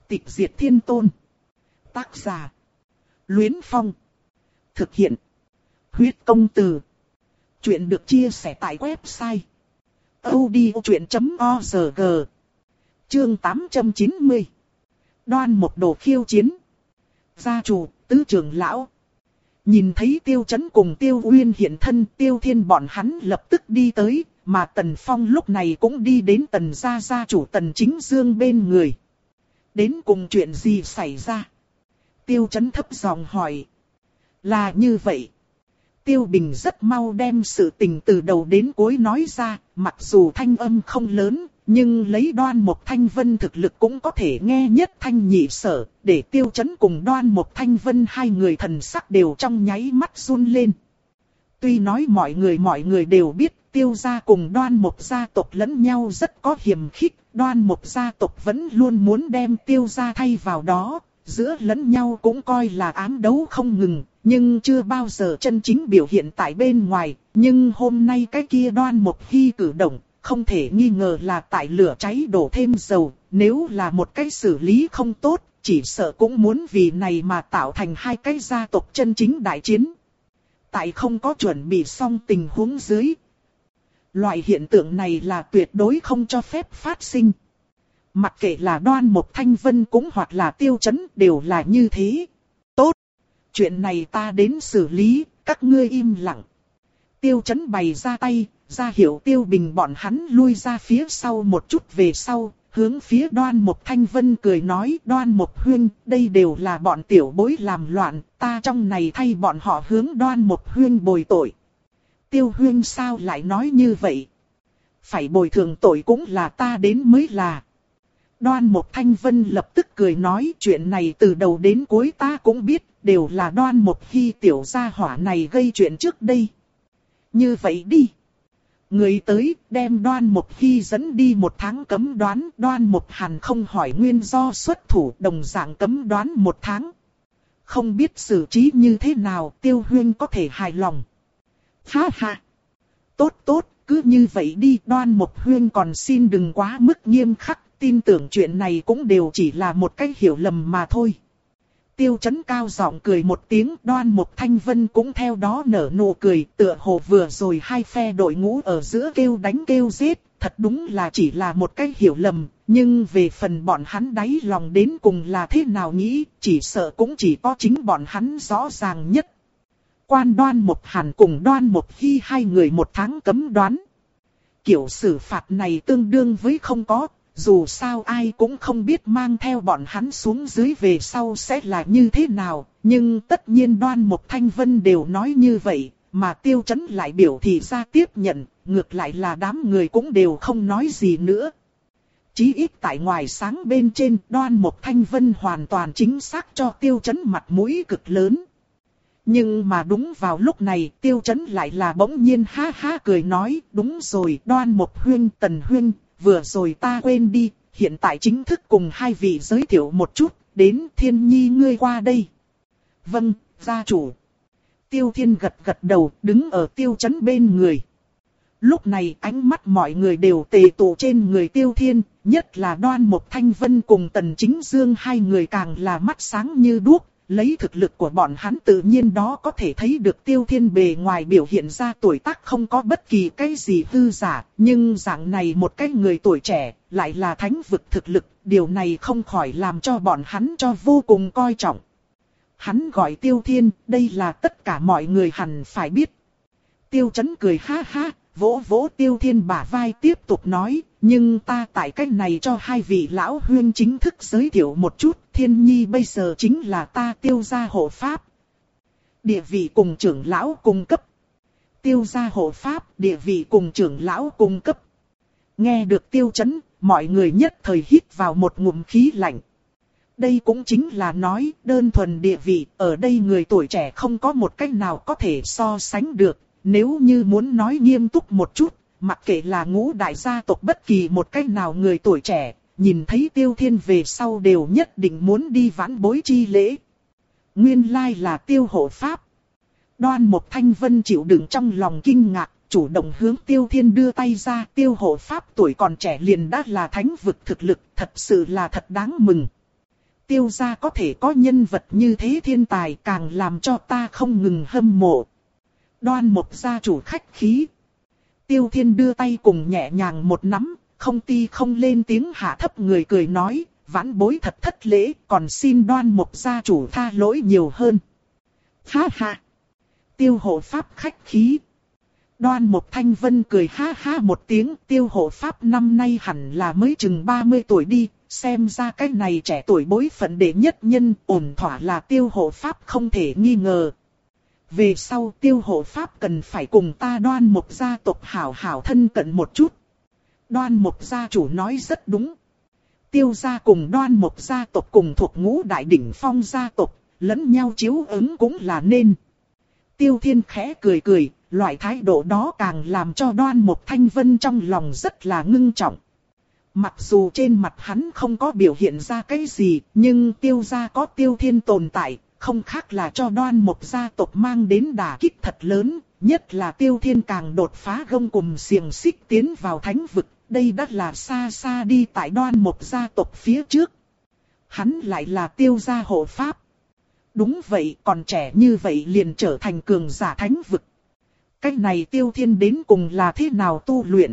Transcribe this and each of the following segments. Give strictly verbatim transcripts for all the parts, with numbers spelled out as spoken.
Tịch diệt thiên tôn. Tác giả. Luyến Phong. Thực hiện. Huyết công từ. Chuyện được chia sẻ tại website audiochuyện chấm org. Chương tám trăm chín mươi. Đoan Mộc Đồ khiêu chiến. Gia chủ, tứ trưởng lão. Nhìn thấy Tiêu Chấn cùng Tiêu Uyên hiện thân, Tiêu Thiên bọn hắn lập tức đi tới, mà Tần Phong lúc này cũng đi đến Tần gia gia chủ Tần Chính Dương bên người. Đến cùng chuyện gì xảy ra? Tiêu Chấn thấp giọng hỏi. Là như vậy. Tiêu Bình rất mau đem sự tình từ đầu đến cuối nói ra, mặc dù thanh âm không lớn, nhưng lấy Đoan Mộc Thanh Vân thực lực cũng có thể nghe nhất thanh nhị sở, để Tiêu Chấn cùng Đoan Mộc Thanh Vân hai người thần sắc đều trong nháy mắt run lên. Tuy nói mọi người mọi người đều biết Tiêu gia cùng Đoan Mộc gia tộc lẫn nhau rất có hiềm khích, Đoan Mộc gia tộc vẫn luôn muốn đem Tiêu gia thay vào đó, giữa lẫn nhau cũng coi là ám đấu không ngừng, nhưng chưa bao giờ chân chính biểu hiện tại bên ngoài. Nhưng hôm nay cái kia Đoan Mộc Hy cử động, không thể nghi ngờ là tại lửa cháy đổ thêm dầu, nếu là một cái xử lý không tốt, chỉ sợ cũng muốn vì này mà tạo thành hai cái gia tộc chân chính đại chiến. Tại không có chuẩn bị xong tình huống dưới, loại hiện tượng này là tuyệt đối không cho phép phát sinh. Mặc kệ là Đoan Mộc Thanh Vân cũng hoặc là Tiêu Chấn đều là như thế. Tốt, chuyện này ta đến xử lý, các ngươi im lặng. Tiêu Chấn bày ra tay, ra hiệu Tiêu Bình bọn hắn lui ra phía sau một chút về sau, hướng phía Đoan Mộc Thanh Vân cười nói: Đoan Mộc Huyên, đây đều là bọn tiểu bối làm loạn, ta trong này thay bọn họ hướng Đoan Mộc Huyên bồi tội. Tiêu Huyên sao lại nói như vậy? Phải bồi thường tội cũng là ta đến mới là. Đoan Mộc Thanh Vân lập tức cười nói: chuyện này từ đầu đến cuối ta cũng biết, đều là Đoan Mộc Hy tiểu gia hỏa này gây chuyện trước đây. Như vậy đi. Người tới đem Đoan Mộc Hy dẫn đi một tháng cấm đoán, Đoan Mộc Hàn không hỏi nguyên do xuất thủ, đồng dạng cấm đoán một tháng. Không biết xử trí như thế nào, Tiêu Huyên có thể hài lòng. Ha ha. Tốt tốt, cứ như vậy đi. Đoan Mộc Huyên còn xin đừng quá mức nghiêm khắc, tin tưởng chuyện này cũng đều chỉ là một cái hiểu lầm mà thôi. Tiêu Chấn cao giọng cười một tiếng, Đoan Mộc Thanh Vân cũng theo đó nở nụ cười, tựa hồ vừa rồi hai phe đội ngũ ở giữa kêu đánh kêu giết, thật đúng là chỉ là một cái hiểu lầm, nhưng về phần bọn hắn đáy lòng đến cùng là thế nào nghĩ, chỉ sợ cũng chỉ có chính bọn hắn rõ ràng nhất. Quan Đoan Mộc Hàn cùng Đoan Mộc Hy hai người một tháng cấm đoán. Kiểu xử phạt này tương đương với không có. Dù sao ai cũng không biết mang theo bọn hắn xuống dưới về sau sẽ là như thế nào, nhưng tất nhiên Đoan Mộc Thanh Vân đều nói như vậy, mà Tiêu Chấn lại biểu thị ra tiếp nhận, ngược lại là đám người cũng đều không nói gì nữa. Chí ít tại ngoài sáng bên trên, Đoan Mộc Thanh Vân hoàn toàn chính xác cho Tiêu Chấn mặt mũi cực lớn. Nhưng mà đúng vào lúc này, Tiêu Chấn lại là bỗng nhiên ha ha cười nói: đúng rồi, Đoan Mộc Huyên, Tần Huyên, vừa rồi ta quên đi, hiện tại chính thức cùng hai vị giới thiệu một chút, đến Thiên Nhi ngươi qua đây. Vâng, gia chủ. Tiêu Thiên gật gật đầu, đứng ở Tiêu Chấn bên người. Lúc này ánh mắt mọi người đều tề tụ trên người Tiêu Thiên, nhất là Đoan Mộc Thanh Vân cùng Tần Chính Dương hai người càng là mắt sáng như đuốc. Lấy thực lực của bọn hắn tự nhiên đó có thể thấy được Tiêu Thiên bề ngoài biểu hiện ra tuổi tác không có bất kỳ cái gì hư giả, nhưng dạng này một cái người tuổi trẻ, lại là thánh vực thực lực, điều này không khỏi làm cho bọn hắn cho vô cùng coi trọng. Hắn gọi Tiêu Thiên, đây là tất cả mọi người hẳn phải biết. Tiêu Chấn cười ha ha, vỗ vỗ Tiêu Thiên bả vai tiếp tục nói: nhưng ta tại cách này cho hai vị lão huyên chính thức giới thiệu một chút, Thiên Nhi bây giờ chính là ta Tiêu gia hộ pháp. Địa vị cùng trưởng lão cùng cấp. Tiêu gia hộ pháp, địa vị cùng trưởng lão cùng cấp. Nghe được Tiêu Chấn, mọi người nhất thời hít vào một ngụm khí lạnh. Đây cũng chính là nói, đơn thuần địa vị, ở đây người tuổi trẻ không có một cách nào có thể so sánh được. Nếu như muốn nói nghiêm túc một chút, mặc kệ là ngũ đại gia tộc bất kỳ một cách nào người tuổi trẻ, nhìn thấy Tiêu Thiên về sau đều nhất định muốn đi vãn bối chi lễ. Nguyên lai là Tiêu hộ pháp. Đoan Mộc Thanh Vân chịu đựng trong lòng kinh ngạc, chủ động hướng Tiêu Thiên đưa tay ra. Tiêu hộ pháp tuổi còn trẻ liền đã là thánh vực thực lực, thật sự là thật đáng mừng. Tiêu gia có thể có nhân vật như thế thiên tài càng làm cho ta không ngừng hâm mộ. Đoan Mộc gia chủ khách khí. Tiêu Thiên đưa tay cùng nhẹ nhàng một nắm, không ti không lên tiếng hạ thấp người cười nói, vãn bối thật thất lễ, còn xin Đoan Mộc gia chủ tha lỗi nhiều hơn. Ha ha! Tiêu hộ pháp khách khí. Đoan Mộc Thanh Vân cười ha ha một tiếng, tiêu hộ pháp năm nay hẳn là mới chừng ba mươi tuổi đi, xem ra cái này trẻ tuổi bối phận đệ nhất nhân, ổn thỏa là tiêu hộ pháp không thể nghi ngờ. Về sau tiêu hộ pháp cần phải cùng ta Đoan Mộc gia tộc hảo hảo thân cận một chút. Đoan Mộc gia chủ nói rất đúng. Tiêu gia cùng Đoan Mộc gia tộc cùng thuộc ngũ đại đỉnh phong gia tộc, lẫn nhau chiếu ứng cũng là nên. Tiêu Thiên khẽ cười cười, loại thái độ đó càng làm cho Đoan Mộc Thanh Vân trong lòng rất là ngưng trọng. Mặc dù trên mặt hắn không có biểu hiện ra cái gì, nhưng tiêu gia có Tiêu Thiên tồn tại, không khác là cho Đoan Mộc gia tộc mang đến đả kích thật lớn, nhất là Tiêu Thiên càng đột phá gông cùm xiềng xích tiến vào thánh vực, đây đã là xa xa đi tại Đoan Mộc gia tộc phía trước. Hắn lại là Tiêu gia hộ pháp. Đúng vậy, còn trẻ như vậy liền trở thành cường giả thánh vực. Cái này Tiêu Thiên đến cùng là thế nào tu luyện?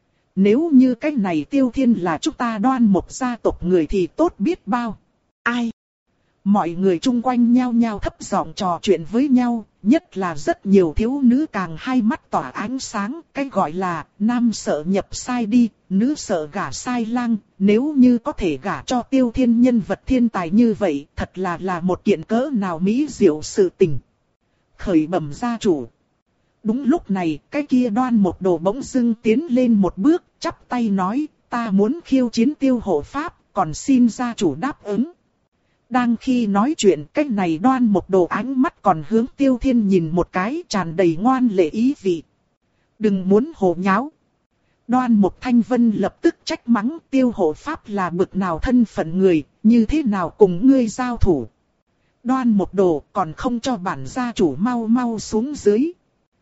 Nếu như cái này Tiêu Thiên là chúng ta Đoan Mộc gia tộc người thì tốt biết bao. Ai? Mọi người chung quanh nhao nhao thấp giọng trò chuyện với nhau, nhất là rất nhiều thiếu nữ càng hai mắt tỏa ánh sáng, cái gọi là nam sợ nhập sai đi, nữ sợ gả sai lang, nếu như có thể gả cho Tiêu Thiên nhân vật thiên tài như vậy, thật là là một kiện cỡ nào mỹ diệu sự tình. Khởi bẩm gia chủ. Đúng lúc này, cái kia Đoan Mộc Đồ bỗng dưng tiến lên một bước, chắp tay nói, ta muốn khiêu chiến Tiêu hộ pháp, còn xin gia chủ đáp ứng. Đang khi nói chuyện, cái này Đoan Mộc Đồ ánh mắt còn hướng Tiêu Thiên nhìn một cái, tràn đầy ngoan lệ ý vị. Đừng muốn hồ nháo. Đoan Mộc Thanh Vân lập tức trách mắng, Tiêu hộ pháp là bực nào thân phận người, như thế nào cùng ngươi giao thủ. Đoan Mộc Đồ còn không cho bản gia chủ mau mau xuống dưới.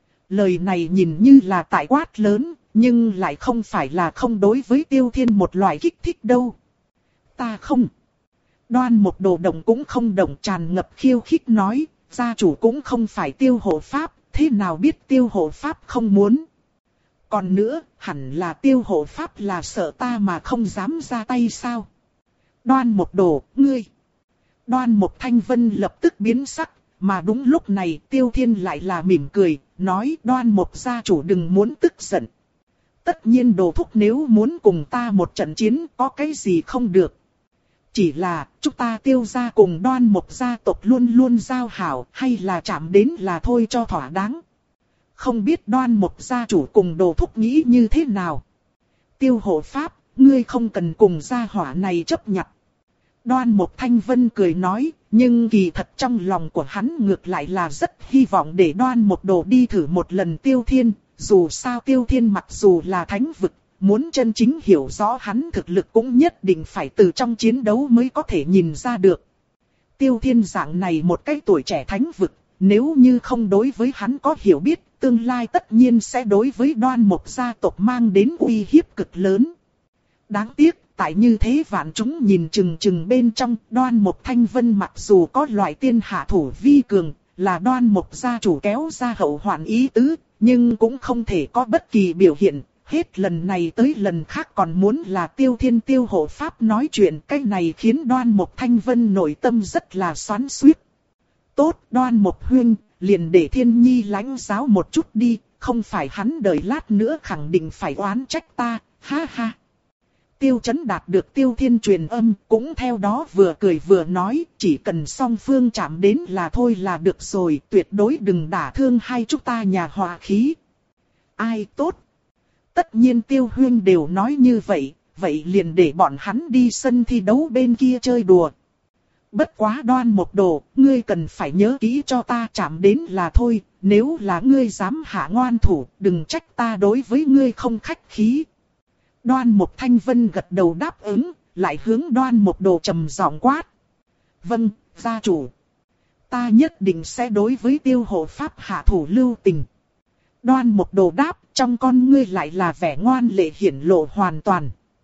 Lời này nhìn như là tại quát lớn, nhưng lại không phải là không đối với Tiêu Thiên một loại kích thích đâu. Ta không. Đoan Mộc Đồ động cũng không động, tràn ngập khiêu khích nói, gia chủ cũng không phải Tiêu hộ pháp, thế nào biết Tiêu hộ pháp không muốn. Còn nữa, hẳn là Tiêu hộ pháp là sợ ta mà không dám ra tay sao. Đoan Mộc Đồ, ngươi. Đoan Mộc Thanh Vân lập tức biến sắc, mà đúng lúc này Tiêu Thiên lại là mỉm cười, nói Đoan Mộc gia chủ đừng muốn tức giận. Tất nhiên Đồ thúc nếu muốn cùng ta một trận chiến có cái gì không được. Chỉ là, chúng ta Tiêu gia cùng Đoan Mộc gia tộc luôn luôn giao hảo, hay là chạm đến là thôi cho thỏa đáng. Không biết Đoan Mộc gia chủ cùng Đồ thúc nghĩ như thế nào. Tiêu hộ pháp, ngươi không cần cùng gia hỏa này chấp nhận. Đoan Mộc Thanh Vân cười nói, nhưng kỳ thật trong lòng của hắn ngược lại là rất hy vọng để Đoan Mộc Đồ đi thử một lần Tiêu Thiên. Dù sao Tiêu Thiên mặc dù là thánh vực, muốn chân chính hiểu rõ hắn thực lực cũng nhất định phải từ trong chiến đấu mới có thể nhìn ra được. Tiêu Thiên dạng này một cái tuổi trẻ thánh vực, nếu như không đối với hắn có hiểu biết, tương lai tất nhiên sẽ đối với Đoan Mộc gia tộc mang đến uy hiếp cực lớn. Đáng tiếc, tại như thế vạn chúng nhìn chừng chừng bên trong, Đoan Mộc Thanh Vân mặc dù có loại tiên hạ thủ vi cường, là Đoan Mộc gia chủ kéo ra hậu hoạn ý tứ, nhưng cũng không thể có bất kỳ biểu hiện. Hết lần này tới lần khác còn muốn là Tiêu Thiên Tiêu hộ pháp nói chuyện, cái này khiến Đoan Mộc Thanh Vân nội tâm rất là xoắn xuýt. Tốt, Đoan Mộc huynh, liền để Thiên Nhi lãnh giáo một chút đi, không phải hắn đợi lát nữa khẳng định phải oán trách ta, ha ha. Tiêu Chấn đạt được Tiêu Thiên truyền âm, cũng theo đó vừa cười vừa nói, chỉ cần song phương chạm đến là thôi là được rồi, tuyệt đối đừng đả thương hai chúng ta nhà hòa khí. Ai tốt? Tất nhiên Tiêu huynh đều nói như vậy, vậy liền để bọn hắn đi sân thi đấu bên kia chơi đùa. Bất quá Đoan Mộc Đồ, ngươi cần phải nhớ kỹ cho ta, chạm đến là thôi, nếu là ngươi dám hạ ngoan thủ, đừng trách ta đối với ngươi không khách khí. Đoan Mộc Thanh Vân gật đầu đáp ứng, lại hướng Đoan Mộc Đồ trầm giọng quát. Vâng, gia chủ. Ta nhất định sẽ đối với Tiêu hộ pháp hạ thủ lưu tình. Đoan Mộc Đồ đáp, trong con ngươi lại là vẻ ngoan lệ hiển lộ hoàn toàn.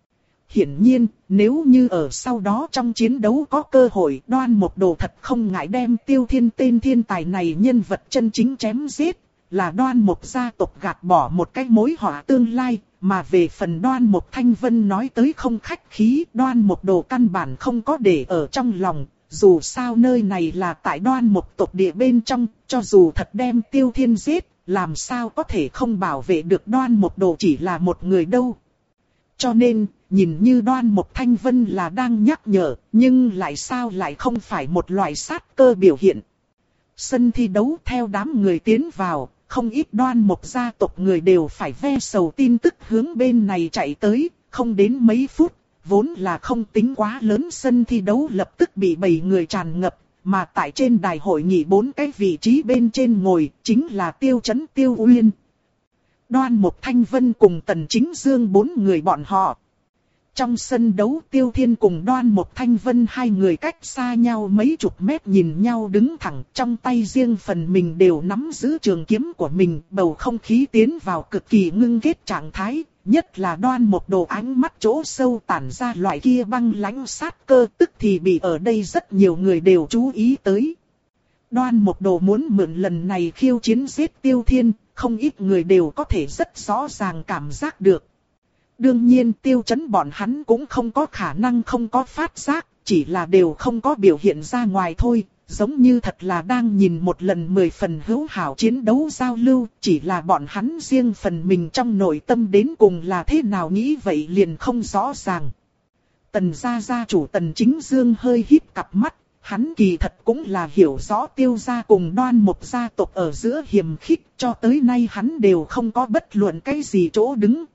hiển nhiên, nếu như ở sau đó trong chiến đấu có cơ hội, Đoan Mộc Đồ thật không ngại đem Tiêu Thiên tên thiên tài này nhân vật chân chính chém giết, là Đoan Mộc gia tộc gạt bỏ một cái mối họa tương lai, mà về phần Đoan Mộc Thanh Vân nói tới không khách khí, Đoan Mộc Đồ căn bản không có để ở trong lòng, dù sao nơi này là tại Đoan Mộc tộc địa bên trong, cho dù thật đem Tiêu Thiên giết, làm sao có thể không bảo vệ được Đoan Mộc Đồ chỉ là một người đâu. Cho nên, nhìn như Đoan Mộc Thanh Vân là đang nhắc nhở, nhưng lại sao lại không phải một loại sát cơ biểu hiện. Sân thi đấu theo đám người tiến vào, không ít Đoan Mộc gia tộc người đều phải ve sầu tin tức hướng bên này chạy tới, không đến mấy phút, vốn là không tính quá lớn sân thi đấu lập tức bị bảy người tràn ngập, mà tại trên đài hội nghị bốn cái vị trí bên trên ngồi, chính là Tiêu Chấn, Tiêu Uyên, Đoan Mộc Thanh Vân cùng Tần Chính Dương bốn người bọn họ. Trong sân đấu Tiêu Thiên cùng Đoan Mộc Thanh Vân hai người cách xa nhau mấy chục mét nhìn nhau đứng thẳng, trong tay riêng phần mình đều nắm giữ trường kiếm của mình, bầu không khí tiến vào cực kỳ ngưng kết trạng thái, nhất là Đoan Mộc Đồ ánh mắt chỗ sâu tản ra loại kia băng lãnh sát cơ, tức thì bị ở đây rất nhiều người đều chú ý tới. Đoan Mộc Đồ muốn mượn lần này khiêu chiến giết Tiêu Thiên, không ít người đều có thể rất rõ ràng cảm giác được. Đương nhiên Tiêu Chấn bọn hắn cũng không có khả năng không có phát giác, chỉ là đều không có biểu hiện ra ngoài thôi, giống như thật là đang nhìn một lần mười phần hữu hảo chiến đấu giao lưu, chỉ là bọn hắn riêng phần mình trong nội tâm đến cùng là thế nào nghĩ vậy liền không rõ ràng. Tần gia gia chủ Tần Chính Dương hơi híp cặp mắt, hắn kỳ thật cũng là hiểu rõ Tiêu gia cùng Đoan Mộc gia tộc ở giữa hiềm khích, cho tới nay hắn đều không có bất luận cái gì chỗ đứng.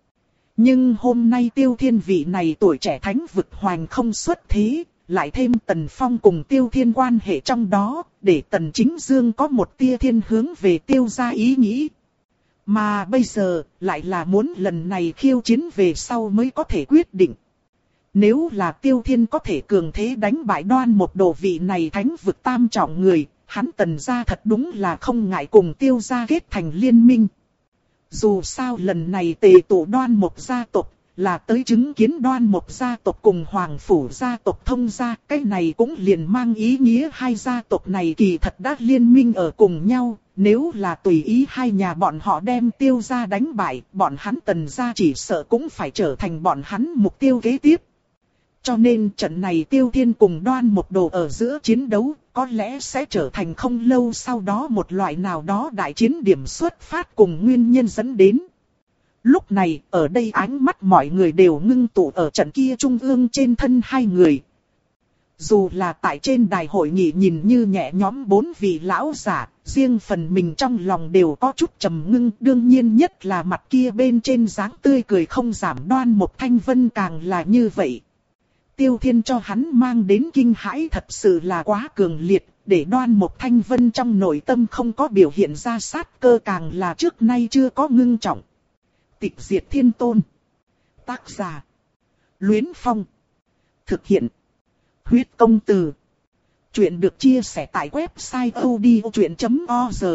Nhưng hôm nay Tiêu Thiên vị này tuổi trẻ thánh vực hoành không xuất thế, lại thêm Tần Phong cùng Tiêu Thiên quan hệ trong đó, để Tần Chính Dương có một tia thiên hướng về Tiêu gia ý nghĩ. Mà bây giờ, lại là muốn lần này khiêu chiến về sau mới có thể quyết định. Nếu là Tiêu Thiên có thể cường thế đánh bại Đoan Mộc Đồ vị này thánh vực tam trọng người, hắn Tần gia thật đúng là không ngại cùng Tiêu gia kết thành liên minh. Dù sao lần này tề tụ Đoan Mộc gia tộc là tới chứng kiến Đoan Mộc gia tộc cùng Hoàng Phủ gia tộc thông gia, cái này cũng liền mang ý nghĩa hai gia tộc này kỳ thật đã liên minh ở cùng nhau, nếu là tùy ý hai nhà bọn họ đem Tiêu gia đánh bại, bọn hắn Tần gia chỉ sợ cũng phải trở thành bọn hắn mục tiêu kế tiếp. Cho nên trận này Tiêu Thiên cùng Đoan Mộc Đồ ở giữa chiến đấu, có lẽ sẽ trở thành không lâu sau đó một loại nào đó đại chiến điểm xuất phát cùng nguyên nhân dẫn đến. Lúc này, ở đây ánh mắt mọi người đều ngưng tụ ở trận kia trung ương trên thân hai người. Dù là tại trên đài hội nghị nhìn như nhẹ nhõm bốn vị lão giả, riêng phần mình trong lòng đều có chút trầm ngưng, đương nhiên nhất là mặt kia bên trên dáng tươi cười không giảm Đoan Mộc Thanh Vân càng là như vậy. Tiêu Thiên cho hắn mang đến kinh hãi thật sự là quá cường liệt, để Đoan Mộc Thanh Vân trong nội tâm không có biểu hiện ra sát cơ càng là trước nay chưa có ngưng trọng. Tịch Diệt Thiên Tôn. Tác giả. Luyến Phong. Thực hiện. Huyết Công Từ. Chuyện được chia sẻ tại website odchuyện chấm org.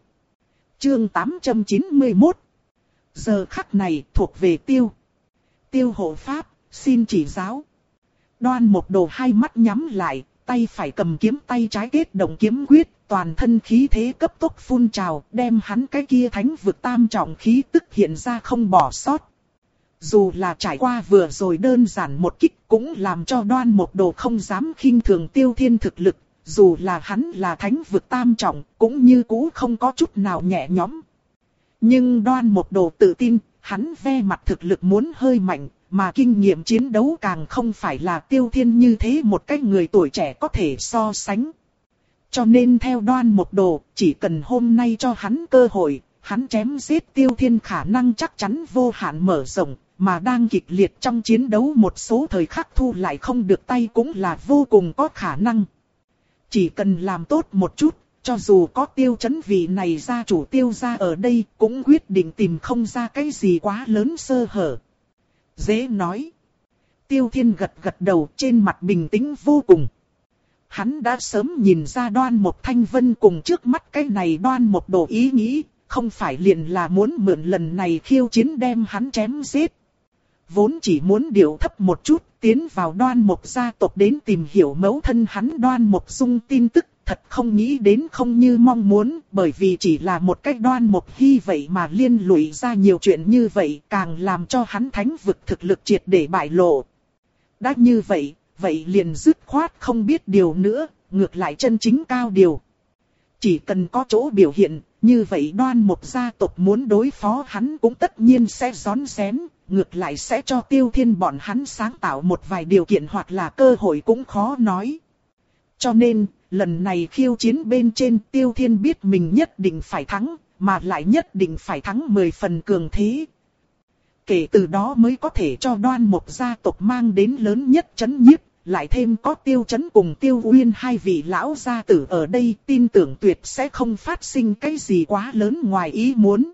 Chương tám trăm chín mươi mốt. Giờ khắc này thuộc về Tiêu. Tiêu hộ pháp, xin chỉ giáo. Đoan Mộc Đồ hai mắt nhắm lại, tay phải cầm kiếm, tay trái kết động kiếm quyết, toàn thân khí thế cấp tốc phun trào, đem hắn cái kia thánh vực tam trọng khí tức hiện ra không bỏ sót. Dù là trải qua vừa rồi đơn giản một kích cũng làm cho Đoan Mộc Đồ không dám khinh thường Tiêu Thiên thực lực, dù là hắn là thánh vực tam trọng cũng như cũ không có chút nào nhẹ nhõm. Nhưng Đoan Mộc Đồ tự tin, hắn ve mặt thực lực muốn hơi mạnh. Mà kinh nghiệm chiến đấu càng không phải là Tiêu Thiên như thế một cái người tuổi trẻ có thể so sánh. Cho nên theo Đoan Mộc Đồ, chỉ cần hôm nay cho hắn cơ hội, hắn chém giết Tiêu Thiên khả năng chắc chắn vô hạn mở rộng, mà đang kịch liệt trong chiến đấu một số thời khắc thu lại không được tay cũng là vô cùng có khả năng. Chỉ cần làm tốt một chút, cho dù có Tiêu Chấn vị này gia chủ Tiêu gia ở đây, cũng quyết định tìm không ra cái gì quá lớn sơ hở. Dễ nói. Tiêu Thiên gật gật đầu, trên mặt bình tĩnh vô cùng. Hắn đã sớm nhìn ra Đoan Mộc Thanh Vân cùng trước mắt cái này Đoan Mộc Đồ ý nghĩ, không phải liền là muốn mượn lần này khiêu chiến đem hắn chém giết. vốn chỉ muốn điều thấp một chút, tiến vào Đoan Mộc gia tộc đến tìm hiểu mẫu thân hắn Đoan Mộc Dung tin tức, thật không nghĩ đến không như mong muốn, bởi vì chỉ là một cách Đoan Mộc Hy vậy mà liên lụy ra nhiều chuyện như vậy, càng làm cho hắn thánh vực thực lực triệt để bại lộ. Đã như vậy, vậy liền dứt khoát không biết điều nữa, ngược lại chân chính cao điều. Chỉ cần có chỗ biểu hiện, như vậy Đoan Mộc gia tộc muốn đối phó hắn cũng tất nhiên sẽ rón rén, ngược lại sẽ cho Tiêu Thiên bọn hắn sáng tạo một vài điều kiện hoặc là cơ hội cũng khó nói. Cho nên, lần này khiêu chiến bên trên Tiêu Thiên biết mình nhất định phải thắng, mà lại nhất định phải thắng mười phần cường thế. Kể từ đó mới có thể cho Đoan Mộc gia tộc mang đến lớn nhất chấn nhiếp, lại thêm có Tiêu Chấn cùng Tiêu Uyên hai vị lão gia tử ở đây, tin tưởng tuyệt sẽ không phát sinh cái gì quá lớn ngoài ý muốn.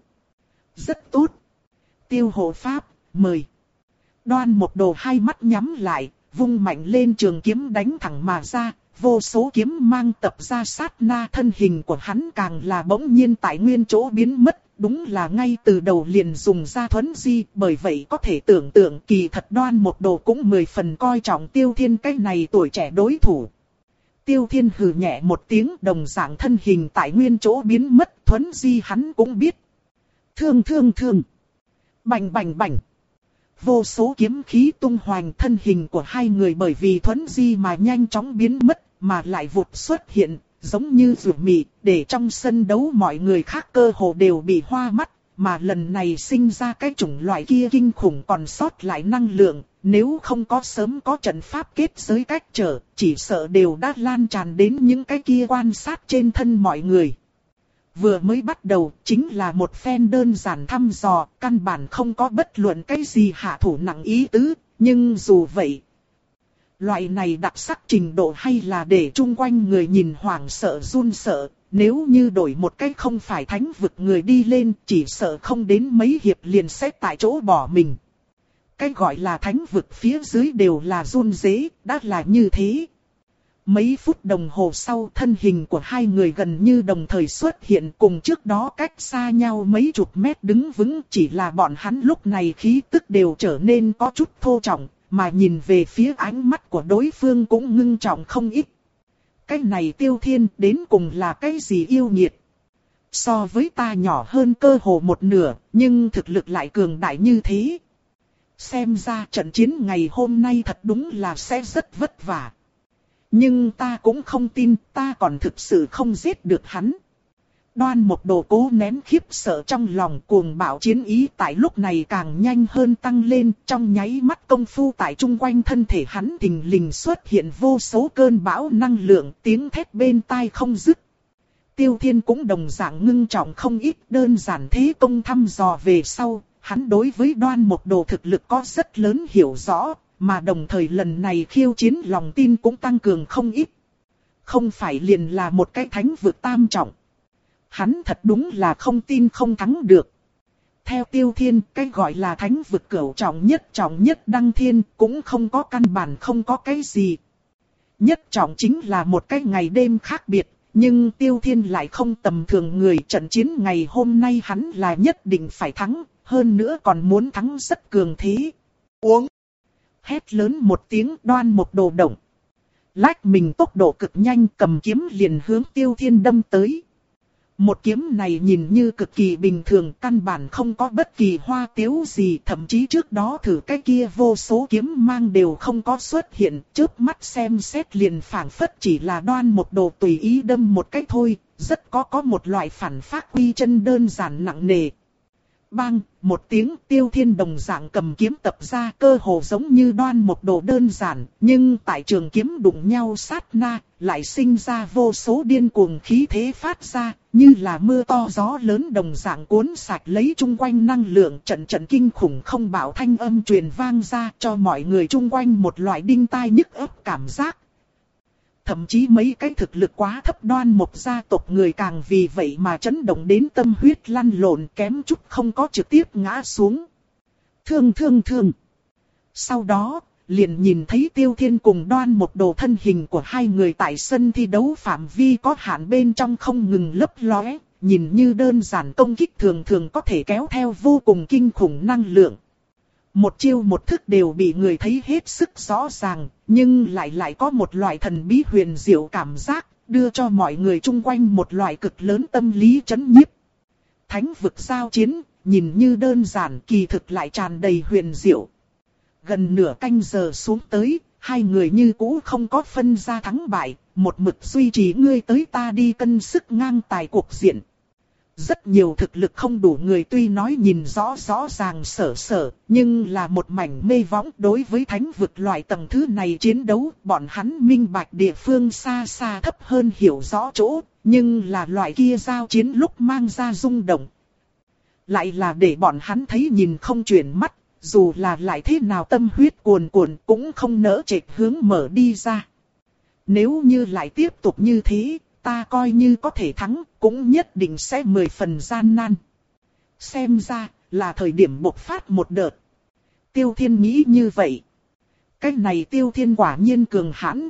Rất tốt. Tiêu hộ pháp, mời. Đoan Mộc Đồ hai mắt nhắm lại, vung mạnh lên trường kiếm đánh thẳng mà ra, vô số kiếm mang tập ra sát na, thân hình của hắn càng là bỗng nhiên tại nguyên chỗ biến mất. Đúng là ngay từ đầu liền dùng ra thuấn di, bởi vậy có thể tưởng tượng kỳ thật Đoan Mộc Đồ cũng mười phần coi trọng Tiêu Thiên cái này tuổi trẻ đối thủ. Tiêu Thiên hừ nhẹ một tiếng, đồng dạng thân hình tại nguyên chỗ biến mất, thuấn di hắn cũng biết. Thương thương thương. Bành bành bành. Vô số kiếm khí tung hoành, thân hình của hai người bởi vì thuấn di mà nhanh chóng biến mất, mà lại vụt xuất hiện. Giống như rượu mị, để trong sân đấu mọi người khác cơ hồ đều bị hoa mắt, mà lần này sinh ra cái chủng loại kia kinh khủng còn sót lại năng lượng, nếu không có sớm có trận pháp kết giới cách trở, chỉ sợ đều đã lan tràn đến những cái kia quan sát trên thân mọi người. Vừa mới bắt đầu, chính là một phen đơn giản thăm dò, căn bản không có bất luận cái gì hạ thủ nặng ý tứ, nhưng dù vậy, loại này đặc sắc trình độ hay là để chung quanh người nhìn hoảng sợ run sợ, nếu như đổi một cách không phải thánh vực người đi lên, chỉ sợ không đến mấy hiệp liền sẽ tại chỗ bỏ mình. Cái gọi là thánh vực phía dưới đều là run rế, đã là như thế. Mấy phút đồng hồ sau, thân hình của hai người gần như đồng thời xuất hiện, cùng trước đó cách xa nhau mấy chục mét đứng vững, chỉ là bọn hắn lúc này khí tức đều trở nên có chút thô trọng. Mà nhìn về phía ánh mắt của đối phương cũng ngưng trọng không ít. Cái này Tiêu Thiên đến cùng là cái gì yêu nghiệt? So với ta nhỏ hơn cơ hồ một nửa, nhưng thực lực lại cường đại như thế. Xem ra trận chiến ngày hôm nay thật đúng là sẽ rất vất vả. Nhưng ta cũng không tin, ta còn thực sự không giết được hắn. Đoan Mộc Đồ cố nén khiếp sợ trong lòng, cuồng bạo chiến ý tại lúc này càng nhanh hơn tăng lên, trong nháy mắt công phu tại chung quanh thân thể hắn thình lình xuất hiện vô số cơn bão năng lượng, tiếng thét bên tai không dứt. Tiêu Thiên cũng đồng dạng ngưng trọng không ít, đơn giản thế công thăm dò về sau, hắn đối với Đoan Mộc Đồ thực lực có rất lớn hiểu rõ, mà đồng thời lần này khiêu chiến lòng tin cũng tăng cường không ít. Không phải liền là một cái thánh vực tam trọng. Hắn thật đúng là không tin không thắng được. Theo Tiêu Thiên, cái gọi là thánh vực cửu trọng nhất trọng nhất đăng thiên cũng không có căn bản, không có cái gì. Nhất trọng chính là một cái ngày đêm khác biệt, nhưng Tiêu Thiên lại không tầm thường người, trận chiến ngày hôm nay hắn là nhất định phải thắng, hơn nữa còn muốn thắng rất cường thế. Uống! Hét lớn một tiếng, Đoan Mộc Đồ động. Lách mình tốc độ cực nhanh, cầm kiếm liền hướng Tiêu Thiên đâm tới. Một kiếm này nhìn như cực kỳ bình thường, căn bản không có bất kỳ hoa tiếu gì, thậm chí trước đó thử cái kia vô số kiếm mang đều không có xuất hiện, chớp mắt xem xét liền phảng phất chỉ là Đoan Mộc Đồ tùy ý đâm một cái thôi, rất có có một loại phản phát uy chân đơn giản nặng nề. Bang, một tiếng, Tiêu Thiên đồng dạng cầm kiếm tập ra, cơ hồ giống như Đoan Mộc Đồ đơn giản, nhưng tại trường kiếm đụng nhau sát na, lại sinh ra vô số điên cuồng khí thế phát ra, như là mưa to gió lớn đồng dạng cuốn sạch lấy chung quanh năng lượng, trận trận kinh khủng không bạo thanh âm truyền vang ra, cho mọi người chung quanh một loại đinh tai nhức óc cảm giác. Thậm chí mấy cái thực lực quá thấp Đoan Mộc gia tộc người càng vì vậy mà chấn động đến tâm huyết lăn lộn, kém chút không có trực tiếp ngã xuống. Thương thương thương. Sau đó, liền nhìn thấy Tiêu Thiên cùng Đoan Mộc Đồ thân hình của hai người tại sân thi đấu phạm vi có hạn bên trong không ngừng lấp lóe, nhìn như đơn giản công kích thường thường có thể kéo theo vô cùng kinh khủng năng lượng. Một chiêu một thức đều bị người thấy hết sức rõ ràng, nhưng lại lại có một loại thần bí huyền diệu cảm giác, đưa cho mọi người chung quanh một loại cực lớn tâm lý chấn nhiếp. Thánh vực giao chiến, nhìn như đơn giản kỳ thực lại tràn đầy huyền diệu. Gần nửa canh giờ xuống tới, hai người như cũ không có phân ra thắng bại, một mực duy trì ngươi tới ta đi cân sức ngang tài cuộc diện. Rất nhiều thực lực không đủ người tuy nói nhìn rõ rõ ràng sở sở, nhưng là một mảnh mê võng đối với thánh vực loại tầng thứ này chiến đấu, bọn hắn minh bạch địa phương xa xa thấp hơn hiểu rõ chỗ, nhưng là loại kia giao chiến lúc mang ra rung động. Lại là để bọn hắn thấy nhìn không chuyển mắt, dù là lại thế nào tâm huyết cuồn cuộn cũng không nỡ chệch hướng mở đi ra. Nếu như lại tiếp tục như thế, ta coi như có thể thắng, cũng nhất định sẽ mười phần gian nan. Xem ra, là thời điểm bộc phát một đợt. Tiêu Thiên nghĩ như vậy. Cái này Tiêu Thiên quả nhiên cường hãn.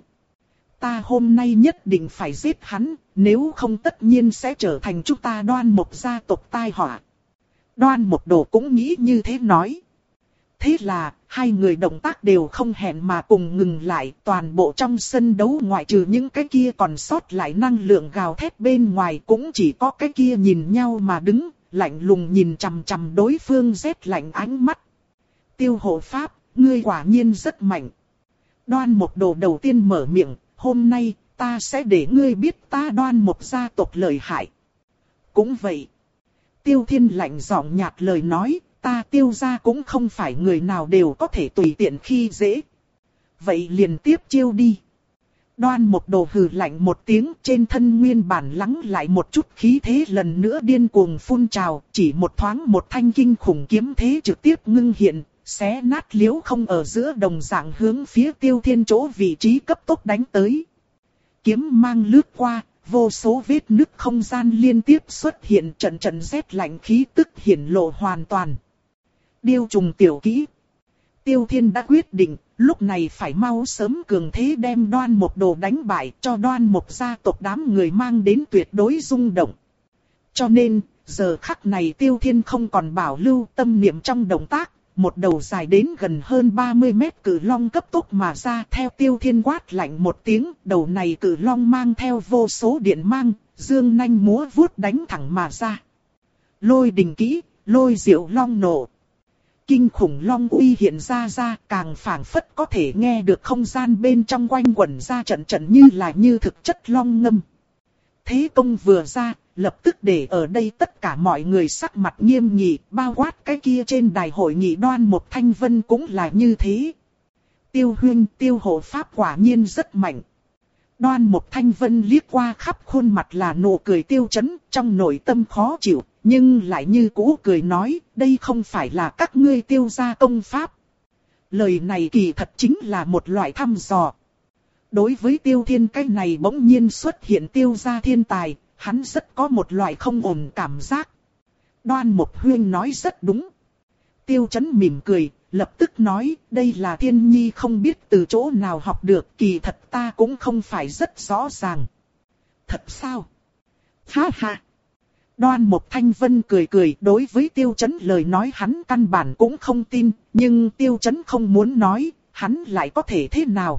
Ta hôm nay nhất định phải giết hắn, nếu không tất nhiên sẽ trở thành chúng ta Đoan Mộc gia tộc tai họa. Đoan Mộc Đồ cũng nghĩ như thế nói. Thế là, hai người động tác đều không hẹn mà cùng ngừng lại, toàn bộ trong sân đấu ngoại trừ những cái kia còn sót lại năng lượng gào thét bên ngoài cũng chỉ có cái kia nhìn nhau mà đứng, lạnh lùng nhìn chằm chằm đối phương rét lạnh ánh mắt. Tiêu hộ pháp, ngươi quả nhiên rất mạnh. Đoan Mộc Đồ đầu tiên mở miệng, hôm nay ta sẽ để ngươi biết ta Đoan Mộc gia tộc lợi hại. Cũng vậy. Tiêu Thiên lạnh giọng nhạt lời nói. Ta Tiêu gia cũng không phải người nào đều có thể tùy tiện khi dễ. Vậy liền tiếp chiêu đi. Đoan Mộc Đồ hừ lạnh một tiếng, trên thân nguyên bản lắng lại một chút khí thế lần nữa điên cuồng phun trào, chỉ một thoáng một thanh kinh khủng kiếm thế trực tiếp ngưng hiện, xé nát liễu không ở giữa đồng dạng hướng phía Tiêu Thiên chỗ vị trí cấp tốc đánh tới. Kiếm mang lướt qua, vô số vết nứt không gian liên tiếp xuất hiện, trận trận rét lạnh khí tức hiển lộ hoàn toàn. Điêu trùng tiểu kỹ. Tiêu Thiên đã quyết định, lúc này phải mau sớm cường thế đem Đoan Mộc Đồ đánh bại, cho Đoan Mộc gia tộc đám người mang đến tuyệt đối rung động. Cho nên, giờ khắc này Tiêu Thiên không còn bảo lưu tâm niệm trong động tác, một đầu dài đến gần hơn ba mươi mét cự long cấp tốc mà ra, theo Tiêu Thiên quát lạnh một tiếng, đầu này cự long mang theo vô số điện mang, dương nanh múa vuốt đánh thẳng mà ra. Lôi đình kỹ, lôi diệu long nổ. Kinh khủng long uy hiện ra ra, càng phảng phất có thể nghe được không gian bên trong quanh quẩn ra trận trận như là như thực chất long ngâm. Thế công vừa ra, lập tức để ở đây tất cả mọi người sắc mặt nghiêm nghị, bao quát cái kia trên đài hội nghị Đoan Mộc Thanh Vân cũng là như thế. Tiêu huynh, Tiêu hộ pháp quả nhiên rất mạnh. Đoan Mộc Thanh Vân liếc qua khắp khuôn mặt là nụ cười Tiêu Chấn, trong nội tâm khó chịu, nhưng lại như cũ cười nói, đây không phải là các ngươi Tiêu gia công pháp. Lời này kỳ thật chính là một loại thăm dò. Đối với Tiêu Thiên cái này bỗng nhiên xuất hiện Tiêu gia thiên tài, hắn rất có một loại không ổn cảm giác. Đoan Mộc huynh nói rất đúng. Tiêu Chấn mỉm cười, lập tức nói, đây là Thiên Nhi không biết từ chỗ nào học được, kỳ thật ta cũng không phải rất rõ ràng. Thật sao? Ha ha! Đoan Mộc Thanh Vân cười cười, đối với Tiêu Chấn lời nói hắn căn bản cũng không tin, nhưng Tiêu Chấn không muốn nói, hắn lại có thể thế nào?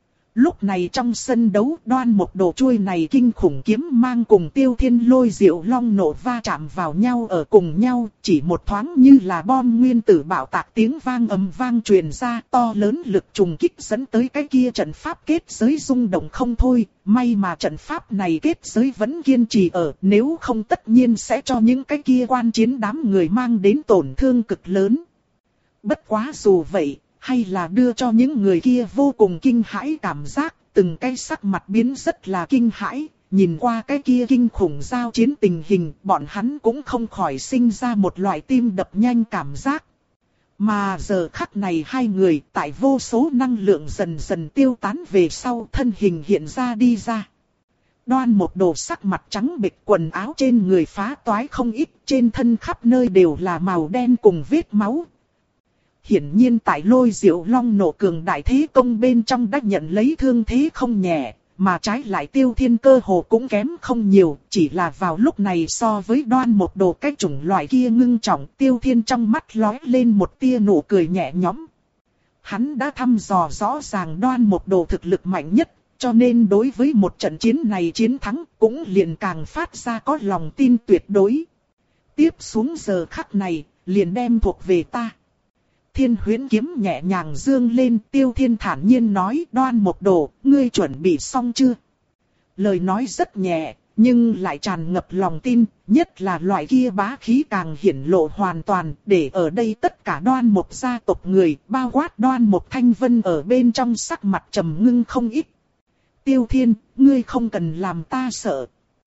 Lúc này trong sân đấu, Đoan Mộc Đồ chuôi này kinh khủng kiếm mang cùng Tiêu Thiên lôi diệu long nổ va chạm vào nhau ở cùng nhau, chỉ một thoáng như là bom nguyên tử bạo tạc tiếng vang ầm vang truyền ra, to lớn lực trùng kích dẫn tới cái kia trận pháp kết giới rung động không thôi, may mà trận pháp này kết giới vẫn kiên trì ở, nếu không tất nhiên sẽ cho những cái kia quan chiến đám người mang đến tổn thương cực lớn. Bất quá dù vậy, hay là đưa cho những người kia vô cùng kinh hãi cảm giác, từng cái sắc mặt biến rất là kinh hãi, nhìn qua cái kia kinh khủng giao chiến tình hình, bọn hắn cũng không khỏi sinh ra một loại tim đập nhanh cảm giác. Mà giờ khắc này hai người tại vô số năng lượng dần dần tiêu tán về sau, thân hình hiện ra đi ra. Đoan Mộc Đồ sắc mặt trắng bệch, quần áo trên người phá toái không ít, trên thân khắp nơi đều là màu đen cùng vết máu. Hiển nhiên tại lôi diệu long nổ cường đại thế công bên trong đã nhận lấy thương thế không nhẹ, mà trái lại Tiêu Thiên cơ hồ cũng kém không nhiều, chỉ là vào lúc này so với Đoan Mộc Đồ cái chủng loại kia ngưng trọng, Tiêu Thiên trong mắt lóe lên một tia nụ cười nhẹ nhõm. Hắn đã thăm dò rõ ràng Đoan Mộc Đồ thực lực mạnh nhất, cho nên đối với một trận chiến này chiến thắng cũng liền càng phát ra có lòng tin tuyệt đối. Tiếp xuống giờ khắc này, liền đem thuộc về ta. Thiên Huyễn kiếm nhẹ nhàng dương lên, Tiêu Thiên thản nhiên nói, Đoan Mộc Đồ, ngươi chuẩn bị xong chưa? Lời nói rất nhẹ, nhưng lại tràn ngập lòng tin, nhất là loại kia bá khí càng hiển lộ hoàn toàn, để ở đây tất cả Đoan Mộc gia tộc người, bao quát Đoan Mộc Thanh Vân ở bên trong sắc mặt trầm ngưng không ít. Tiêu Thiên, ngươi không cần làm ta sợ.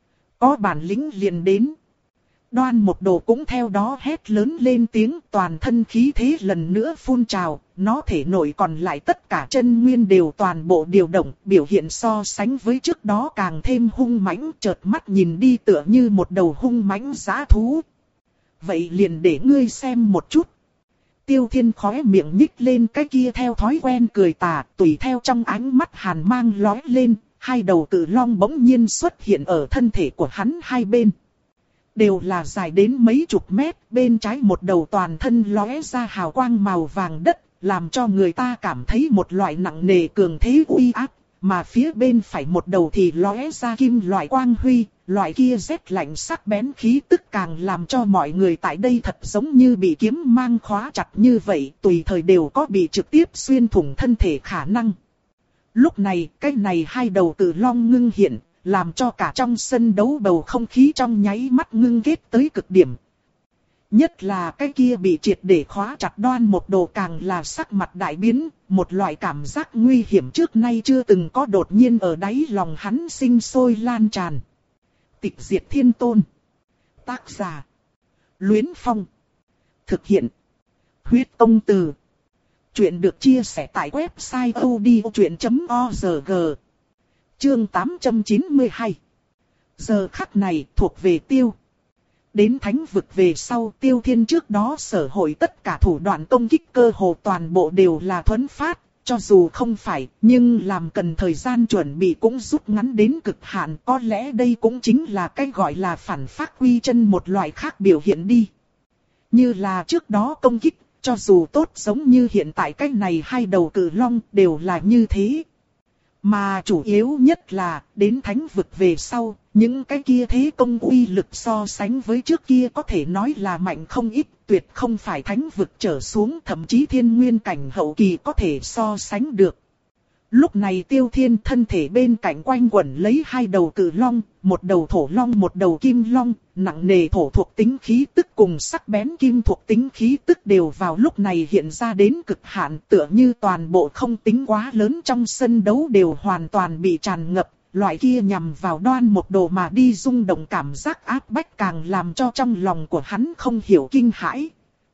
Có bản lĩnh liền đến. Đoan Mộc Đồ cũng theo đó hét lớn lên tiếng, toàn thân khí thế lần nữa phun trào, nó thể nội còn lại tất cả chân nguyên đều toàn bộ điều động, biểu hiện so sánh với trước đó càng thêm hung mãnh, chợt mắt nhìn đi tựa như một đầu hung mãnh dã thú. Vậy liền để ngươi xem một chút. Tiêu Thiên khóe miệng nhích lên cái kia theo thói quen cười tà, tùy theo trong ánh mắt hàn mang lóe lên, hai đầu cự long bỗng nhiên xuất hiện ở thân thể của hắn hai bên. Đều là dài đến mấy chục mét, bên trái một đầu toàn thân lóe ra hào quang màu vàng đất, làm cho người ta cảm thấy một loại nặng nề cường thế uy áp, mà phía bên phải một đầu thì lóe ra kim loại quang huy, loại kia rét lạnh sắc bén khí tức càng làm cho mọi người tại đây thật giống như bị kiếm mang khóa chặt như vậy, tùy thời đều có bị trực tiếp xuyên thủng thân thể khả năng. Lúc này, cái này hai đầu cự long ngưng hiện, làm cho cả trong sân đấu bầu không khí trong nháy mắt ngưng kết tới cực điểm. Nhất là cái kia bị triệt để khóa chặt Đoan Mộc Đồ càng là sắc mặt đại biến, một loại cảm giác nguy hiểm trước nay chưa từng có đột nhiên ở đáy lòng hắn sinh sôi lan tràn. Tịch Diệt Thiên Tôn. Tác giả: Luyến Phong. Thực hiện: Huyết Công Từ. Chuyện được chia sẻ tại website odchuyện chấm org. Chương tám trăm chín mươi hai. Giờ khắc này thuộc về Tiêu. Đến thánh vực về sau, Tiêu Thiên trước đó sở hội tất cả thủ đoạn công kích cơ hồ toàn bộ đều là thuấn phát, cho dù không phải, nhưng làm cần thời gian chuẩn bị cũng rút ngắn đến cực hạn, có lẽ đây cũng chính là cái gọi là phản phát quy chân một loại khác biểu hiện đi. Như là trước đó công kích, cho dù tốt giống như hiện tại cái này hai đầu cự long đều là như thế. Mà chủ yếu nhất là, đến thánh vực về sau, những cái kia thế công uy lực so sánh với trước kia có thể nói là mạnh không ít, tuyệt không phải thánh vực trở xuống, thậm chí thiên nguyên cảnh hậu kỳ có thể so sánh được. Lúc này Tiêu Thiên thân thể bên cạnh quanh quẩn lấy hai đầu cự long, một đầu thổ long một đầu kim long, nặng nề thổ thuộc tính khí tức cùng sắc bén kim thuộc tính khí tức đều vào lúc này hiện ra đến cực hạn, tựa như toàn bộ không tính quá lớn trong sân đấu đều hoàn toàn bị tràn ngập, loại kia nhằm vào Đoan Mộc Đồ mà đi rung động cảm giác áp bách càng làm cho trong lòng của hắn không hiểu kinh hãi.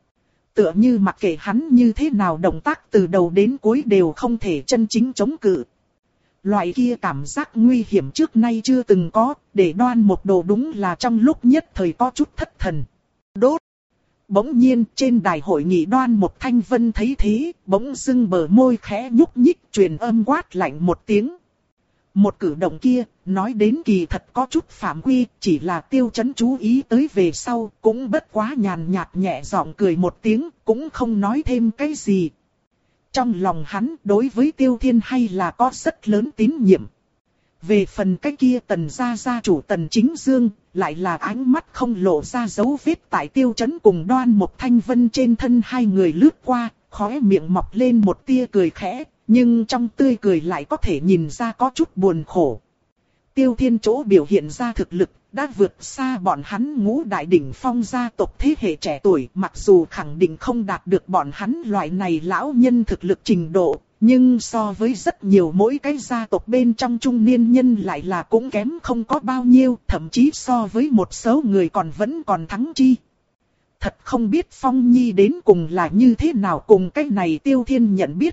Tựa như mặc kệ hắn như thế nào động tác từ đầu đến cuối đều không thể chân chính chống cự. Loại kia cảm giác nguy hiểm trước nay chưa từng có, để Đoan Mộc Đồ đúng là trong lúc nhất thời có chút thất thần. Đốt! Bỗng nhiên trên đài hội nghị Đoan Mộc Thanh Vân thấy thế, bỗng dưng bờ môi khẽ nhúc nhích truyền âm quát lạnh một tiếng. Một cử động kia, nói đến kỳ thật có chút phạm quy, chỉ là Tiêu Chấn chú ý tới về sau, cũng bất quá nhàn nhạt nhẹ giọng cười một tiếng, cũng không nói thêm cái gì. Trong lòng hắn, đối với Tiêu Thiên hay là có rất lớn tín nhiệm. Về phần cái kia Tần gia gia chủ Tần Chính Dương, lại là ánh mắt không lộ ra dấu vết tại Tiêu Chấn cùng Đoan Mộc Thanh Vân trên thân hai người lướt qua, khóe miệng mọc lên một tia cười khẽ. Nhưng trong tươi cười lại có thể nhìn ra có chút buồn khổ. Tiêu Thiên chỗ biểu hiện ra thực lực, đã vượt xa bọn hắn ngũ đại đỉnh phong gia tộc thế hệ trẻ tuổi. Mặc dù khẳng định không đạt được bọn hắn loại này lão nhân thực lực trình độ, nhưng so với rất nhiều mỗi cái gia tộc bên trong trung niên nhân lại là cũng kém không có bao nhiêu. Thậm chí so với một số người còn vẫn còn thắng chi. Thật không biết Phong Nhi đến cùng là như thế nào cùng cái này Tiêu Thiên nhận biết.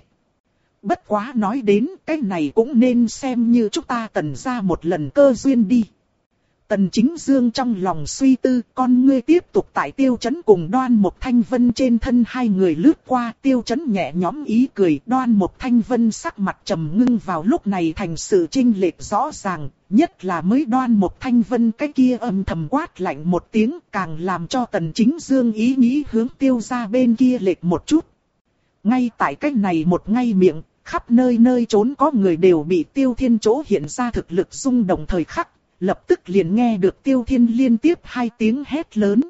Bất quá nói đến cái này cũng nên xem như chúng ta Tần gia một lần cơ duyên đi. Tần Chính Dương trong lòng suy tư, con ngươi tiếp tục tại Tiêu Chấn cùng Đoan Mộc Thanh Vân trên thân hai người lướt qua. Tiêu Chấn nhẹ nhõm ý cười, Đoan Mộc Thanh Vân sắc mặt trầm ngưng vào lúc này thành sự chênh lệch rõ ràng. Nhất là mới Đoan Mộc Thanh Vân cái kia âm thầm quát lạnh một tiếng, càng làm cho Tần Chính Dương ý nghĩ hướng Tiêu ra bên kia lệch một chút. Ngay tại cách này một ngay miệng, khắp nơi nơi trốn có người đều bị Tiêu Thiên chỗ hiện ra thực lực rung động thời khắc. Lập tức liền nghe được Tiêu Thiên liên tiếp hai tiếng hét lớn.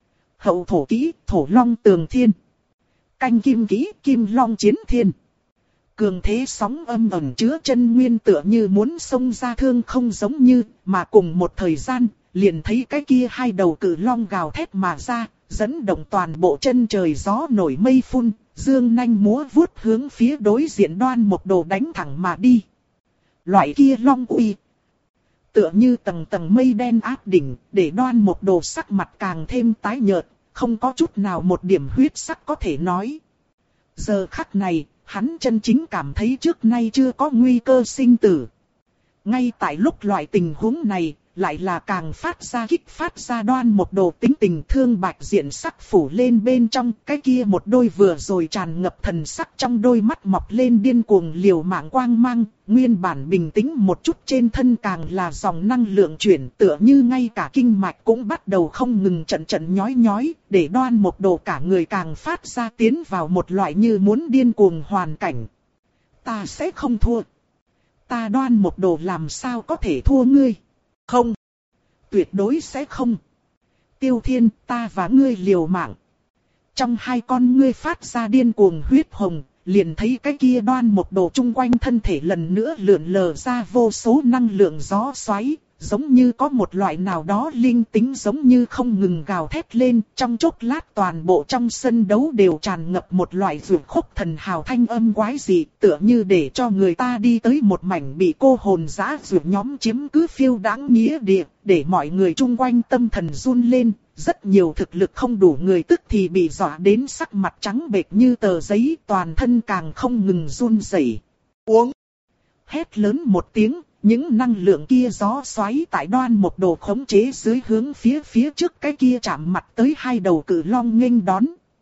Hậu thổ kỹ, thổ long tường thiên. Canh kim kỹ, kim long chiến thiên. Cường thế sóng âm ẩn chứa chân nguyên tựa như muốn xông ra thương không giống như, mà cùng một thời gian, liền thấy cái kia hai đầu cự long gào thét mà ra, dẫn động toàn bộ chân trời gió nổi mây phun, dương nanh múa vuốt hướng phía đối diện Đoan Mộc Đồ đánh thẳng mà đi. Loại kia long uy tựa như tầng tầng mây đen áp đỉnh, để Đoan Mộc Đồ sắc mặt càng thêm tái nhợt, không có chút nào một điểm huyết sắc có thể nói. Giờ khắc này, hắn chân chính cảm thấy trước nay chưa có nguy cơ sinh tử. Ngay tại lúc loại tình huống này, lại là càng phát ra kích phát ra Đoan Mộc Đồ tính tình thương bạch diện sắc phủ lên bên trong, cái kia một đôi vừa rồi tràn ngập thần sắc trong đôi mắt mọc lên điên cuồng liều mạng quang mang, nguyên bản bình tĩnh một chút trên thân càng là dòng năng lượng chuyển, tựa như ngay cả kinh mạch cũng bắt đầu không ngừng trận trận nhói nhói, để Đoan Mộc Đồ cả người càng phát ra tiến vào một loại như muốn điên cuồng hoàn cảnh. Ta sẽ không thua. Ta Đoan Mộc Đồ làm sao có thể thua ngươi? Không, tuyệt đối sẽ không. Tiêu Thiên, ta và ngươi liều mạng. Trong hai con ngươi phát ra điên cuồng huyết hồng, liền thấy cái kia Đoan Mộc Đồ chung quanh thân thể lần nữa lượn lờ ra vô số năng lượng gió xoáy, giống như có một loại nào đó linh tính giống như không ngừng gào thét lên, trong chốc lát toàn bộ trong sân đấu đều tràn ngập một loại vượt khúc thần hào thanh âm quái dị, tựa như để cho người ta đi tới một mảnh bị cô hồn dã vượt nhóm chiếm cứ phiêu đáng nghĩa địa, để mọi người chung quanh tâm thần run lên, rất nhiều thực lực không đủ người tức thì bị dọa đến sắc mặt trắng bệch như tờ giấy, toàn thân càng không ngừng run rẩy. Uống! Hét lớn một tiếng. Những năng lượng kia gió xoáy tại Đoan Mộc Đồ khống chế dưới hướng phía phía trước cái kia chạm mặt tới hai đầu cự long nghênh đón.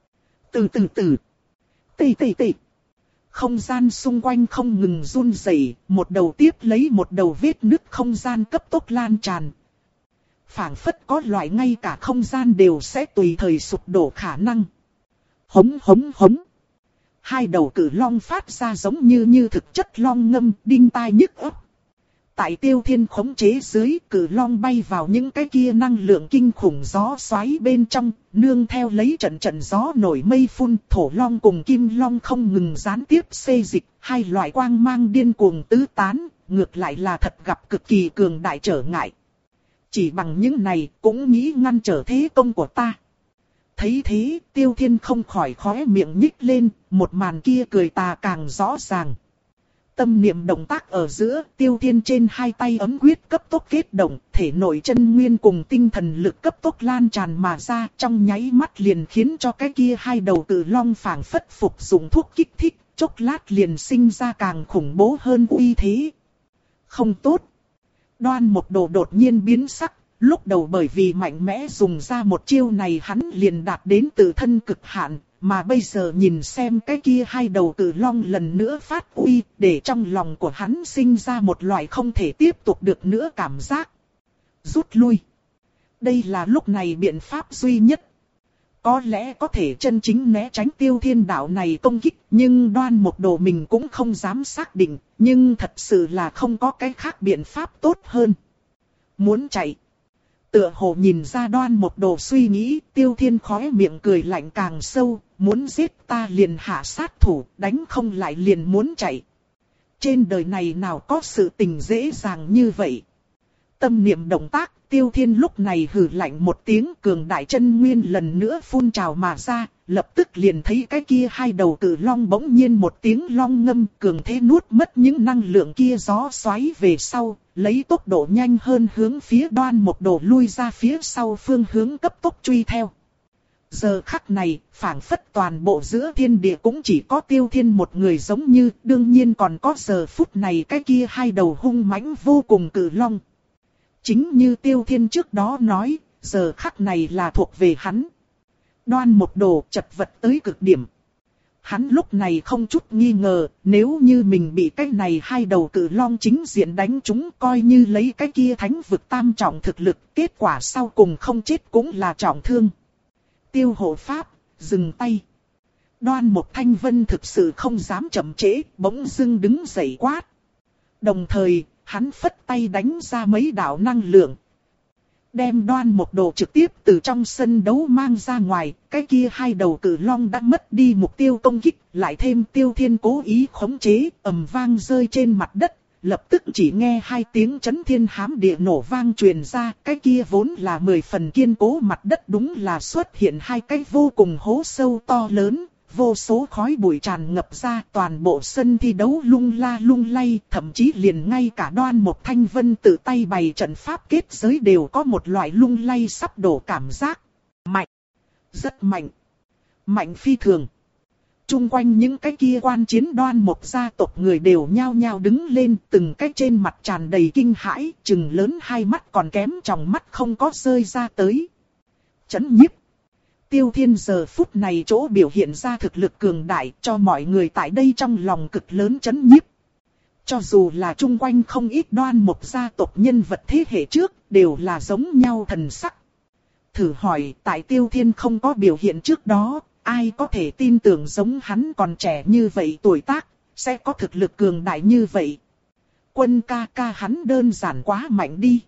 Từ từ từ. Tì tì tì. Không gian xung quanh không ngừng run rẩy, một đầu tiếp lấy một đầu vết nứt không gian cấp tốc lan tràn. Phảng phất có loại ngay cả không gian đều sẽ tùy thời sụp đổ khả năng. Hống hống hống. Hai đầu cự long phát ra giống như như thực chất long ngâm đinh tai nhức óc. Tại Tiêu Thiên khống chế dưới, cự long bay vào những cái kia năng lượng kinh khủng gió xoáy bên trong, nương theo lấy trận trận gió nổi mây phun, thổ long cùng kim long không ngừng gián tiếp xê dịch, hai loại quang mang điên cuồng tứ tán, ngược lại là thật gặp cực kỳ cường đại trở ngại. Chỉ bằng những này cũng nghĩ ngăn trở thế công của ta. Thấy thế, Tiêu Thiên không khỏi khóe miệng nhích lên, một màn kia cười tà càng rõ ràng. Tâm niệm động tác ở giữa, Tiêu Thiên trên hai tay ấm quyết cấp tốc kết động, thể nội chân nguyên cùng tinh thần lực cấp tốc lan tràn mà ra, trong nháy mắt liền khiến cho cái kia hai đầu cự long phảng phất phục dụng thuốc kích thích, chốc lát liền sinh ra càng khủng bố hơn uy thế. Không tốt. Đoan Mộc Đồ đột nhiên biến sắc, lúc đầu bởi vì mạnh mẽ dùng ra một chiêu này hắn liền đạt đến tự thân cực hạn. Mà bây giờ nhìn xem cái kia hai đầu cự long lần nữa phát uy, để trong lòng của hắn sinh ra một loại không thể tiếp tục được nữa cảm giác. Rút lui. Đây là lúc này biện pháp duy nhất. Có lẽ có thể chân chính né tránh Tiêu Thiên đạo này công kích, nhưng Đoan Mộc Đồ mình cũng không dám xác định, nhưng thật sự là không có cái khác biện pháp tốt hơn. Muốn chạy. Tựa hồ nhìn ra Đoan Mộc Đồ suy nghĩ, Tiêu Thiên khóe miệng cười lạnh càng sâu, muốn giết ta liền hạ sát thủ, đánh không lại liền muốn chạy. Trên đời này nào có sự tình dễ dàng như vậy. Tâm niệm động tác, Tiêu Thiên lúc này hừ lạnh một tiếng, cường đại chân nguyên lần nữa phun trào mà ra, lập tức liền thấy cái kia hai đầu cự long bỗng nhiên một tiếng long ngâm, cường thế nuốt mất những năng lượng kia gió xoáy về sau, lấy tốc độ nhanh hơn hướng phía Đoan Mộc Đồ lui ra phía sau phương hướng cấp tốc truy theo. Giờ khắc này, phảng phất toàn bộ giữa thiên địa cũng chỉ có Tiêu Thiên một người giống như, đương nhiên còn có giờ phút này cái kia hai đầu hung mãnh vô cùng cự long. Chính như Tiêu Thiên trước đó nói, giờ khắc này là thuộc về hắn. Đoan Mộc Đồ chật vật tới cực điểm. Hắn lúc này không chút nghi ngờ, nếu như mình bị cái này hai đầu cự long chính diện đánh trúng, coi như lấy cái kia thánh vực tam trọng thực lực, kết quả sau cùng không chết cũng là trọng thương. Tiêu hộ pháp, dừng tay. Đoan Mộc Thanh Vân thực sự không dám chậm trễ, bỗng dưng đứng dậy quát. Đồng thời, hắn phất tay đánh ra mấy đạo năng lượng. Đem Đoan Mộc Đồ trực tiếp từ trong sân đấu mang ra ngoài, cái kia hai đầu cự long đã mất đi mục tiêu công kích, lại thêm Tiêu Thiên cố ý khống chế, ầm vang rơi trên mặt đất, lập tức chỉ nghe hai tiếng chấn thiên hám địa nổ vang truyền ra, cái kia vốn là mười phần kiên cố mặt đất đúng là xuất hiện hai cái vô cùng hố sâu to lớn. Vô số khói bụi tràn ngập ra, toàn bộ sân thi đấu lung la lung lay, thậm chí liền ngay cả Đoan Mộc Thanh Vân tự tay bày trận pháp kết giới đều có một loại lung lay sắp đổ cảm giác. Mạnh, rất mạnh, mạnh phi thường. Trung quanh những cái kia quan chiến Đoan Mộc gia tộc người đều nhao nhao đứng lên, từng cái trên mặt tràn đầy kinh hãi, trừng lớn hai mắt còn kém tròng mắt không có rơi ra tới. Chấn nhiếp. Tiêu Thiên giờ phút này chỗ biểu hiện ra thực lực cường đại cho mọi người tại đây trong lòng cực lớn chấn nhiếp. Cho dù là chung quanh không ít Đoan Mộc gia tộc nhân vật thế hệ trước đều là giống nhau thần sắc. Thử hỏi tại Tiêu Thiên không có biểu hiện trước đó, ai có thể tin tưởng giống hắn còn trẻ như vậy tuổi tác, sẽ có thực lực cường đại như vậy. Quân ca ca hắn đơn giản quá mạnh đi.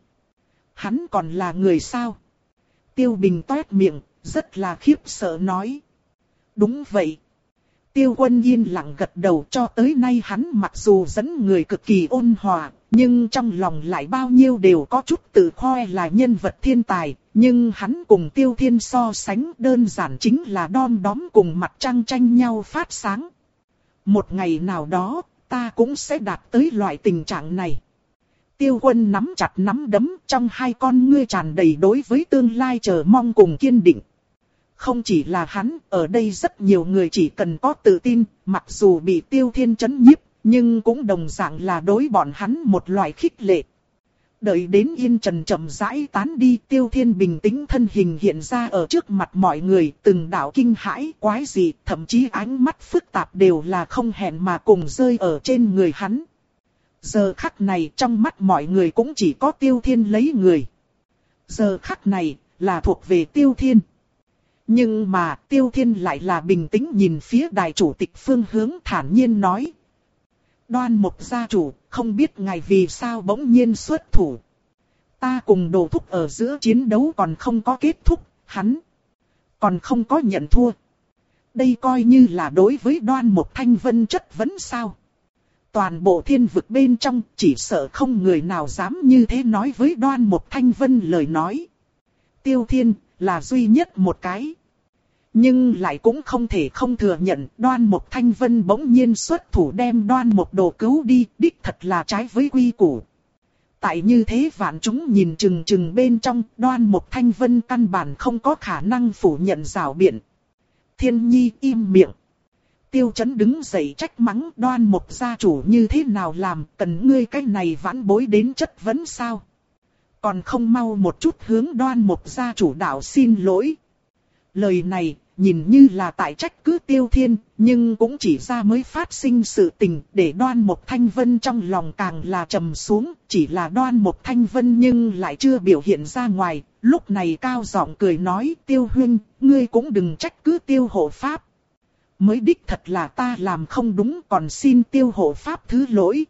Hắn còn là người sao? Tiêu Bình toét miệng. Rất là khiếp sợ nói. Đúng vậy. Tiêu Quân yên lặng gật đầu, cho tới nay hắn mặc dù dẫn người cực kỳ ôn hòa, nhưng trong lòng lại bao nhiêu đều có chút tự khoe là nhân vật thiên tài. Nhưng hắn cùng Tiêu Thiên so sánh đơn giản chính là đom đóm cùng mặt trăng tranh nhau phát sáng. Một ngày nào đó, ta cũng sẽ đạt tới loại tình trạng này. Tiêu Quân nắm chặt nắm đấm, trong hai con ngươi tràn đầy đối với tương lai chờ mong cùng kiên định. Không chỉ là hắn, ở đây rất nhiều người chỉ cần có tự tin, mặc dù bị Tiêu Thiên chấn nhiếp, nhưng cũng đồng dạng là đối bọn hắn một loại khích lệ. Đợi đến yên trần chậm rãi tán đi, Tiêu Thiên bình tĩnh thân hình hiện ra ở trước mặt mọi người, từng đạo kinh hãi, quái dị, thậm chí ánh mắt phức tạp đều là không hẹn mà cùng rơi ở trên người hắn. Giờ khắc này trong mắt mọi người cũng chỉ có Tiêu Thiên lấy người. Giờ khắc này là thuộc về Tiêu Thiên. Nhưng mà Tiêu Thiên lại là bình tĩnh nhìn phía đài chủ tịch phương hướng thản nhiên nói. Đoan Mộc gia chủ, không biết ngài vì sao bỗng nhiên xuất thủ. Ta cùng Đồ Thúc ở giữa chiến đấu còn không có kết thúc, hắn còn không có nhận thua. Đây coi như là đối với Đoan Mộc Thanh Vân chất vấn sao. Toàn bộ thiên vực bên trong chỉ sợ không người nào dám như thế nói với Đoan Mộc Thanh Vân lời nói. Tiêu Thiên là duy nhất một cái. Nhưng lại cũng không thể không thừa nhận Đoan Mộc Thanh Vân bỗng nhiên xuất thủ đem Đoan Mộc Đồ cứu đi, đích thật là trái với quy củ. Tại như thế vạn chúng nhìn chừng chừng bên trong, Đoan Mộc Thanh Vân căn bản không có khả năng phủ nhận rào biện. Thiên Nhi im miệng. Tiêu Chấn đứng dậy trách mắng Đoan Mộc gia chủ như thế nào làm, cần ngươi cái này vãn bối đến chất vấn sao? Còn không mau một chút hướng Đoan Mộc gia chủ đạo xin lỗi. Lời này, nhìn như là tại trách cứ Tiêu Thiên, nhưng cũng chỉ ra mới phát sinh sự tình, để Đoan Mộc Thanh Vân trong lòng càng là trầm xuống, chỉ là Đoan Mộc Thanh Vân nhưng lại chưa biểu hiện ra ngoài, lúc này cao giọng cười nói, Tiêu huynh, ngươi cũng đừng trách cứ Tiêu hộ pháp. Mới đích thật là ta làm không đúng, còn xin Tiêu hộ pháp thứ lỗi.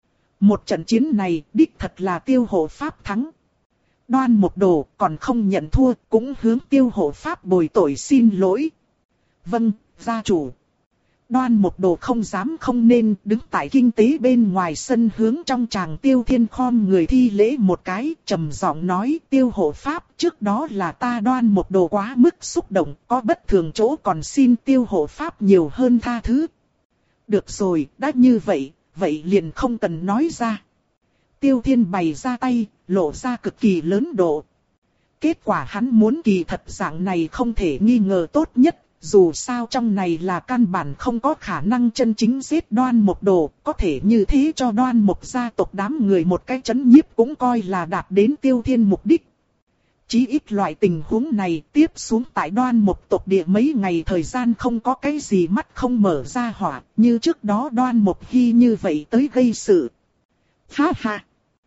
Một trận chiến này, đích thật là Tiêu hộ pháp thắng. Đoan Mộc Đồ còn không nhận thua, cũng hướng Tiêu hộ pháp bồi tội xin lỗi. Vâng, gia chủ. Đoan Mộc Đồ không dám không nên đứng tại kinh tế bên ngoài sân hướng trong tràng Tiêu Thiên khom người thi lễ một cái, trầm giọng nói, Tiêu hộ pháp, trước đó là ta Đoan Mộc Đồ quá mức xúc động, có bất thường chỗ còn xin Tiêu hộ pháp nhiều hơn tha thứ. Được rồi, đã như vậy, vậy liền không cần nói ra. Tiêu Thiên bày ra tay, lộ ra cực kỳ lớn độ. Kết quả hắn muốn kỳ thật dạng này không thể nghi ngờ tốt nhất, dù sao trong này là căn bản không có khả năng chân chính giết Đoan Mục Đồ, có thể như thế cho Đoan Mục gia tộc đám người một cái chấn nhiếp cũng coi là đạt đến Tiêu Thiên mục đích. Chí ít loại tình huống này tiếp xuống tại Đoan Mục tộc địa mấy ngày thời gian không có cái gì mắt không mở ra hỏa, như trước đó Đoan Mục Hy như vậy tới gây sự. Ha ha!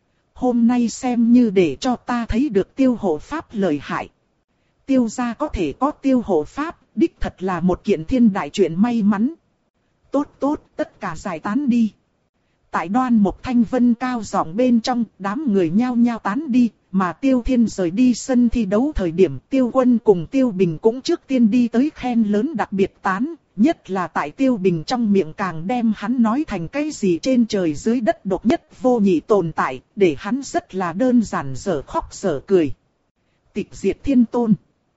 Hôm nay xem như để cho ta thấy được tiêu hộ pháp lợi hại. Tiêu gia có thể có tiêu hộ pháp, đích thật là một kiện thiên đại chuyện may mắn. Tốt tốt, tất cả giải tán đi. Tại Đoan Mục Thanh Vân cao giọng bên trong, đám người nhao nhao tán đi, mà Tiêu Thiên rời đi sân thi đấu thời điểm Tiêu Quân cùng Tiêu Bình cũng trước tiên đi tới khen lớn đặc biệt tán, nhất là tại Tiêu Bình trong miệng càng đem hắn nói thành cái gì trên trời dưới đất độc nhất vô nhị tồn tại, để hắn rất là đơn giản dở khóc dở cười. Tịch diệt thiên tôn.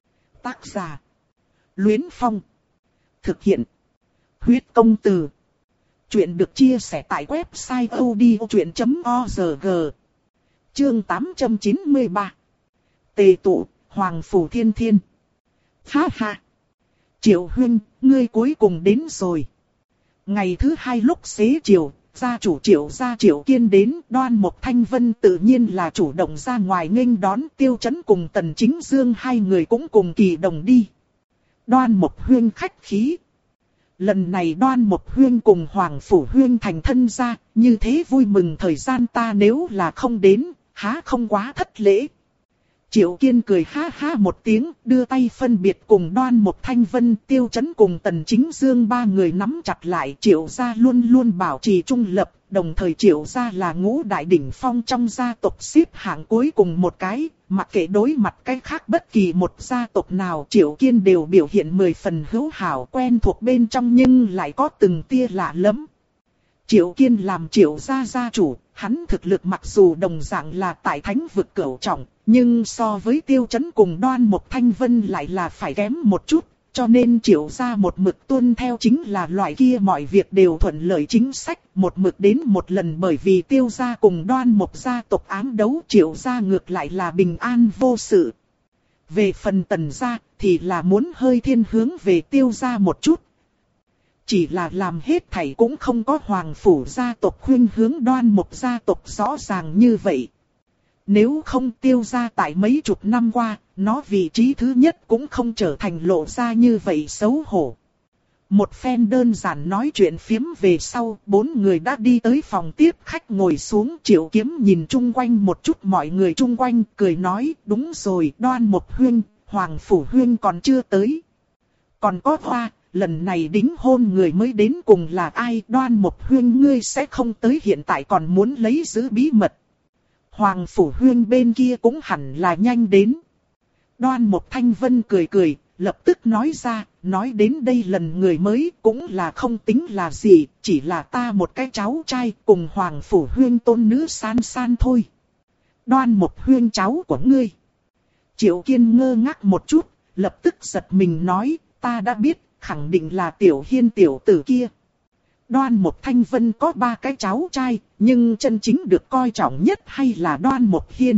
Tác giả: Luyến Phong. Thực hiện: Huyết Công Từ. Chuyện được chia sẻ tại website odchuyện chấm org. Chương tám trăm chín mươi ba. Tề tụ, Hoàng Phủ Thiên Thiên. Ha ha! Triệu huynh, ngươi cuối cùng đến rồi. Ngày thứ hai lúc xế chiều, gia chủ Triệu gia Triệu Kiên đến, Đoan Mục Thanh Vân tự nhiên là chủ động ra ngoài nghênh đón. Tiêu Chấn cùng Tần Chính Dương hai người cũng cùng kỳ đồng đi. Đoan Mục huynh khách khí. Lần này Đoan Mục huynh cùng Hoàng Phủ huynh thành thân gia, như thế vui mừng thời gian ta nếu là không đến, há không quá thất lễ. Triệu Kiên cười ha ha một tiếng, đưa tay phân biệt cùng Đoan Mục Thanh Vân, Tiêu Chấn cùng Tần Chính Dương ba người nắm chặt lại. Triệu gia luôn luôn bảo trì trung lập, đồng thời Triệu gia là ngũ đại đỉnh phong trong gia tộc xếp hạng cuối cùng một cái, mặc kệ đối mặt cái khác bất kỳ một gia tộc nào Triệu Kiên đều biểu hiện mười phần hữu hảo quen thuộc bên trong nhưng lại có từng tia lạ lẫm. Triệu Kiên làm Triệu gia gia chủ, hắn thực lực mặc dù đồng dạng là tại thánh vực cửu trọng, nhưng so với Tiêu Chấn cùng Đoan Mục Thanh Vân lại là phải kém một chút, cho nên Triệu gia một mực tuân theo chính là loại kia mọi việc đều thuận lợi chính sách, một mực đến một lần bởi vì Tiêu gia cùng Đoan Mục gia tộc ám đấu Triệu gia ngược lại là bình an vô sự. Về phần Tần gia thì là muốn hơi thiên hướng về Tiêu gia một chút. Chỉ là làm hết thảy cũng không có Hoàng Phủ gia tộc khuynh hướng Đoan Mục gia tộc rõ ràng như vậy. Nếu không Tiêu gia tại mấy chục năm qua, nó vị trí thứ nhất cũng không trở thành lộ ra như vậy xấu hổ. Một phen đơn giản nói chuyện phiếm về sau, bốn người đã đi tới phòng tiếp khách ngồi xuống. Triệu Kiếm nhìn chung quanh một chút mọi người chung quanh, cười nói, đúng rồi, Đoan Mục huynh, Hoàng Phủ huynh còn chưa tới. Còn có Hoa, lần này đính hôn người mới đến cùng là ai? Đoan Mục huynh ngươi sẽ không tới, hiện tại còn muốn lấy giữ bí mật. Hoàng Phủ huynh bên kia cũng hẳn là nhanh đến. Đoan Mục Thanh Vân cười cười, lập tức nói ra, nói đến đây lần người mới cũng là không tính là gì, chỉ là ta một cái cháu trai cùng Hoàng Phủ huynh tôn nữ san san thôi. Đoan Mục huynh cháu của ngươi. Triệu Kiên ngơ ngác một chút, lập tức giật mình nói, ta đã biết, khẳng định là Tiểu Hiên tiểu tử kia. Đoan Mục Thanh Vân có ba cái cháu trai, nhưng chân chính được coi trọng nhất hay là Đoan Mục Hiên.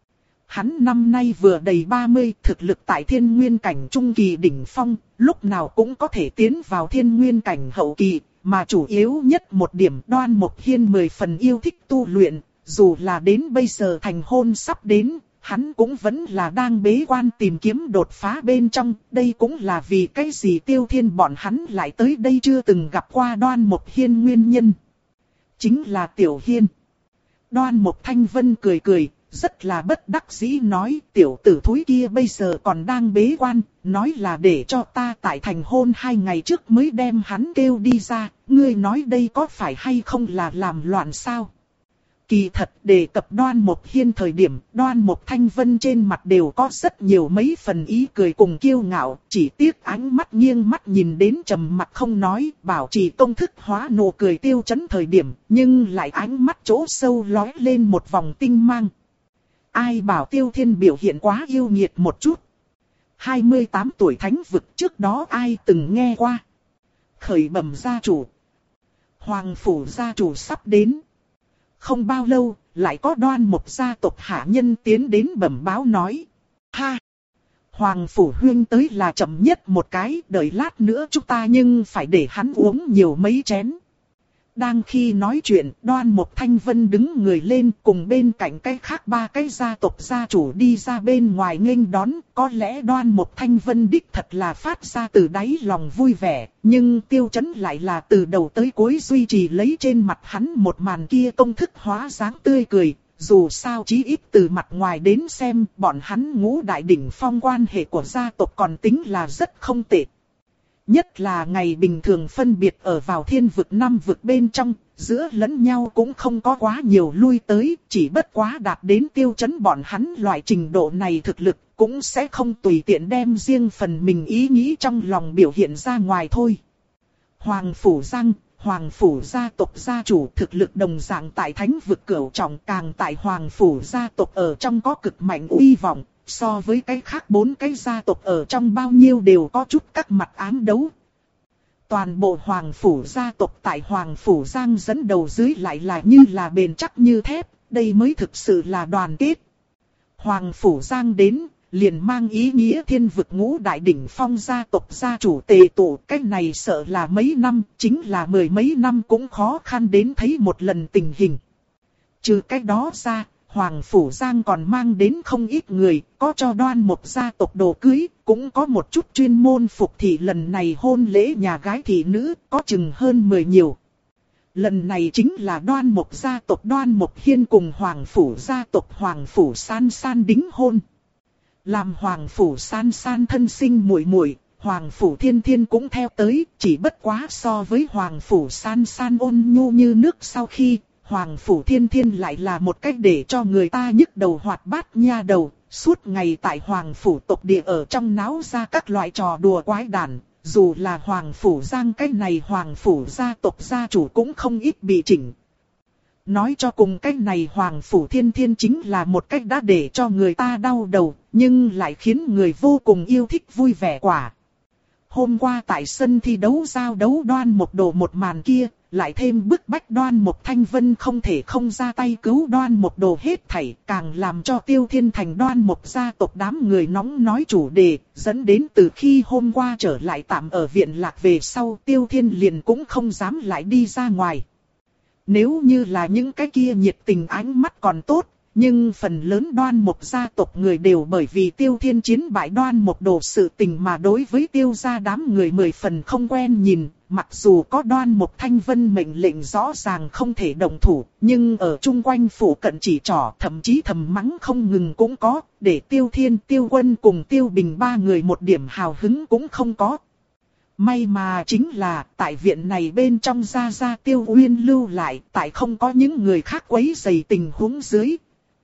Hắn năm nay vừa đầy ba mươi, thực lực tại thiên nguyên cảnh trung kỳ đỉnh phong, lúc nào cũng có thể tiến vào thiên nguyên cảnh hậu kỳ, mà chủ yếu nhất một điểm Đoan Mục Hiên mười phần yêu thích tu luyện, dù là đến bây giờ thành hôn sắp đến, hắn cũng vẫn là đang bế quan tìm kiếm đột phá bên trong, đây cũng là vì cái gì Tiêu Thiên bọn hắn lại tới đây chưa từng gặp qua Đoan Mục Hiên nguyên nhân. Chính là Tiểu Hiên. Đoan Mục Thanh Vân cười cười, rất là bất đắc dĩ nói, tiểu tử thúi kia bây giờ còn đang bế quan, nói là để cho ta tại thành hôn hai ngày trước mới đem hắn kêu đi ra, ngươi nói đây có phải hay không là làm loạn sao? Kỳ thật đề cập Đoan Mục Hiên thời điểm, Đoan Mục Thanh Vân trên mặt đều có rất nhiều mấy phần ý cười cùng kiêu ngạo, chỉ tiếc ánh mắt nghiêng mắt nhìn đến trầm mặt không nói, bảo trì công thức hóa nụ cười Tiêu Chấn thời điểm, nhưng lại ánh mắt chỗ sâu lóe lên một vòng tinh mang. Ai bảo Tiêu Thiên biểu hiện quá yêu nghiệt một chút. hai mươi tám tuổi thánh vực trước đó ai từng nghe qua. Khởi bẩm gia chủ. Hoàng Phủ gia chủ sắp đến. Không bao lâu, lại có Đoan Mục gia tộc hạ nhân tiến đến bẩm báo nói. Ha! Hoàng phủ huynh tới là chậm nhất một cái, đợi lát nữa chúng ta nhưng phải để hắn uống nhiều mấy chén. Đang khi nói chuyện, Đoan Mục Thanh Vân đứng người lên cùng bên cạnh cái khác ba cái gia tộc gia chủ đi ra bên ngoài nghênh đón. Có lẽ Đoan Mục Thanh Vân đích thật là phát ra từ đáy lòng vui vẻ, nhưng Tiêu Chấn lại là từ đầu tới cuối duy trì lấy trên mặt hắn một màn kia công thức hóa dáng tươi cười. Dù sao chí ít từ mặt ngoài đến xem, bọn hắn ngũ đại đỉnh phong quan hệ của gia tộc còn tính là rất không tệ. Nhất là ngày bình thường phân biệt ở vào thiên vực năm vực bên trong, giữa lẫn nhau cũng không có quá nhiều lui tới, chỉ bất quá đạt đến Tiêu Chấn bọn hắn loại trình độ này thực lực, cũng sẽ không tùy tiện đem riêng phần mình ý nghĩ trong lòng biểu hiện ra ngoài thôi. Hoàng Phủ Giang, Hoàng Phủ gia tộc gia chủ thực lực đồng dạng tại thánh vực cửu trọng, càng tại Hoàng Phủ gia tộc ở trong có cực mạnh uy vọng. So với cái khác bốn cái gia tộc ở trong bao nhiêu đều có chút các mặt ám đấu. Toàn bộ Hoàng Phủ gia tộc tại Hoàng Phủ Giang dẫn đầu dưới lại là như là bền chắc như thép, đây mới thực sự là đoàn kết. Hoàng Phủ Giang đến, liền mang ý nghĩa thiên vực ngũ đại đỉnh phong gia tộc gia chủ tề tụ. Cách này sợ là mấy năm, chính là mười mấy năm cũng khó khăn đến thấy một lần tình hình. Trừ cách đó ra, Hoàng Phủ Giang còn mang đến không ít người, có cho Đoan Mục gia tộc đồ cưới, cũng có một chút chuyên môn phục thị lần này hôn lễ nhà gái thị nữ, có chừng hơn mười nhiều. Lần này chính là Đoan Mục gia tộc Đoan Mục Hiên cùng Hoàng Phủ gia tộc Hoàng Phủ San San đính hôn. Làm Hoàng Phủ San San thân sinh muội muội, Hoàng Phủ Thiên Thiên cũng theo tới, chỉ bất quá so với Hoàng Phủ San San ôn nhu như nước sau khi. Hoàng Phủ Thiên Thiên lại là một cách để cho người ta nhức đầu hoạt bát nha đầu, suốt ngày tại Hoàng Phủ tộc địa ở trong náo ra các loại trò đùa quái đản. Dù là Hoàng Phủ Giang cái này Hoàng Phủ gia tộc gia chủ cũng không ít bị chỉnh. Nói cho cùng cái này Hoàng Phủ Thiên Thiên chính là một cách đã để cho người ta đau đầu, nhưng lại khiến người vô cùng yêu thích vui vẻ quả. Hôm qua tại sân thi đấu giao đấu Đoan Mục Đồ một màn kia, lại thêm bức bách Đoan Mục Thanh Vân không thể không ra tay cứu Đoan Mục Đồ hết thảy, càng làm cho Tiêu Thiên thành Đoan Mục gia tộc đám người nóng nói chủ đề, dẫn đến từ khi hôm qua trở lại tạm ở viện lạc về sau, Tiêu Thiên liền cũng không dám lại đi ra ngoài. Nếu như là những cái kia nhiệt tình ánh mắt còn tốt, nhưng phần lớn Đoan Mục gia tộc người đều bởi vì Tiêu Thiên chiến bại Đoan Mục Đồ sự tình mà đối với Tiêu gia đám người mười phần không quen nhìn. Mặc dù có Đoan Mục Thanh Vân mệnh lệnh rõ ràng không thể động thủ, nhưng ở chung quanh phủ cận chỉ trỏ thậm chí thầm mắng không ngừng cũng có, để Tiêu Thiên, Tiêu Quân cùng Tiêu Bình ba người một điểm hào hứng cũng không có. May mà chính là tại viện này bên trong gia gia Tiêu Uyên lưu lại, tại không có những người khác quấy rầy tình huống dưới.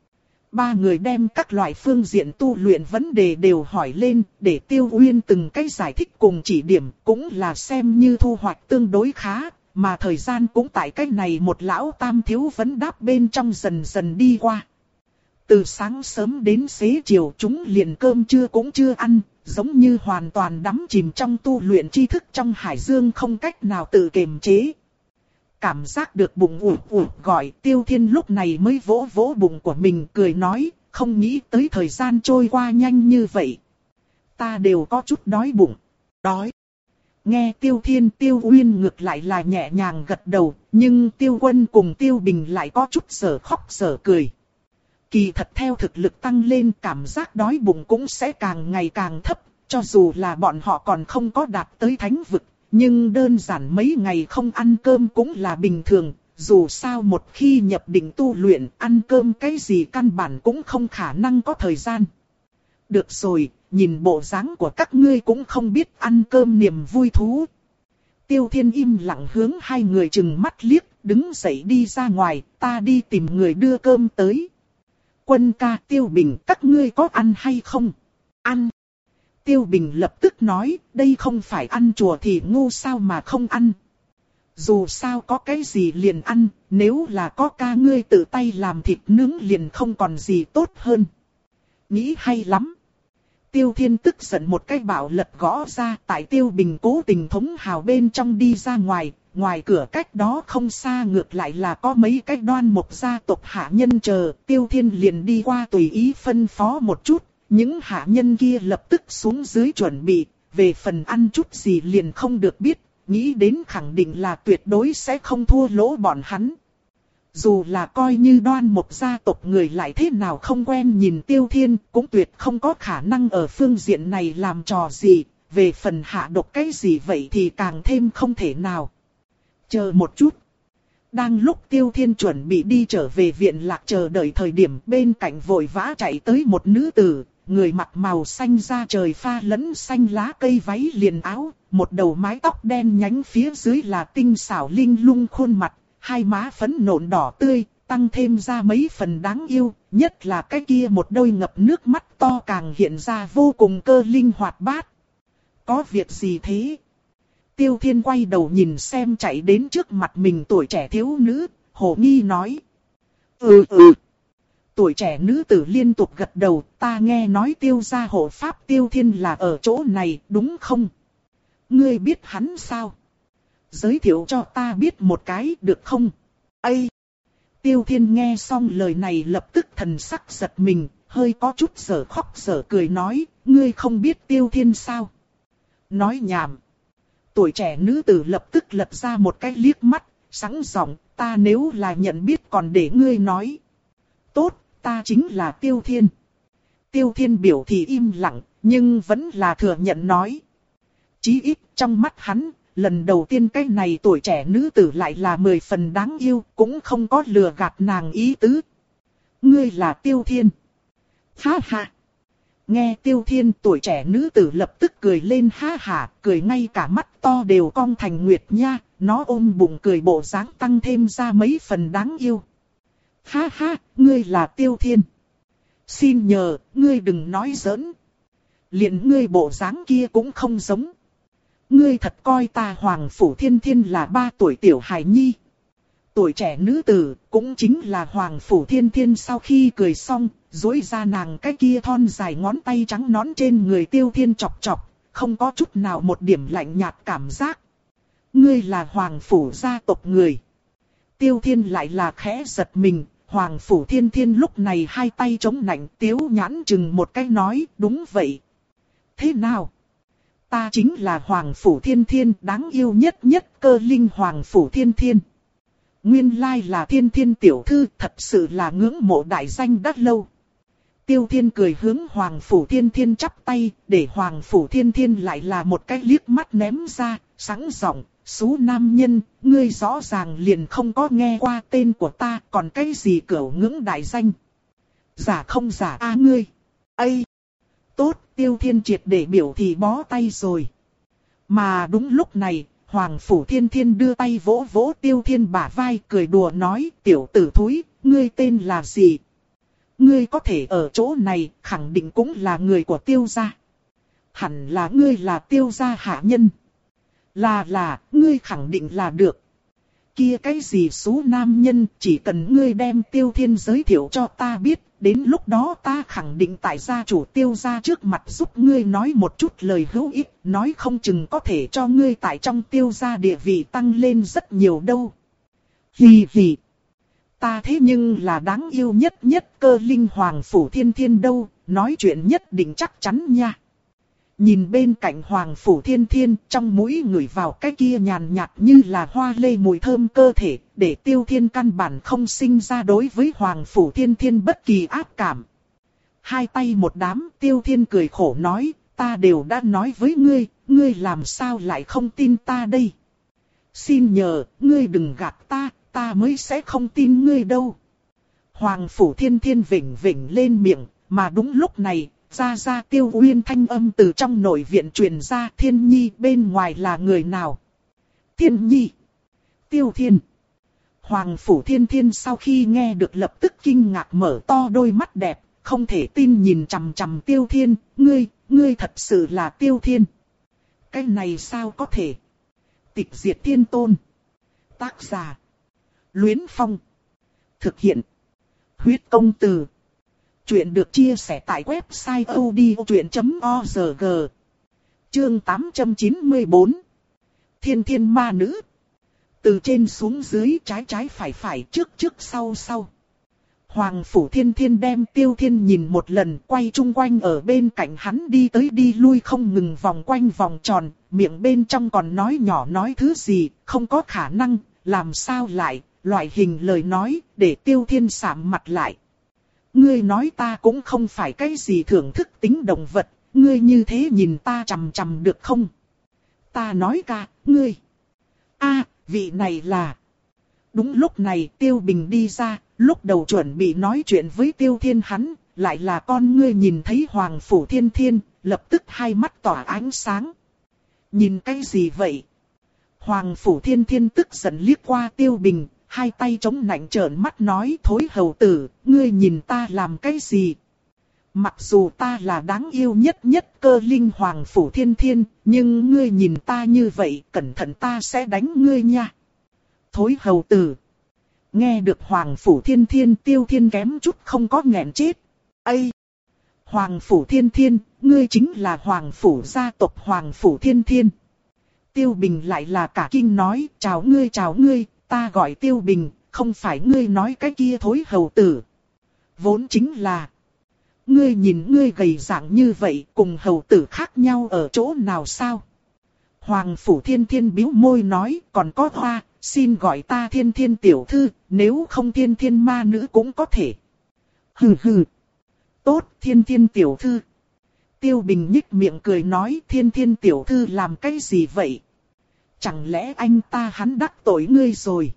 Ba người đem các loại phương diện tu luyện vấn đề đều hỏi lên, để Tiêu Uyên từng cái giải thích cùng chỉ điểm, cũng là xem như thu hoạch tương đối khá, mà thời gian cũng tại cái này một lão tam thiếu vấn đáp bên trong dần dần đi qua. Từ sáng sớm đến xế chiều chúng liền cơm trưa cũng chưa ăn, giống như hoàn toàn đắm chìm trong tu luyện tri thức trong hải dương không cách nào tự kiềm chế. Cảm giác được bụng ủ ủ gọi, Tiêu Thiên lúc này mới vỗ vỗ bụng của mình cười nói, không nghĩ tới thời gian trôi qua nhanh như vậy. Ta đều có chút đói bụng. Đói. Nghe Tiêu Thiên, Tiêu Uyên ngược lại là nhẹ nhàng gật đầu, nhưng Tiêu Quân cùng Tiêu Bình lại có chút sở khóc sở cười. Kỳ thật theo thực lực tăng lên, cảm giác đói bụng cũng sẽ càng ngày càng thấp, cho dù là bọn họ còn không có đạt tới thánh vực. Nhưng đơn giản mấy ngày không ăn cơm cũng là bình thường, dù sao một khi nhập định tu luyện, ăn cơm cái gì căn bản cũng không khả năng có thời gian. Được rồi, nhìn bộ dáng của các ngươi cũng không biết ăn cơm niềm vui thú. Tiêu Thiên im lặng hướng hai người chừng mắt liếc, đứng dậy đi ra ngoài, ta đi tìm người đưa cơm tới. Quân ca, Tiêu Bình, các ngươi có ăn hay không? Ăn. Tiêu Bình lập tức nói, đây không phải ăn chùa thì ngu sao mà không ăn. Dù sao có cái gì liền ăn, nếu là có ca ngươi tự tay làm thịt nướng liền không còn gì tốt hơn. Nghĩ hay lắm. Tiêu Thiên tức giận một cái bảo lật gõ ra, tại Tiêu Bình cố tình thống hào bên trong đi ra ngoài, ngoài cửa cách đó không xa ngược lại là có mấy cái Đoan Mục gia tộc hạ nhân chờ, Tiêu Thiên liền đi qua tùy ý phân phó một chút. Những hạ nhân kia lập tức xuống dưới chuẩn bị, về phần ăn chút gì liền không được biết, nghĩ đến khẳng định là tuyệt đối sẽ không thua lỗ bọn hắn. Dù là coi như Đoan Mộc gia tộc người lại thế nào không quen nhìn Tiêu Thiên, cũng tuyệt không có khả năng ở phương diện này làm trò gì, về phần hạ độc cái gì vậy thì càng thêm không thể nào. Chờ một chút. Đang lúc Tiêu Thiên chuẩn bị đi trở về viện lạc chờ đợi thời điểm, bên cạnh vội vã chạy tới một nữ tử, người mặc màu xanh da trời pha lẫn xanh lá cây váy liền áo, một đầu mái tóc đen nhánh phía dưới là tinh xảo linh lung khuôn mặt, hai má phấn nộn đỏ tươi, tăng thêm ra mấy phần đáng yêu, nhất là cái kia một đôi ngập nước mắt to càng hiện ra vô cùng cơ linh hoạt bát. Có việc gì thế? Tiêu Thiên quay đầu nhìn xem chạy đến trước mặt mình tuổi trẻ thiếu nữ, hồ nghi nói. Ừ ừ. Tuổi trẻ nữ tử liên tục gật đầu, ta nghe nói Tiêu gia hộ pháp Tiêu Thiên là ở chỗ này, đúng không? Ngươi biết hắn sao? Giới thiệu cho ta biết một cái được không? Ây! Tiêu Thiên nghe xong lời này lập tức thần sắc giật mình, hơi có chút giở khóc giở cười nói, ngươi không biết Tiêu Thiên sao? Nói nhảm. Tuổi trẻ nữ tử lập tức lật ra một cái liếc mắt, sẵn giọng, ta nếu là nhận biết còn để ngươi nói. Tốt, ta chính là Tiêu Thiên. Tiêu Thiên biểu thì im lặng, nhưng vẫn là thừa nhận nói. Chí ít trong mắt hắn, lần đầu tiên cái này tuổi trẻ nữ tử lại là mười phần đáng yêu, cũng không có lừa gạt nàng ý tứ. Ngươi là Tiêu Thiên. Ha ha. Nghe Tiêu Thiên, tuổi trẻ nữ tử lập tức cười lên ha hả, cười ngay cả mắt to đều cong thành nguyệt nha, nó ôm bụng cười bộ dáng tăng thêm ra mấy phần đáng yêu. Ha ha, ngươi là Tiêu Thiên. Xin nhờ, ngươi đừng nói giỡn. Liền ngươi bộ dáng kia cũng không giống. Ngươi thật coi ta Hoàng Phủ Thiên Thiên là ba tuổi tiểu hài nhi. Tuổi trẻ nữ tử, cũng chính là Hoàng Phủ Thiên Thiên sau khi cười xong, duỗi ra nàng cái kia thon dài ngón tay trắng nõn trên người Tiêu Thiên chọc chọc, không có chút nào một điểm lạnh nhạt cảm giác. Ngươi là Hoàng Phủ gia tộc người. Tiêu Thiên lại là khẽ giật mình, Hoàng Phủ Thiên Thiên lúc này hai tay chống nạnh tiếu nhãn chừng một cái nói, đúng vậy. Thế nào? Ta chính là Hoàng Phủ Thiên Thiên, đáng yêu nhất nhất cơ linh Hoàng Phủ Thiên Thiên. Nguyên lai là Thiên Thiên tiểu thư, thật sự là ngưỡng mộ đại danh đắt lâu. Tiêu Thiên cười hướng Hoàng Phủ Thiên Thiên chắp tay, để Hoàng Phủ Thiên Thiên lại là một cái liếc mắt ném ra, sẵn giọng, xú nam nhân, ngươi rõ ràng liền không có nghe qua tên của ta, còn cái gì cửu ngưỡng đại danh. Giả không giả a à ngươi. Ây! Tốt, Tiêu Thiên triệt để biểu thì bó tay rồi. Mà đúng lúc này, Hoàng Phủ Thiên Thiên đưa tay vỗ vỗ Tiêu Thiên bả vai, cười đùa nói, tiểu tử thúi, ngươi tên là gì? Ngươi có thể ở chỗ này, khẳng định cũng là người của Tiêu gia. Hẳn là ngươi là Tiêu gia hạ nhân. Là là, ngươi khẳng định là được. Kia cái gì xú nam nhân, chỉ cần ngươi đem Tiêu Thiên giới thiệu cho ta biết, đến lúc đó ta khẳng định tại gia chủ Tiêu gia trước mặt giúp ngươi nói một chút lời hữu ích, nói không chừng có thể cho ngươi tại trong Tiêu gia địa vị tăng lên rất nhiều đâu. Hì hì. Ta thế nhưng là đáng yêu nhất nhất cơ linh Hoàng Phủ Thiên Thiên đâu, nói chuyện nhất định chắc chắn nha. Nhìn bên cạnh Hoàng Phủ Thiên Thiên, trong mũi ngửi vào cái kia nhàn nhạt như là hoa lê mùi thơm cơ thể, để Tiêu Thiên căn bản không sinh ra đối với Hoàng Phủ Thiên Thiên bất kỳ ác cảm. Hai tay một đám, Tiêu Thiên cười khổ nói, ta đều đã nói với ngươi, ngươi làm sao lại không tin ta đây? Xin nhờ, ngươi đừng gạt ta, ta mới sẽ không tin ngươi đâu. Hoàng Phủ Thiên Thiên vểnh vểnh lên miệng, mà đúng lúc này, ra ra Tiêu Uyên thanh âm từ trong nội viện truyền ra, Thiên Nhi bên ngoài là người nào? Thiên Nhi. Tiêu Thiên. Hoàng Phủ Thiên Thiên sau khi nghe được lập tức kinh ngạc mở to đôi mắt đẹp, không thể tin nhìn chằm chằm Tiêu Thiên, ngươi, ngươi thật sự là Tiêu Thiên. Cái này sao có thể? Tịch diệt thiên tôn. Tác giả. Luyến Phong. Thực hiện. Huyết công từ. Chuyện được chia sẻ tại website odchuyện chấm org. Chương tám trăm chín mươi tư. Thiên Thiên ma nữ. Từ trên xuống dưới trái trái phải phải trước trước sau sau. Hoàng Phủ Thiên Thiên đem Tiêu Thiên nhìn một lần, quay chung quanh ở bên cạnh hắn đi tới đi lui không ngừng vòng quanh vòng tròn, miệng bên trong còn nói nhỏ nói thứ gì, không có khả năng, làm sao lại, loại hình lời nói, để Tiêu Thiên sạm mặt lại. Ngươi nói ta cũng không phải cái gì thưởng thức tính động vật, ngươi như thế nhìn ta chằm chằm được không? Ta nói ca, ngươi. A, vị này là... Đúng lúc này Tiêu Bình đi ra, lúc đầu chuẩn bị nói chuyện với Tiêu Thiên hắn, lại là con ngươi nhìn thấy Hoàng Phủ Thiên Thiên, lập tức hai mắt tỏa ánh sáng. Nhìn cái gì vậy? Hoàng Phủ Thiên Thiên tức giận liếc qua Tiêu Bình, hai tay chống nạnh trợn mắt nói thối hầu tử, ngươi nhìn ta làm cái gì? Mặc dù ta là đáng yêu nhất nhất cơ linh Hoàng Phủ Thiên Thiên, nhưng ngươi nhìn ta như vậy, cẩn thận ta sẽ đánh ngươi nha. Thối hầu tử. Nghe được Hoàng Phủ Thiên Thiên, Tiêu Thiên kém chút không có nghẹn chết. Ây! Hoàng Phủ Thiên Thiên, ngươi chính là Hoàng Phủ gia tộc Hoàng Phủ Thiên Thiên. Tiêu Bình lại là cả kinh nói, chào ngươi chào ngươi, ta gọi Tiêu Bình, không phải ngươi nói cái kia thối hầu tử. Vốn chính là... Ngươi nhìn ngươi gầy dạng như vậy, cùng hầu tử khác nhau ở chỗ nào sao? Hoàng Phủ Thiên Thiên bĩu môi nói, còn có hoa, xin gọi ta Thiên Thiên tiểu thư, nếu không Thiên Thiên ma nữ cũng có thể. Hừ hừ. Tốt, Thiên Thiên tiểu thư. Tiêu Bình nhích miệng cười nói, Thiên Thiên tiểu thư làm cái gì vậy? Chẳng lẽ anh ta hắn đắc tội ngươi rồi?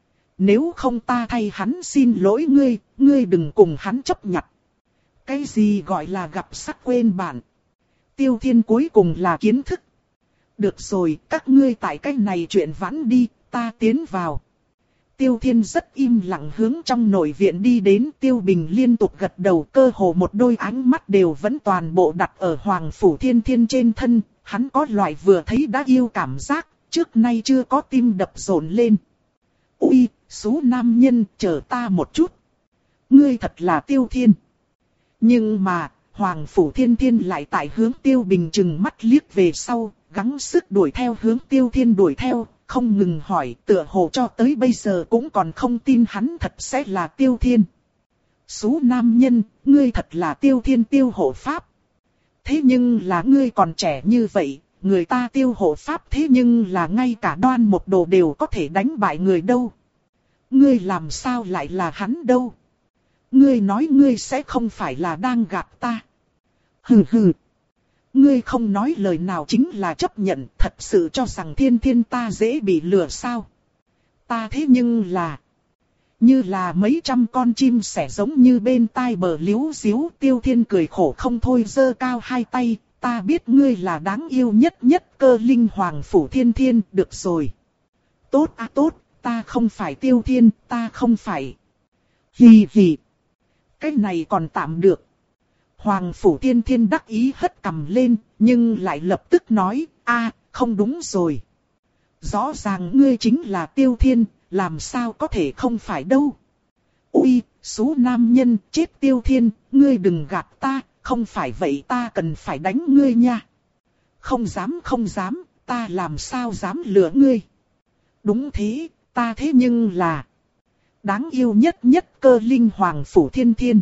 Nếu không ta thay hắn xin lỗi ngươi, ngươi đừng cùng hắn chấp nhặt. Cái gì gọi là gặp sắc quên bạn? Tiêu Thiên cuối cùng là kiến thức. Được rồi, các ngươi tại cái này chuyện vãn đi, ta tiến vào. Tiêu Thiên rất im lặng hướng trong nội viện đi đến, Tiêu Bình liên tục gật đầu, cơ hồ một đôi ánh mắt đều vẫn toàn bộ đặt ở Hoàng Phủ Thiên Thiên trên thân, hắn có loại vừa thấy đã yêu cảm giác, trước nay chưa có tim đập rộn lên. Ui, số nam nhân, chờ ta một chút. Ngươi thật là Tiêu Thiên. Nhưng mà, Hoàng Phủ Thiên Thiên lại tại hướng Tiêu Bình chừng mắt liếc về sau, gắng sức đuổi theo hướng Tiêu Thiên đuổi theo, không ngừng hỏi, tựa hồ cho tới bây giờ cũng còn không tin hắn thật sẽ là Tiêu Thiên. Số nam nhân, ngươi thật là Tiêu Thiên Tiêu hộ pháp. Thế nhưng là ngươi còn trẻ như vậy, người ta Tiêu hộ pháp thế nhưng là ngay cả đoan một đồ đều có thể đánh bại người đâu. Ngươi làm sao lại là hắn đâu? Ngươi nói ngươi sẽ không phải là đang gạt ta. Hừ hừ. Ngươi không nói lời nào chính là chấp nhận, thật sự cho rằng Thiên Thiên ta dễ bị lừa sao? Ta thế nhưng là... Như là mấy trăm con chim sẻ giống như bên tai bờ liếu ríu, Tiêu Thiên cười khổ không thôi giơ cao hai tay, ta biết ngươi là đáng yêu nhất nhất cơ linh Hoàng Phủ Thiên Thiên, được rồi. Tốt à tốt, ta không phải Tiêu Thiên, ta không phải. Hì hì. Cái này còn tạm được. Hoàng Phủ Thiên Thiên đắc ý hất cằm lên, nhưng lại lập tức nói, a, không đúng rồi. Rõ ràng ngươi chính là Tiêu Thiên, làm sao có thể không phải đâu. Ui, số nam nhân, chết Tiêu Thiên, ngươi đừng gạt ta, không phải vậy ta cần phải đánh ngươi nha. Không dám không dám, ta làm sao dám lừa ngươi. Đúng thế, ta thế nhưng là... Đáng yêu nhất nhất cơ linh Hoàng Phủ Thiên Thiên.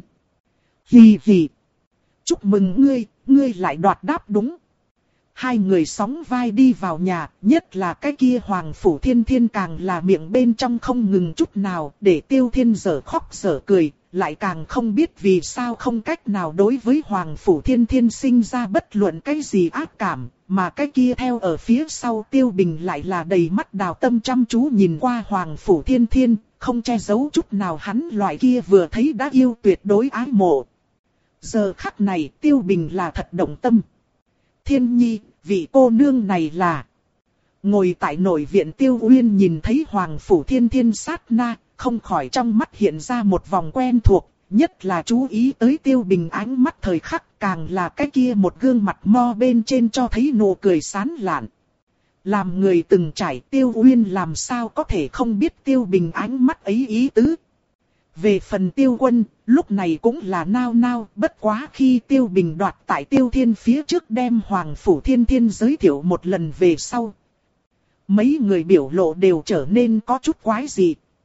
Hì hì. Chúc mừng ngươi, ngươi lại đoạt đáp đúng. Hai người sóng vai đi vào nhà, nhất là cái kia Hoàng Phủ Thiên Thiên càng là miệng bên trong không ngừng chút nào, để Tiêu Thiên dở khóc dở cười, lại càng không biết vì sao không cách nào đối với Hoàng Phủ Thiên Thiên sinh ra bất luận cái gì ác cảm, mà cái kia theo ở phía sau Tiêu Bình lại là đầy mắt đào tâm chăm chú nhìn qua Hoàng Phủ Thiên Thiên, không che giấu chút nào hắn loại kia vừa thấy đã yêu tuyệt đối ái mộ. Giờ khắc này Tiêu Bình là thật động tâm. Thiên Nhi, vị cô nương này là... Ngồi tại nội viện Tiêu Uyên nhìn thấy Hoàng Phủ Thiên Thiên sát na, không khỏi trong mắt hiện ra một vòng quen thuộc, nhất là chú ý tới Tiêu Bình ánh mắt thời khắc, càng là cái kia một gương mặt mo bên trên cho thấy nụ cười sán lạn. Làm người từng trải Tiêu Uyên làm sao có thể không biết Tiêu Bình ánh mắt ấy ý tứ. Về phần Tiêu Quân, lúc này cũng là nao nao, bất quá khi Tiêu Bình đoạt tại Tiêu Thiên phía trước đem Hoàng Phủ Thiên Thiên giới thiệu một lần về sau. Mấy người biểu lộ đều trở nên có chút quái dị.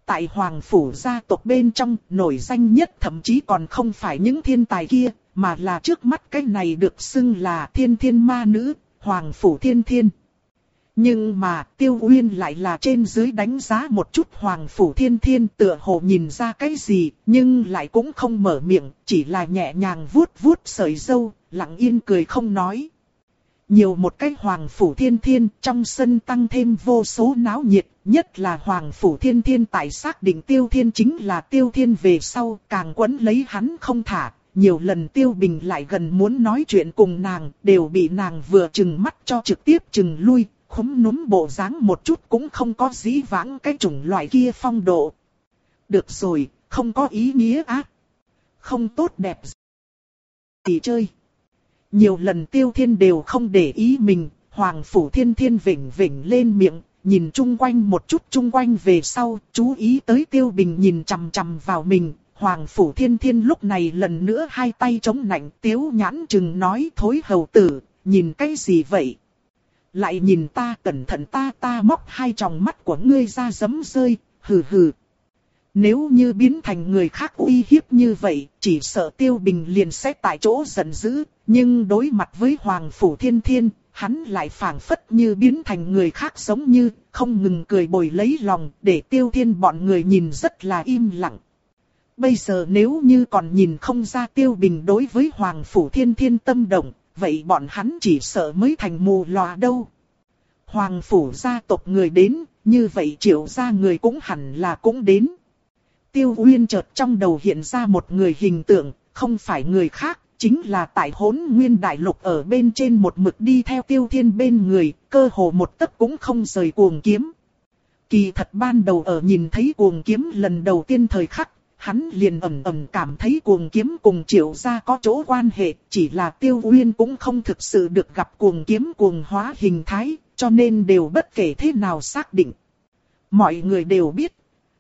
tại Hoàng Phủ gia tộc bên trong nổi danh nhất thậm chí còn không phải những thiên tài kia, mà là trước mắt cái này được xưng là thiên thiên ma nữ, Hoàng Phủ Thiên Thiên. Nhưng mà Tiêu Uyên lại là trên dưới đánh giá một chút Hoàng Phủ Thiên Thiên, tựa hồ nhìn ra cái gì, nhưng lại cũng không mở miệng, chỉ là nhẹ nhàng vuốt vuốt sợi râu, lặng yên cười không nói. Nhiều một cái Hoàng Phủ Thiên Thiên, trong sân tăng thêm vô số náo nhiệt, nhất là Hoàng Phủ Thiên Thiên tại xác định Tiêu Thiên chính là Tiêu Thiên về sau, càng quấn lấy hắn không thả. Nhiều lần Tiêu Bình lại gần muốn nói chuyện cùng nàng, đều bị nàng vừa chừng mắt cho trực tiếp chừng lui, khúm núm bộ dáng một chút cũng không có dĩ vãng cái chủng loại kia phong độ. Được rồi, không có ý nghĩa ác, không tốt đẹp gì chơi. Nhiều lần Tiêu Thiên đều không để ý mình, Hoàng Phủ Thiên Thiên vểnh vểnh lên miệng, nhìn chung quanh một chút chung quanh về sau, chú ý tới Tiêu Bình nhìn chằm chằm vào mình. Hoàng Phủ Thiên Thiên lúc này lần nữa hai tay chống nạnh, tiếu nhãn chừng nói: thối hầu tử, nhìn cái gì vậy? Lại nhìn ta, cẩn thận ta ta móc hai tròng mắt của ngươi ra giấm rơi, hừ hừ. Nếu như biến thành người khác uy hiếp như vậy, chỉ sợ Tiêu Bình liền sẽ tại chỗ giận dữ, nhưng đối mặt với Hoàng Phủ Thiên Thiên, hắn lại phảng phất như biến thành người khác giống như, không ngừng cười bồi lấy lòng, để Tiêu Thiên bọn người nhìn rất là im lặng. Bây giờ nếu như còn nhìn không ra Tiêu Bình đối với Hoàng Phủ Thiên Thiên tâm động, vậy bọn hắn chỉ sợ mới thành mù lòa đâu. Hoàng Phủ gia tộc người đến, như vậy Triệu gia người cũng hẳn là cũng đến. Tiêu Uyên chợt trong đầu hiện ra một người hình tượng, không phải người khác, chính là tại Hỗn Nguyên Đại Lục ở bên trên một mực đi theo Tiêu Thiên bên người, cơ hồ một tấc cũng không rời Cuồng Kiếm. Kỳ thật ban đầu ở nhìn thấy Cuồng Kiếm lần đầu tiên thời khắc, hắn liền ầm ầm cảm thấy Cuồng Kiếm cùng Triệu gia có chỗ quan hệ, chỉ là Tiêu Uyên cũng không thực sự được gặp Cuồng Kiếm cuồng hóa hình thái, cho nên đều bất kể thế nào xác định. Mọi người đều biết,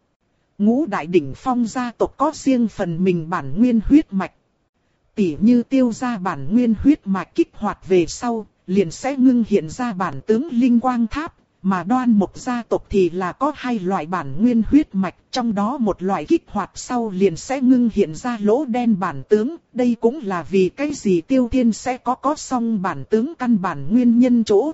Ngũ đại đỉnh phong gia tộc có riêng phần mình bản nguyên huyết mạch. Tỉ như Tiêu gia bản nguyên huyết mạch kích hoạt về sau, liền sẽ ngưng hiện ra bản tướng linh quang tháp. Mà Đoan Mộc gia tộc thì là có hai loại bản nguyên huyết mạch, trong đó một loại kích hoạt sau liền sẽ ngưng hiện ra lỗ đen bản tướng. Đây cũng là vì cái gì Tiêu Thiên sẽ có có song bản tướng căn bản nguyên nhân chỗ.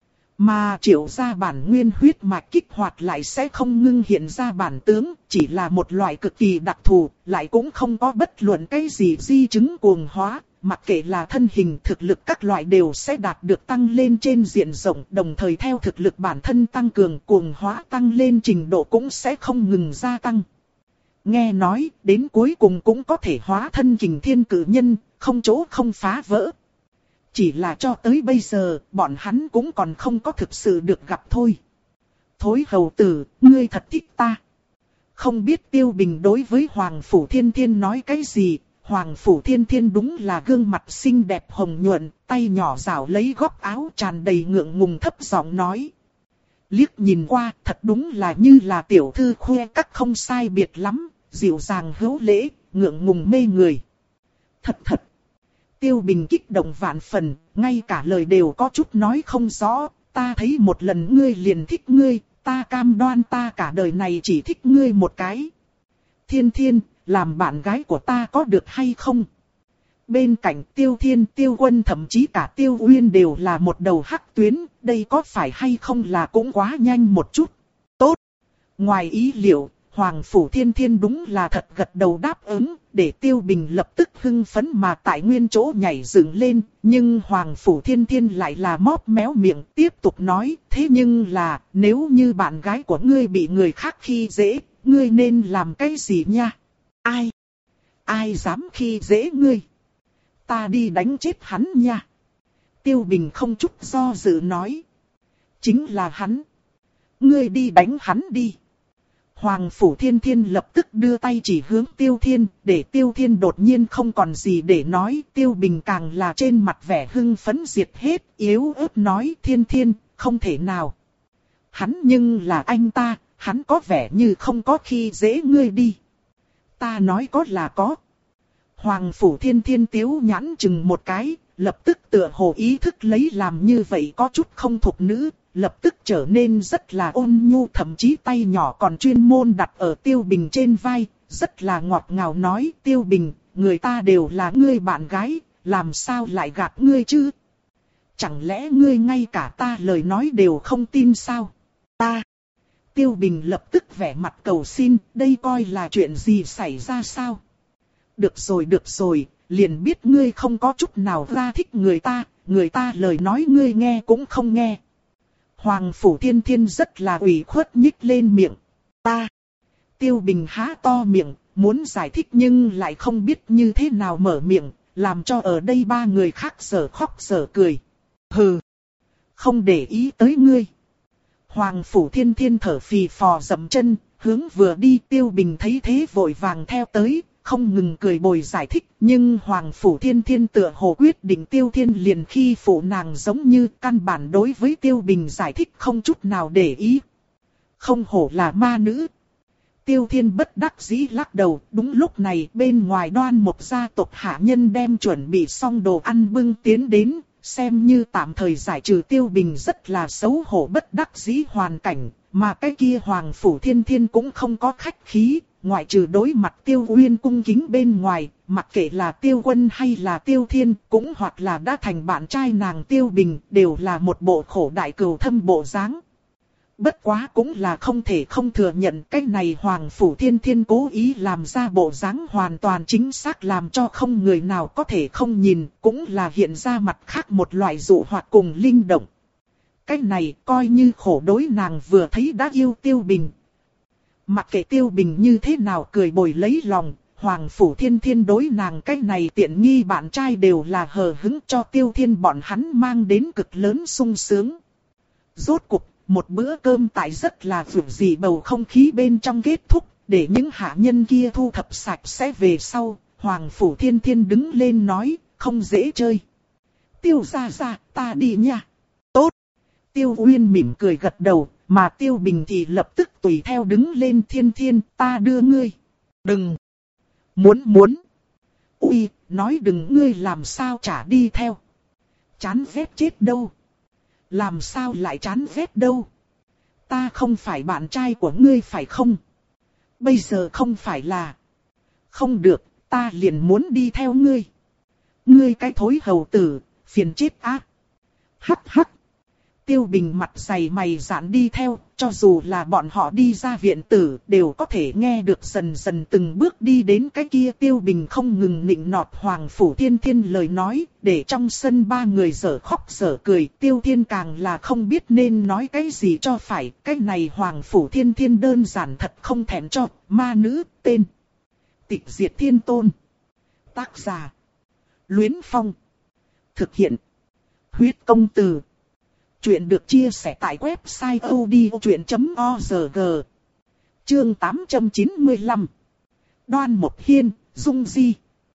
Mà Triệu gia bản nguyên huyết mạch kích hoạt lại sẽ không ngưng hiện ra bản tướng, chỉ là một loại cực kỳ đặc thù, lại cũng không có bất luận cái gì di chứng cuồng hóa. Mặc kệ là thân hình thực lực các loại đều sẽ đạt được tăng lên trên diện rộng, đồng thời theo thực lực bản thân tăng cường, cuồng hóa tăng lên trình độ cũng sẽ không ngừng gia tăng. Nghe nói, đến cuối cùng cũng có thể hóa thân kình thiên cử nhân, không chỗ không phá vỡ. Chỉ là cho tới bây giờ, bọn hắn cũng còn không có thực sự được gặp thôi. Thối hầu tử, ngươi thật thích ta. Không biết Tiêu Bình đối với Hoàng Phủ Thiên Thiên nói cái gì. Hoàng Phủ Thiên Thiên đúng là gương mặt xinh đẹp hồng nhuận, tay nhỏ rảo lấy góc áo tràn đầy ngượng ngùng thấp giọng nói. Liếc nhìn qua, thật đúng là như là tiểu thư khoe các không sai biệt lắm, dịu dàng hữu lễ, ngượng ngùng mê người. Thật thật. Tiêu Bình kích động vạn phần, ngay cả lời đều có chút nói không rõ, ta thấy một lần ngươi liền thích ngươi, ta cam đoan ta cả đời này chỉ thích ngươi một cái. Thiên Thiên, làm bạn gái của ta có được hay không? Bên cạnh Tiêu Thiên, Tiêu Quân thậm chí cả Tiêu Uyên đều là một đầu hắc tuyến, đây có phải hay không là cũng quá nhanh một chút. Tốt. Ngoài ý liệu, Hoàng Phủ Thiên Thiên đúng là thật gật đầu đáp ứng, để Tiêu Bình lập tức hưng phấn mà tại nguyên chỗ nhảy dựng lên, nhưng Hoàng Phủ Thiên Thiên lại là móp méo miệng tiếp tục nói, thế nhưng là, nếu như bạn gái của ngươi bị người khác khi dễ, ngươi nên làm cái gì nha? Ai? Ai dám khi dễ ngươi? Ta đi đánh chết hắn nha. Tiêu Bình không chút do dự nói. Chính là hắn. Ngươi đi đánh hắn đi. Hoàng Phủ Thiên Thiên lập tức đưa tay chỉ hướng Tiêu Thiên, để Tiêu Thiên đột nhiên không còn gì để nói. Tiêu Bình càng là trên mặt vẻ hưng phấn diệt hết, yếu ớt nói Thiên Thiên, không thể nào. Hắn nhưng là anh ta, hắn có vẻ như không có khi dễ ngươi đi. Ta nói có là có. Hoàng Phủ Thiên Thiên tiếu nhãn chừng một cái, lập tức tựa hồ ý thức lấy làm như vậy có chút không thục nữ, lập tức trở nên rất là ôn nhu, thậm chí tay nhỏ còn chuyên môn đặt ở Tiêu Bình trên vai, rất là ngọt ngào nói: Tiêu Bình, người ta đều là ngươi bạn gái, làm sao lại gạt ngươi chứ? Chẳng lẽ ngươi ngay cả ta lời nói đều không tin sao? Ta... Tiêu Bình lập tức vẻ mặt cầu xin, đây coi là chuyện gì xảy ra sao? Được rồi được rồi, liền biết ngươi không có chút nào ra thích người ta, người ta lời nói ngươi nghe cũng không nghe. Hoàng Phủ Thiên Thiên rất là ủy khuất nhích lên miệng. Ta... Tiêu Bình há to miệng, muốn giải thích nhưng lại không biết như thế nào mở miệng, làm cho ở đây ba người khác giờ khóc giờ cười. Hừ, không để ý tới ngươi. Hoàng Phủ Thiên Thiên thở phì phò dậm chân, hướng vừa đi. Tiêu Bình thấy thế vội vàng theo tới, không ngừng cười bồi giải thích. Nhưng Hoàng Phủ Thiên Thiên tựa hồ quyết định Tiêu Thiên liền khi phụ nàng, giống như căn bản đối với Tiêu Bình giải thích không chút nào để ý. Không hổ là ma nữ. Tiêu Thiên bất đắc dĩ lắc đầu. Đúng lúc này bên ngoài Đoan một gia tộc hạ nhân đem chuẩn bị xong đồ ăn bưng tiến đến, xem như tạm thời giải trừ Tiêu Bình rất là xấu hổ bất đắc dĩ hoàn cảnh. Mà cái kia Hoàng Phủ Thiên Thiên cũng không có khách khí, ngoại trừ đối mặt Tiêu Uyên cung kính bên ngoài, mặc kệ là Tiêu Quân hay là Tiêu Thiên, cũng hoặc là đã thành bạn trai nàng Tiêu Bình, đều là một bộ khổ đại cừu thâm bộ dáng. Bất quá cũng là không thể không thừa nhận cái này Hoàng Phủ Thiên Thiên cố ý làm ra bộ dáng hoàn toàn chính xác, làm cho không người nào có thể không nhìn, cũng là hiện ra mặt khác một loại dụ hoặc cùng linh động. Cái này coi như khổ đối nàng vừa thấy đã yêu Tiêu Bình. Mặc kệ Tiêu Bình như thế nào cười bồi lấy lòng, Hoàng Phủ Thiên Thiên đối nàng cái này tiện nghi bạn trai đều là hờ hững, cho Tiêu Thiên bọn hắn mang đến cực lớn sung sướng. Rốt cuộc, một bữa cơm tại rất là vượt dị bầu không khí bên trong kết thúc, để những hạ nhân kia thu thập sạch sẽ về sau, Hoàng Phủ Thiên Thiên đứng lên nói: không dễ chơi. Tiêu gia gia, ta đi nha. Tốt. Tiêu Uyên mỉm cười gật đầu, mà Tiêu Bình thì lập tức tùy theo đứng lên. Thiên Thiên, ta đưa ngươi. Đừng. Muốn muốn. Ui, nói đừng, ngươi làm sao chả đi theo. Chán ghét chết đâu. Làm sao lại chán ghét đâu. Ta không phải bạn trai của ngươi phải không? Bây giờ không phải là. Không được, ta liền muốn đi theo ngươi. Ngươi cái thối hầu tử, phiền chết á. Hắc hắc. Tiêu Bình mặt dày mày dạn đi theo, cho dù là bọn họ đi ra viện tử, đều có thể nghe được dần dần từng bước đi đến cái kia. Tiêu Bình không ngừng nịnh nọt Hoàng Phủ Thiên Thiên lời nói, để trong sân ba người dở khóc dở cười. Tiêu Thiên càng là không biết nên nói cái gì cho phải. Cái này Hoàng Phủ Thiên Thiên đơn giản thật không thèm cho. Ma nữ, tên Tịch Diệt Thiên Tôn. Tác giả Luyến Phong. Thực hiện Huyết Công Từ. Chuyện được chia sẻ tại website odchuyện chấm org. Chương tám trăm chín mươi lăm. Đoan Một Hiên, Dung Di.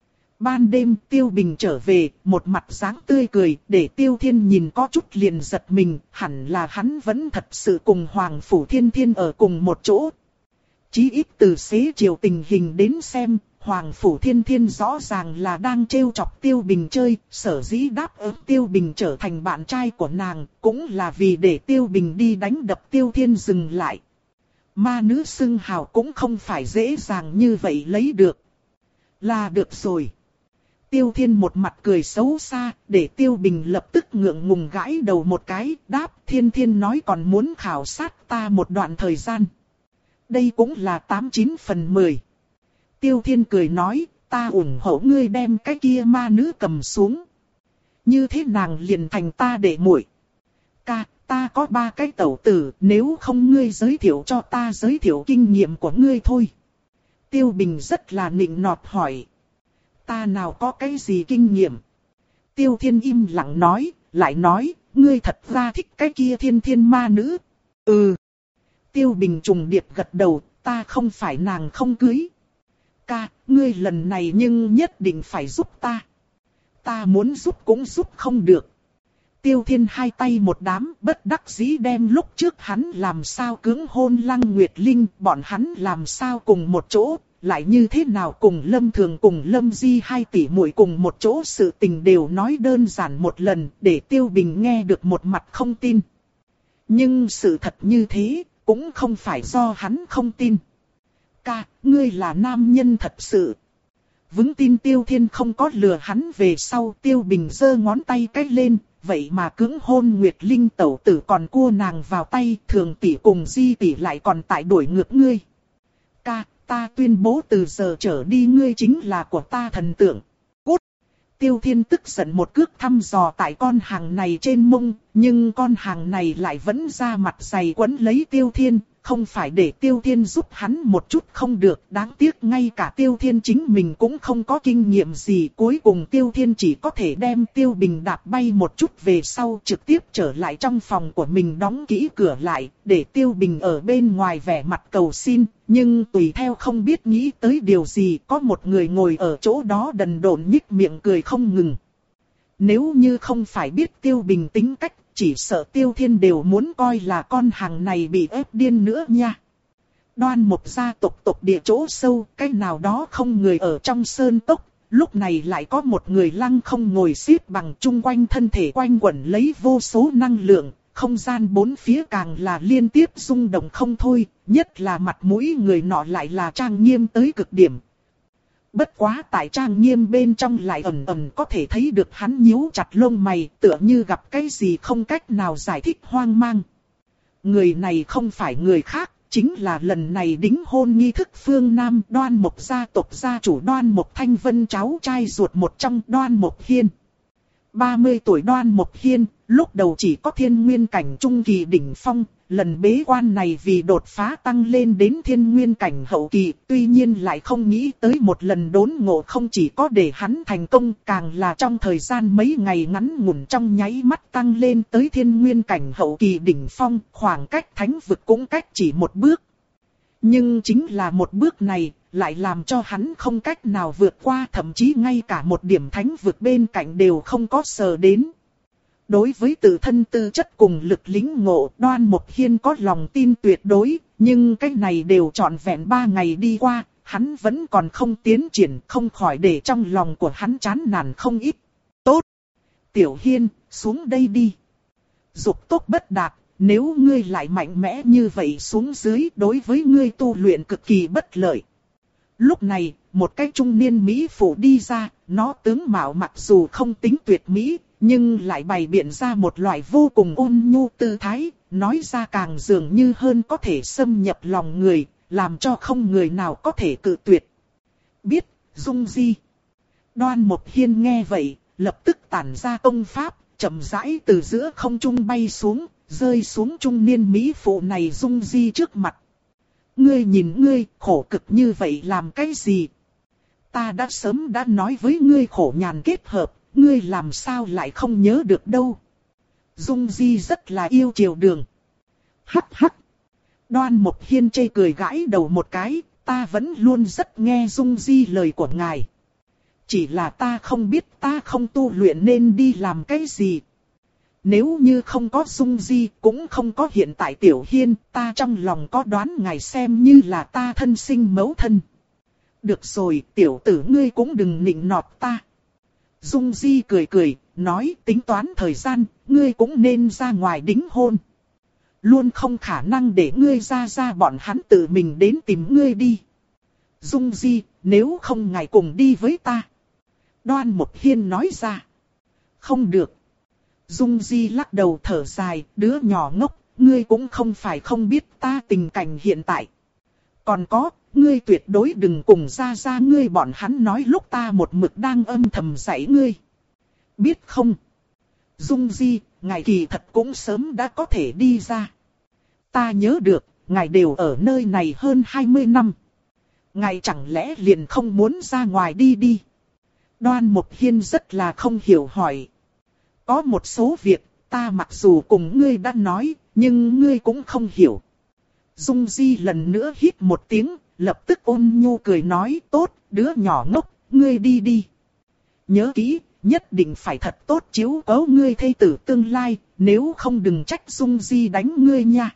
Ban đêm Tiêu Bình trở về, một mặt dáng tươi cười, để Tiêu Thiên nhìn có chút liền giật mình, hẳn là hắn vẫn thật sự cùng Hoàng Phủ Thiên Thiên ở cùng một chỗ. Chí ít từ xế chiều tình hình đến xem, Hoàng Phủ Thiên Thiên rõ ràng là đang trêu chọc Tiêu Bình chơi, sở dĩ đáp ứng Tiêu Bình trở thành bạn trai của nàng, cũng là vì để Tiêu Bình đi đánh đập Tiêu Thiên dừng lại. Ma nữ xưng hào cũng không phải dễ dàng như vậy lấy được. Là được rồi. Tiêu Thiên một mặt cười xấu xa, để Tiêu Bình lập tức ngượng ngùng gãi đầu một cái, đáp: Thiên Thiên nói còn muốn khảo sát ta một đoạn thời gian. Đây cũng là tám chín phần mười. Tiêu Thiên cười nói: ta ủng hộ ngươi đem cái kia ma nữ cầm xuống. Như thế nàng liền thành ta đệ muội. Ca, ta có ba cái tẩu tử, nếu không ngươi giới thiệu cho ta giới thiệu kinh nghiệm của ngươi thôi. Tiêu Bình rất là nịnh nọt hỏi: ta nào có cái gì kinh nghiệm? Tiêu Thiên im lặng nói, lại nói: ngươi thật ra thích cái kia Thiên Thiên ma nữ. Ừ. Tiêu Bình trùng điệp gật đầu: ta không phải nàng không cưới. Ca, ngươi lần này nhưng nhất định phải giúp ta. Ta muốn giúp cũng giúp không được. Tiêu Thiên hai tay một đám, bất đắc dĩ đem lúc trước hắn làm sao cưỡng hôn Lăng Nguyệt Linh, bọn hắn làm sao cùng một chỗ, lại như thế nào cùng Lâm Thường cùng Lâm Di hai tỷ muội cùng một chỗ, sự tình đều nói đơn giản một lần, để Tiêu Bình nghe được một mặt không tin. Nhưng sự thật như thế, cũng không phải do hắn không tin. Ca, ngươi là nam nhân thật sự. Vững tin Tiêu Thiên không có lừa hắn về sau. Tiêu Bình giơ ngón tay cái lên, vậy mà cưỡng hôn Nguyệt Linh tẩu tử còn cua nàng vào tay. Thường tỷ cùng Di tỷ lại còn tại đuổi ngược ngươi. Ca, ta tuyên bố từ giờ trở đi ngươi chính là của ta thần tượng. Cút! Tiêu Thiên tức giận một cước thăm dò tại con hàng này trên mông, nhưng con hàng này lại vẫn ra mặt dày quấn lấy Tiêu Thiên. Không phải để Tiêu Thiên giúp hắn một chút không được, đáng tiếc ngay cả Tiêu Thiên chính mình cũng không có kinh nghiệm gì. Cuối cùng Tiêu Thiên chỉ có thể đem Tiêu Bình đạp bay một chút về sau, trực tiếp trở lại trong phòng của mình đóng kỹ cửa lại, để Tiêu Bình ở bên ngoài vẻ mặt cầu xin. Nhưng tùy theo không biết nghĩ tới điều gì, có một người ngồi ở chỗ đó đần độn nhích miệng cười không ngừng. Nếu như không phải biết Tiêu Bình tính cách, chỉ sợ Tiêu Thiên đều muốn coi là con hàng này bị ép điên nữa nha. Đoan Mộc gia tộc tộc địa chỗ sâu, cái nào đó không người ở trong sơn cốc. Lúc này lại có một người lăng không ngồi xếp bằng, chung quanh thân thể quanh quẩn lấy vô số năng lượng. Không gian bốn phía càng là liên tiếp rung động không thôi, nhất là mặt mũi người nọ lại là trang nghiêm tới cực điểm. Bất quá tại trang nghiêm bên trong lại ẩn ẩn có thể thấy được hắn nhíu chặt lông mày, tựa như gặp cái gì không cách nào giải thích hoang mang. Người này không phải người khác, chính là lần này đính hôn nghi thức phương Nam Đoan Mộc gia tộc gia chủ Đoan Mộc Thanh Vân cháu trai ruột một trong Đoan Mộc Hiên. ba mươi tuổi Đoan Mộc Hiên, lúc đầu chỉ có thiên nguyên cảnh trung kỳ đỉnh phong, lần bế quan này vì đột phá tăng lên đến thiên nguyên cảnh hậu kỳ, tuy nhiên lại không nghĩ tới một lần đốn ngộ không chỉ có để hắn thành công, càng là trong thời gian mấy ngày ngắn ngủn trong nháy mắt tăng lên tới thiên nguyên cảnh hậu kỳ đỉnh phong, khoảng cách thánh vực cũng cách chỉ một bước. Nhưng chính là một bước này, lại làm cho hắn không cách nào vượt qua, thậm chí ngay cả một điểm thánh vực bên cạnh đều không có sờ đến. Đối với tự thân tư chất cùng lực lĩnh ngộ, Đoan Mộc Hiên có lòng tin tuyệt đối, nhưng cái này đều trọn vẹn ba ngày đi qua, hắn vẫn còn không tiến triển, không khỏi để trong lòng của hắn chán nản không ít. Tốt! Tiểu Hiên, xuống đây đi. Dục tốc bất đạt, nếu ngươi lại mạnh mẽ như vậy xuống dưới, đối với ngươi tu luyện cực kỳ bất lợi. Lúc này, một cái trung niên mỹ phụ đi ra, nó tướng mạo mặc dù không tính tuyệt mỹ, nhưng lại bày biện ra một loại vô cùng ôn nhu tư thái, nói ra càng dường như hơn có thể xâm nhập lòng người, làm cho không người nào có thể cự tuyệt. Biết, Dung Di. Đoan Mộc Hiên nghe vậy, lập tức tản ra công pháp, chậm rãi từ giữa không trung bay xuống, rơi xuống trung niên mỹ phụ này Dung Di trước mặt. Ngươi nhìn ngươi, khổ cực như vậy làm cái gì? Ta đã sớm đã nói với ngươi khổ nhàn kết hợp, ngươi làm sao lại không nhớ được đâu. Dung Di rất là yêu Triều Đường. Hắc hắc. Đoan Mộc Hiên chê cười gãi đầu một cái, ta vẫn luôn rất nghe Dung Di lời của ngài. Chỉ là ta không biết ta không tu luyện nên đi làm cái gì. Nếu như không có Dung Di, cũng không có hiện tại Tiểu Hiên, ta trong lòng có đoán ngài xem như là ta thân sinh mẫu thân. Được rồi, tiểu tử ngươi cũng đừng nịnh nọt ta. Dung Di cười cười, nói tính toán thời gian, ngươi cũng nên ra ngoài đính hôn. Luôn không khả năng để ngươi ra ra bọn hắn tự mình đến tìm ngươi đi. Dung Di, nếu không ngài cùng đi với ta. Đoan Mộc Hiên nói ra. Không được. Dung Di lắc đầu thở dài, đứa nhỏ ngốc, ngươi cũng không phải không biết ta tình cảnh hiện tại. Còn có, ngươi tuyệt đối đừng cùng ra ra ngươi bọn hắn nói lúc ta một mực đang âm thầm dạy ngươi. Biết không? Dung Di, ngài kỳ thật cũng sớm đã có thể đi ra. Ta nhớ được, ngài đều ở nơi này hơn hai mươi năm. Ngài chẳng lẽ liền không muốn ra ngoài đi đi? Đoan Mộc Hiên rất là không hiểu hỏi. Có một số việc, ta mặc dù cùng ngươi đã nói, nhưng ngươi cũng không hiểu. Dung Di lần nữa hít một tiếng, lập tức ôn nhu cười nói, tốt, đứa nhỏ ngốc, ngươi đi đi. Nhớ kỹ, nhất định phải thật tốt chiếu cố ngươi thê tử tương lai, nếu không đừng trách Dung Di đánh ngươi nha.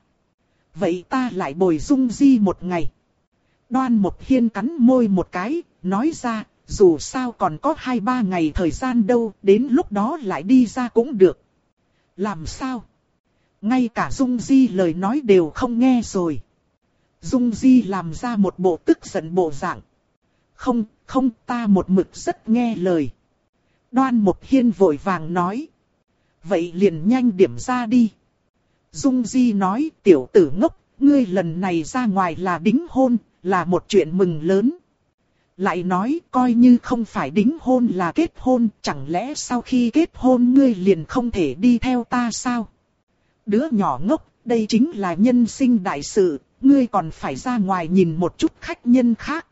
Vậy ta lại bồi Dung Di một ngày. Đoan Mộc Hiên cắn môi một cái, nói ra, dù sao còn có hai ba ngày thời gian đâu, đến lúc đó lại đi ra cũng được. Làm sao? Ngay cả Dung Di lời nói đều không nghe rồi. Dung Di làm ra một bộ tức giận bộ dạng. Không, không, ta một mực rất nghe lời. Đoan Mục Hiên vội vàng nói. Vậy liền nhanh điểm ra đi. Dung Di nói, tiểu tử ngốc, ngươi lần này ra ngoài là đính hôn, là một chuyện mừng lớn. Lại nói, coi như không phải đính hôn là kết hôn, chẳng lẽ sau khi kết hôn ngươi liền không thể đi theo ta sao? Đứa nhỏ ngốc, đây chính là nhân sinh đại sự, ngươi còn phải ra ngoài nhìn một chút khách nhân khác.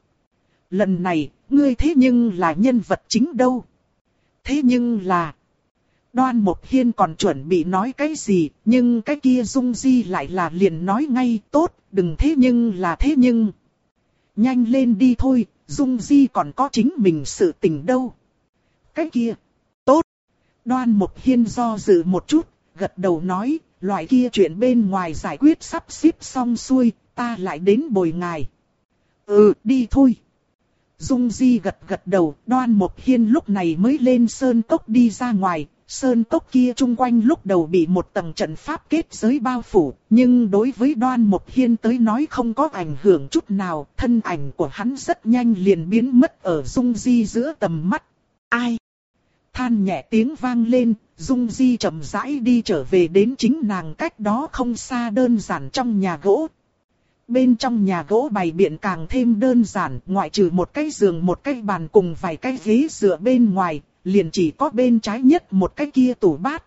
Lần này, ngươi thế nhưng là nhân vật chính đâu? Thế nhưng là... Đoan Mục Hiên còn chuẩn bị nói cái gì, nhưng cái kia Dung Di lại là liền nói ngay, tốt, đừng thế nhưng là thế nhưng. Nhanh lên đi thôi, Dung Di còn có chính mình sự tình đâu. Cái kia, tốt. Đoan Mục Hiên do dự một chút, gật đầu nói, loại kia chuyện bên ngoài giải quyết sắp xếp xong xuôi, ta lại đến bồi ngài. Ừ, đi thôi. Dung Di gật gật đầu, Đoan Mục Hiên lúc này mới lên sơn cốc đi ra ngoài. Sơn cốc kia chung quanh lúc đầu bị một tầng trận pháp kết giới bao phủ, nhưng đối với Đoan Mục Hiên tới nói không có ảnh hưởng chút nào, thân ảnh của hắn rất nhanh liền biến mất ở Dung Di giữa tầm mắt. Ai? Than nhẹ tiếng vang lên, Dung Di chậm rãi đi trở về đến chính nàng cách đó không xa đơn giản trong nhà gỗ. Bên trong nhà gỗ bày biện càng thêm đơn giản, ngoại trừ một cái giường một cái bàn cùng vài cái ghế dựa bên ngoài. Liền chỉ có bên trái nhất một cái kia tủ bát.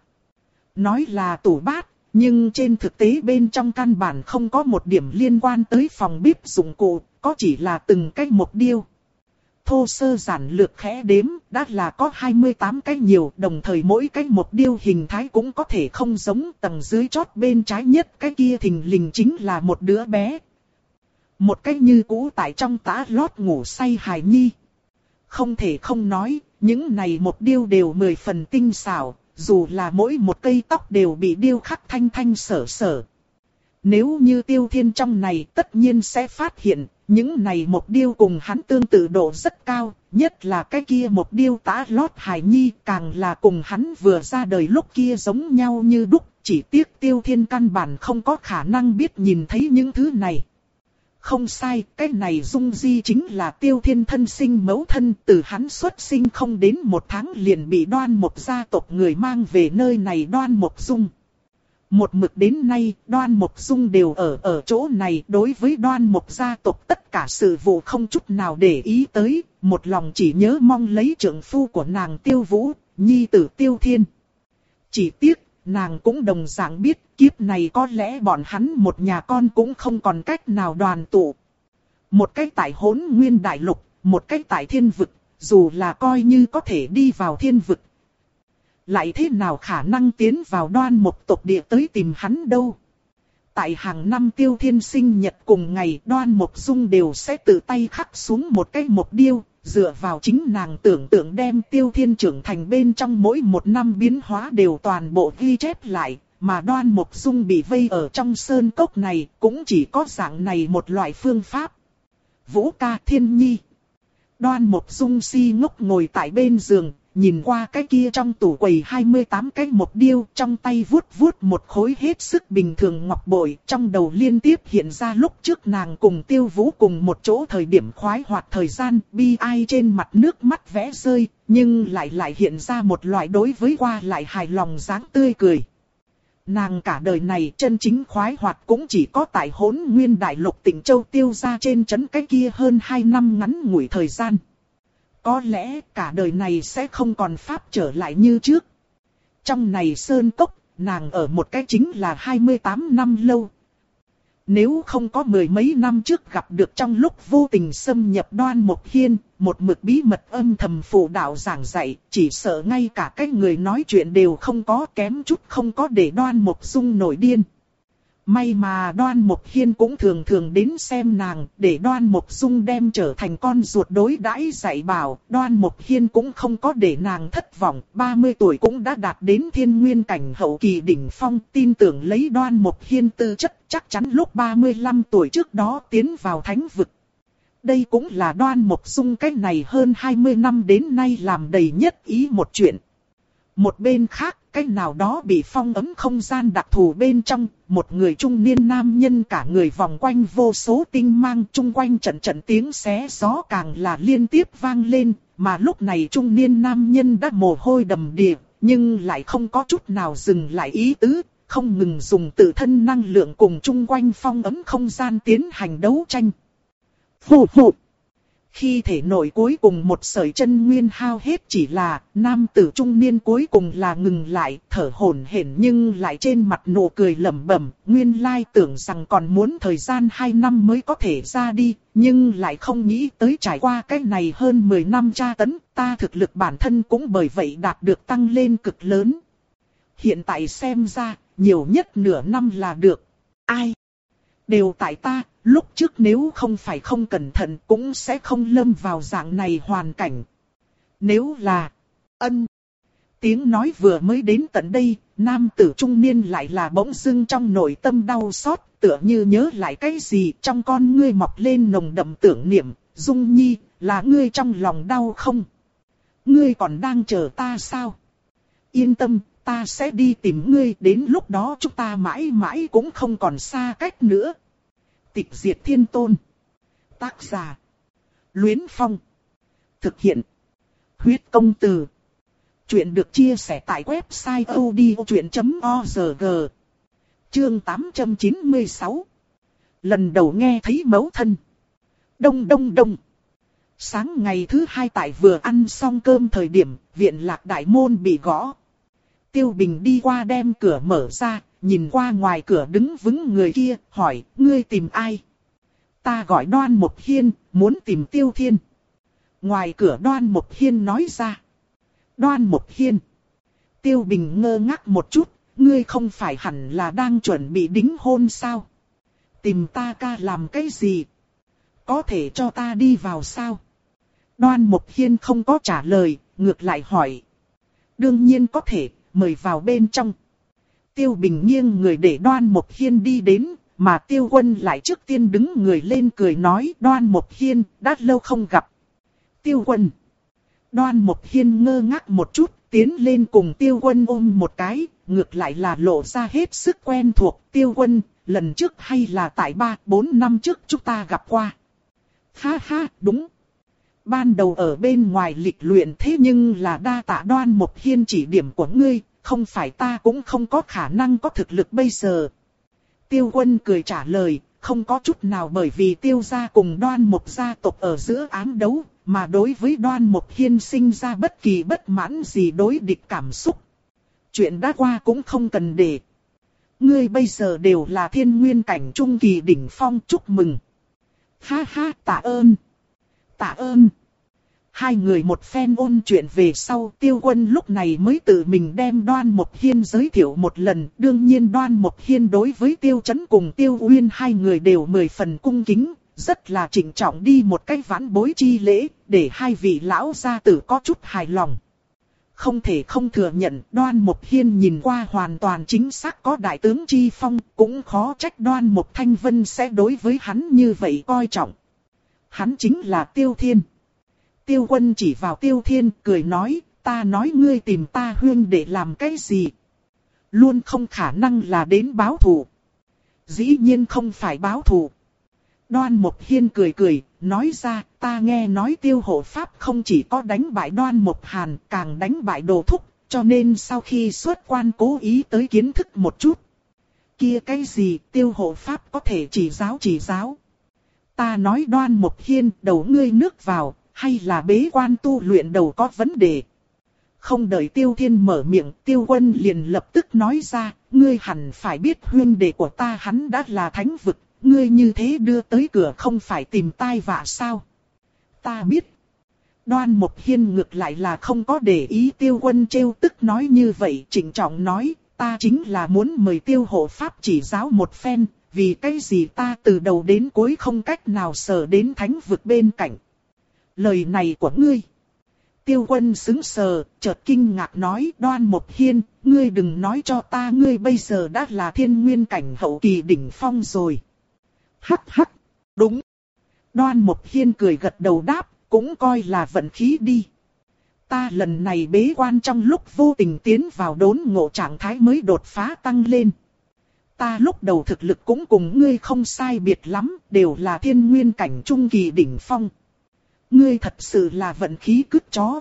Nói là tủ bát, nhưng trên thực tế bên trong căn bản không có một điểm liên quan tới phòng bếp dụng cụ, có chỉ là từng cái mộc điêu. Thô sơ giản lược khẽ đếm, đã là có hai mươi tám cái nhiều, đồng thời mỗi cái mộc điêu hình thái cũng có thể không giống. Tầng dưới chót bên trái nhất cái kia thình lình chính là một đứa bé. Một cái như cũ tại trong tã lót ngủ say hài nhi. Không thể không nói, những này một điêu đều mười phần tinh xảo, dù là mỗi một cây tóc đều bị điêu khắc thanh thanh sở sở. Nếu như Tiêu Thiên trong này tất nhiên sẽ phát hiện, những này một điêu cùng hắn tương tự độ rất cao, nhất là cái kia một điêu tã lót hài nhi càng là cùng hắn vừa ra đời lúc kia giống nhau như đúc, chỉ tiếc Tiêu Thiên căn bản không có khả năng biết nhìn thấy những thứ này. Không sai, cái này Dung Di chính là Tiêu Thiên thân sinh mẫu thân, từ hắn xuất sinh không đến một tháng liền bị Đoan Mục gia tộc người mang về nơi này Đoan Mục Dung. Một mực đến nay, Đoan Mục Dung đều ở ở chỗ này, đối với Đoan Mục gia tộc tất cả sự vụ không chút nào để ý tới, một lòng chỉ nhớ mong lấy trưởng phu của nàng Tiêu Vũ, nhi tử Tiêu Thiên. Chỉ tiếc, nàng cũng đồng dạng biết kiếp này có lẽ bọn hắn một nhà con cũng không còn cách nào đoàn tụ. Một cách tại Hỗn Nguyên Đại Lục, một cách tại Thiên Vực, dù là coi như có thể đi vào Thiên Vực. Lại thế nào khả năng tiến vào Đoan Mục tộc địa tới tìm hắn đâu. Tại hàng năm Tiêu Thiên sinh nhật cùng ngày Đoan Mục Dung đều sẽ tự tay khắc xuống một cái mộc điêu. Dựa vào chính nàng tưởng tượng đem Tiêu Thiên trưởng thành bên trong mỗi một năm biến hóa đều toàn bộ ghi chép lại, mà Đoan Mục Dung bị vây ở trong sơn cốc này cũng chỉ có dạng này một loại phương pháp. Vũ ca Thiên Nhi. Đoan Mục Dung si ngốc ngồi tại bên giường, nhìn qua cái kia trong tủ quầy hai mươi tám cái mộc điêu, trong tay vuốt vuốt một khối hết sức bình thường ngọc bội, trong đầu liên tiếp hiện ra lúc trước nàng cùng Tiêu Vũ cùng một chỗ thời điểm khoái hoạt thời gian, bi ai trên mặt nước mắt vẽ rơi, nhưng lại lại hiện ra một loại đối với qua lại hài lòng dáng tươi cười. Nàng cả đời này chân chính khoái hoạt cũng chỉ có tại Hỗn Nguyên Đại Lục Tịnh Châu Tiêu gia trên trấn cái kia hơn hai năm ngắn ngủi thời gian. Có lẽ cả đời này sẽ không còn pháp trở lại như trước. Trong này sơn cốc, nàng ở một cái chính là hai mươi tám năm lâu. Nếu không có mười mấy năm trước gặp được trong lúc vô tình xâm nhập Đoan Mục Hiên, một mực bí mật âm thầm phụ đạo giảng dạy, chỉ sợ ngay cả cái người nói chuyện đều không có, kém chút không có để Đoan Mục Dung nổi điên. May mà Đoan Mục Hiên cũng thường thường đến xem nàng, để Đoan Mục Dung đem trở thành con ruột đối đãi dạy bảo. Đoan Mục Hiên cũng không có để nàng thất vọng, ba mươi tuổi cũng đã đạt đến thiên nguyên cảnh hậu kỳ đỉnh phong, tin tưởng lấy Đoan Mục Hiên tư chất chắc chắn lúc ba mươi lăm tuổi trước đó tiến vào thánh vực. Đây cũng là Đoan Mục Dung cách này hơn hai mươi năm đến nay làm đầy nhất ý một chuyện. Một bên khác, cái nào đó bị phong ấn không gian đặc thù bên trong, một người trung niên nam nhân cả người vòng quanh vô số tinh mang, chung quanh trận trận tiếng xé gió càng là liên tiếp vang lên, mà lúc này trung niên nam nhân đã mồ hôi đầm đìa, nhưng lại không có chút nào dừng lại ý tứ, không ngừng dùng tự thân năng lượng cùng chung quanh phong ấn không gian tiến hành đấu tranh. Phù phù. Khi thể nội cuối cùng một sợi chân nguyên hao hết, chỉ là nam tử trung niên cuối cùng là ngừng lại, thở hổn hển nhưng lại trên mặt nụ cười lẩm bẩm, nguyên lai tưởng rằng còn muốn thời gian hai năm mới có thể ra đi, nhưng lại không nghĩ tới trải qua cái này hơn mười năm tra tấn, ta thực lực bản thân cũng bởi vậy đạt được tăng lên cực lớn. Hiện tại xem ra, nhiều nhất nửa năm là được. Ai? Đều tại ta, lúc trước nếu không phải không cẩn thận cũng sẽ không lâm vào dạng này hoàn cảnh. Nếu là ân. Tiếng nói vừa mới đến tận đây, nam tử trung niên lại là bỗng dưng trong nội tâm đau xót, tựa như nhớ lại cái gì trong con ngươi mọc lên nồng đậm tưởng niệm, Dung Nhi, là ngươi trong lòng đau không? Ngươi còn đang chờ ta sao? Yên tâm, ta sẽ đi tìm ngươi, đến lúc đó chúng ta mãi mãi cũng không còn xa cách nữa. Tịch Diệt Thiên Tôn. Tác giả: Luyến Phong. Thực hiện: Huyết Công Từ. Chuyện được chia sẻ tại website odchuyện chấm org. Chương tám trăm chín mươi sáu. Lần đầu nghe thấy mẫu thân. Đông đông đông. Sáng ngày thứ hai tại vừa ăn xong cơm thời điểm, viện lạc đại môn bị gõ. Tiêu Bình đi qua đem cửa mở ra, nhìn qua ngoài cửa đứng vững người kia, hỏi, ngươi tìm ai? Ta gọi Đoan Mộc Hiên, muốn tìm Tiêu Thiên. Ngoài cửa Đoan Mộc Hiên nói ra. Đoan Mộc Hiên. Tiêu Bình ngơ ngác một chút, ngươi không phải hẳn là đang chuẩn bị đính hôn sao? Tìm ta ca làm cái gì? Có thể cho ta đi vào sao? Đoan Mộc Hiên không có trả lời, ngược lại hỏi. Đương nhiên có thể, mời vào bên trong. Tiêu Bình nghiêng người để Đoan Mộc Hiên đi đến, mà Tiêu Quân lại trước tiên đứng người lên cười nói, Đoan Mộc Hiên, đã lâu không gặp. Tiêu Quân. Đoan Mộc Hiên ngơ ngác một chút, tiến lên cùng Tiêu Quân ôm một cái, ngược lại là lộ ra hết sức quen thuộc. Tiêu Quân, lần trước hay là tại ba, bốn năm trước chúng ta gặp qua. Ha ha, đúng. Ban đầu ở bên ngoài lịch luyện thế nhưng là đa tạ Đoan Mộc Hiên chỉ điểm của ngươi, không phải ta cũng không có khả năng có thực lực bây giờ. Tiêu Quân cười trả lời, không có chút nào bởi vì Tiêu gia cùng Đoan Mộc gia tộc ở giữa ám đấu, mà đối với Đoan Mộc Hiên sinh ra bất kỳ bất mãn gì đối địch cảm xúc. Chuyện đã qua cũng không cần để. Ngươi bây giờ đều là thiên nguyên cảnh trung kỳ đỉnh phong, chúc mừng. Ha ha, tạ ơn. Tạ ơn. Hai người một phen ôn chuyện về sau, Tiêu Quân lúc này mới tự mình đem Đoan Mộc Hiên giới thiệu một lần. Đương nhiên Đoan Mộc Hiên đối với Tiêu Chấn cùng Tiêu Uyên hai người đều mười phần cung kính, rất là trịnh trọng đi một cái vãn bối chi lễ, để hai vị lão gia tử có chút hài lòng. Không thể không thừa nhận, Đoan Mộc Hiên nhìn qua hoàn toàn chính xác có đại tướng chi phong, cũng khó trách Đoan Mộc Thanh Vân sẽ đối với hắn như vậy coi trọng. Hắn chính là Tiêu Thiên. Tiêu Quân chỉ vào Tiêu Thiên cười nói, ta nói ngươi tìm ta huyên để làm cái gì? Luôn không khả năng là đến báo thù. Dĩ nhiên không phải báo thù. Đoan Mộc Hiên cười cười, nói ra, ta nghe nói Tiêu hộ pháp không chỉ có đánh bại Đoan Mộc Hàn, càng đánh bại Đồ Thúc, cho nên sau khi xuất quan cố ý tới kiến thức một chút. Kia cái gì, Tiêu hộ pháp có thể chỉ giáo chỉ giáo. Ta nói Đoan Mộc Hiên, đầu ngươi nước vào, hay là bế quan tu luyện đầu có vấn đề. Không đợi Tiêu Thiên mở miệng, Tiêu Quân liền lập tức nói ra, ngươi hẳn phải biết huynh đệ của ta hắn đã là thánh vực, ngươi như thế đưa tới cửa không phải tìm tai vạ sao? Ta biết. Đoan Mộc Hiên ngược lại là không có để ý Tiêu Quân trêu tức nói như vậy, trịnh trọng nói, ta chính là muốn mời Tiêu hộ pháp chỉ giáo một phen, vì cái gì ta từ đầu đến cuối không cách nào sờ đến thánh vực bên cạnh. Lời này của ngươi. Tiêu Quân sững sờ, chợt kinh ngạc nói, Đoan Mộc Hiên, ngươi đừng nói cho ta ngươi bây giờ đã là thiên nguyên cảnh hậu kỳ đỉnh phong rồi. Hắc hắc, đúng. Đoan Mộc Hiên cười gật đầu đáp, cũng coi là vận khí đi. ta lần này bế quan trong lúc vô tình tiến vào đốn ngộ trạng thái mới đột phá tăng lên. Ta lúc đầu thực lực cũng cùng ngươi không sai biệt lắm, đều là thiên nguyên cảnh trung kỳ đỉnh phong. Ngươi thật sự là vận khí cứt chó.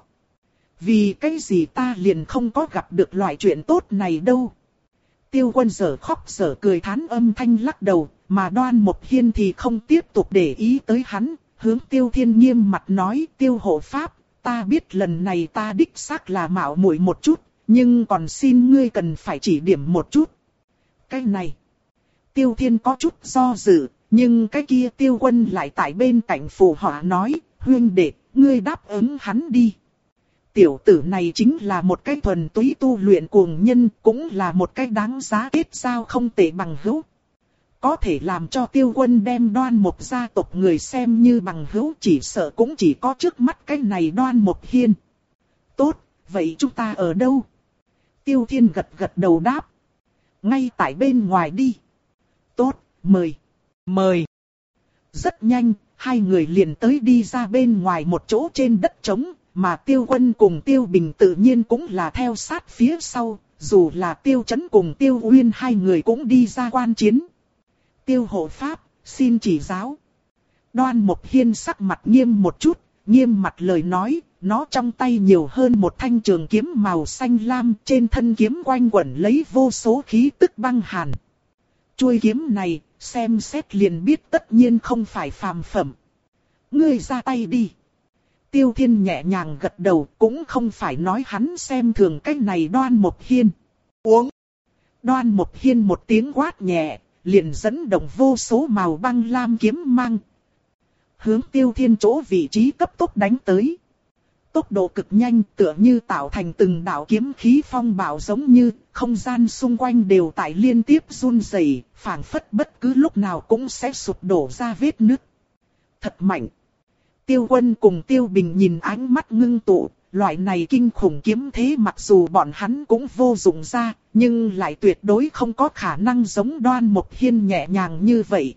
Vì cái gì ta liền không có gặp được loại chuyện tốt này đâu. Tiêu Quân giở khóc giở cười thán âm thanh lắc đầu, mà Đoan Mộc Hiên thì không tiếp tục để ý tới hắn, hướng Tiêu Thiên nghiêm mặt nói: Tiêu hộ pháp, ta biết lần này ta đích xác là mạo muội một chút, nhưng còn xin ngươi cần phải chỉ điểm một chút. Cái này, Tiêu Thiên có chút do dự, nhưng cái kia Tiêu Quân lại tại bên cạnh phụ họa nói: huynh đệ, ngươi đáp ứng hắn đi. Tiểu tử này chính là một cái thuần túy tu luyện cuồng nhân, cũng là một cái đáng giá kết giao không tệ bằng hữu. Có thể làm cho Tiêu Quân đem Đoan Mộc gia tộc người xem như bằng hữu, chỉ sợ cũng chỉ có trước mắt cái này Đoan Mộc Hiên. Tốt, vậy chúng ta ở đâu? Tiêu Thiên gật gật đầu đáp. Ngay tại bên ngoài đi. Tốt, mời. Mời. Rất nhanh, hai người liền tới đi ra bên ngoài một chỗ trên đất trống, mà Tiêu Quân cùng Tiêu Bình tự nhiên cũng là theo sát phía sau, dù là Tiêu Chấn cùng Tiêu Uyên hai người cũng đi ra quan chiến. Tiêu hộ pháp, xin chỉ giáo. Đoan Mộc Hiên sắc mặt nghiêm một chút, nghiêm mặt lời nói, nó trong tay nhiều hơn một thanh trường kiếm màu xanh lam, trên thân kiếm quanh quẩn lấy vô số khí tức băng hàn. Chuôi kiếm này, xem xét liền biết tất nhiên không phải phàm phẩm. Ngươi ra tay đi. Tiêu Thiên nhẹ nhàng gật đầu, cũng không phải nói hắn xem thường cái này Đoan Mộc Hiên. Uống. Đoan Mộc Hiên một tiếng quát nhẹ, liền dẫn động vô số màu băng lam kiếm mang. Hướng Tiêu Thiên chỗ vị trí cấp tốc đánh tới. Tốc độ cực nhanh, tựa như tạo thành từng đạo kiếm khí phong bạo, giống như không gian xung quanh đều tại liên tiếp run rẩy, phảng phất bất cứ lúc nào cũng sẽ sụp đổ ra vết nứt. Thật mạnh. Tiêu Quân cùng Tiêu Bình nhìn ánh mắt ngưng tụ, loại này kinh khủng kiếm thế mặc dù bọn hắn cũng vô dụng ra, nhưng lại tuyệt đối không có khả năng giống Đoan Mộc Hiên nhẹ nhàng như vậy.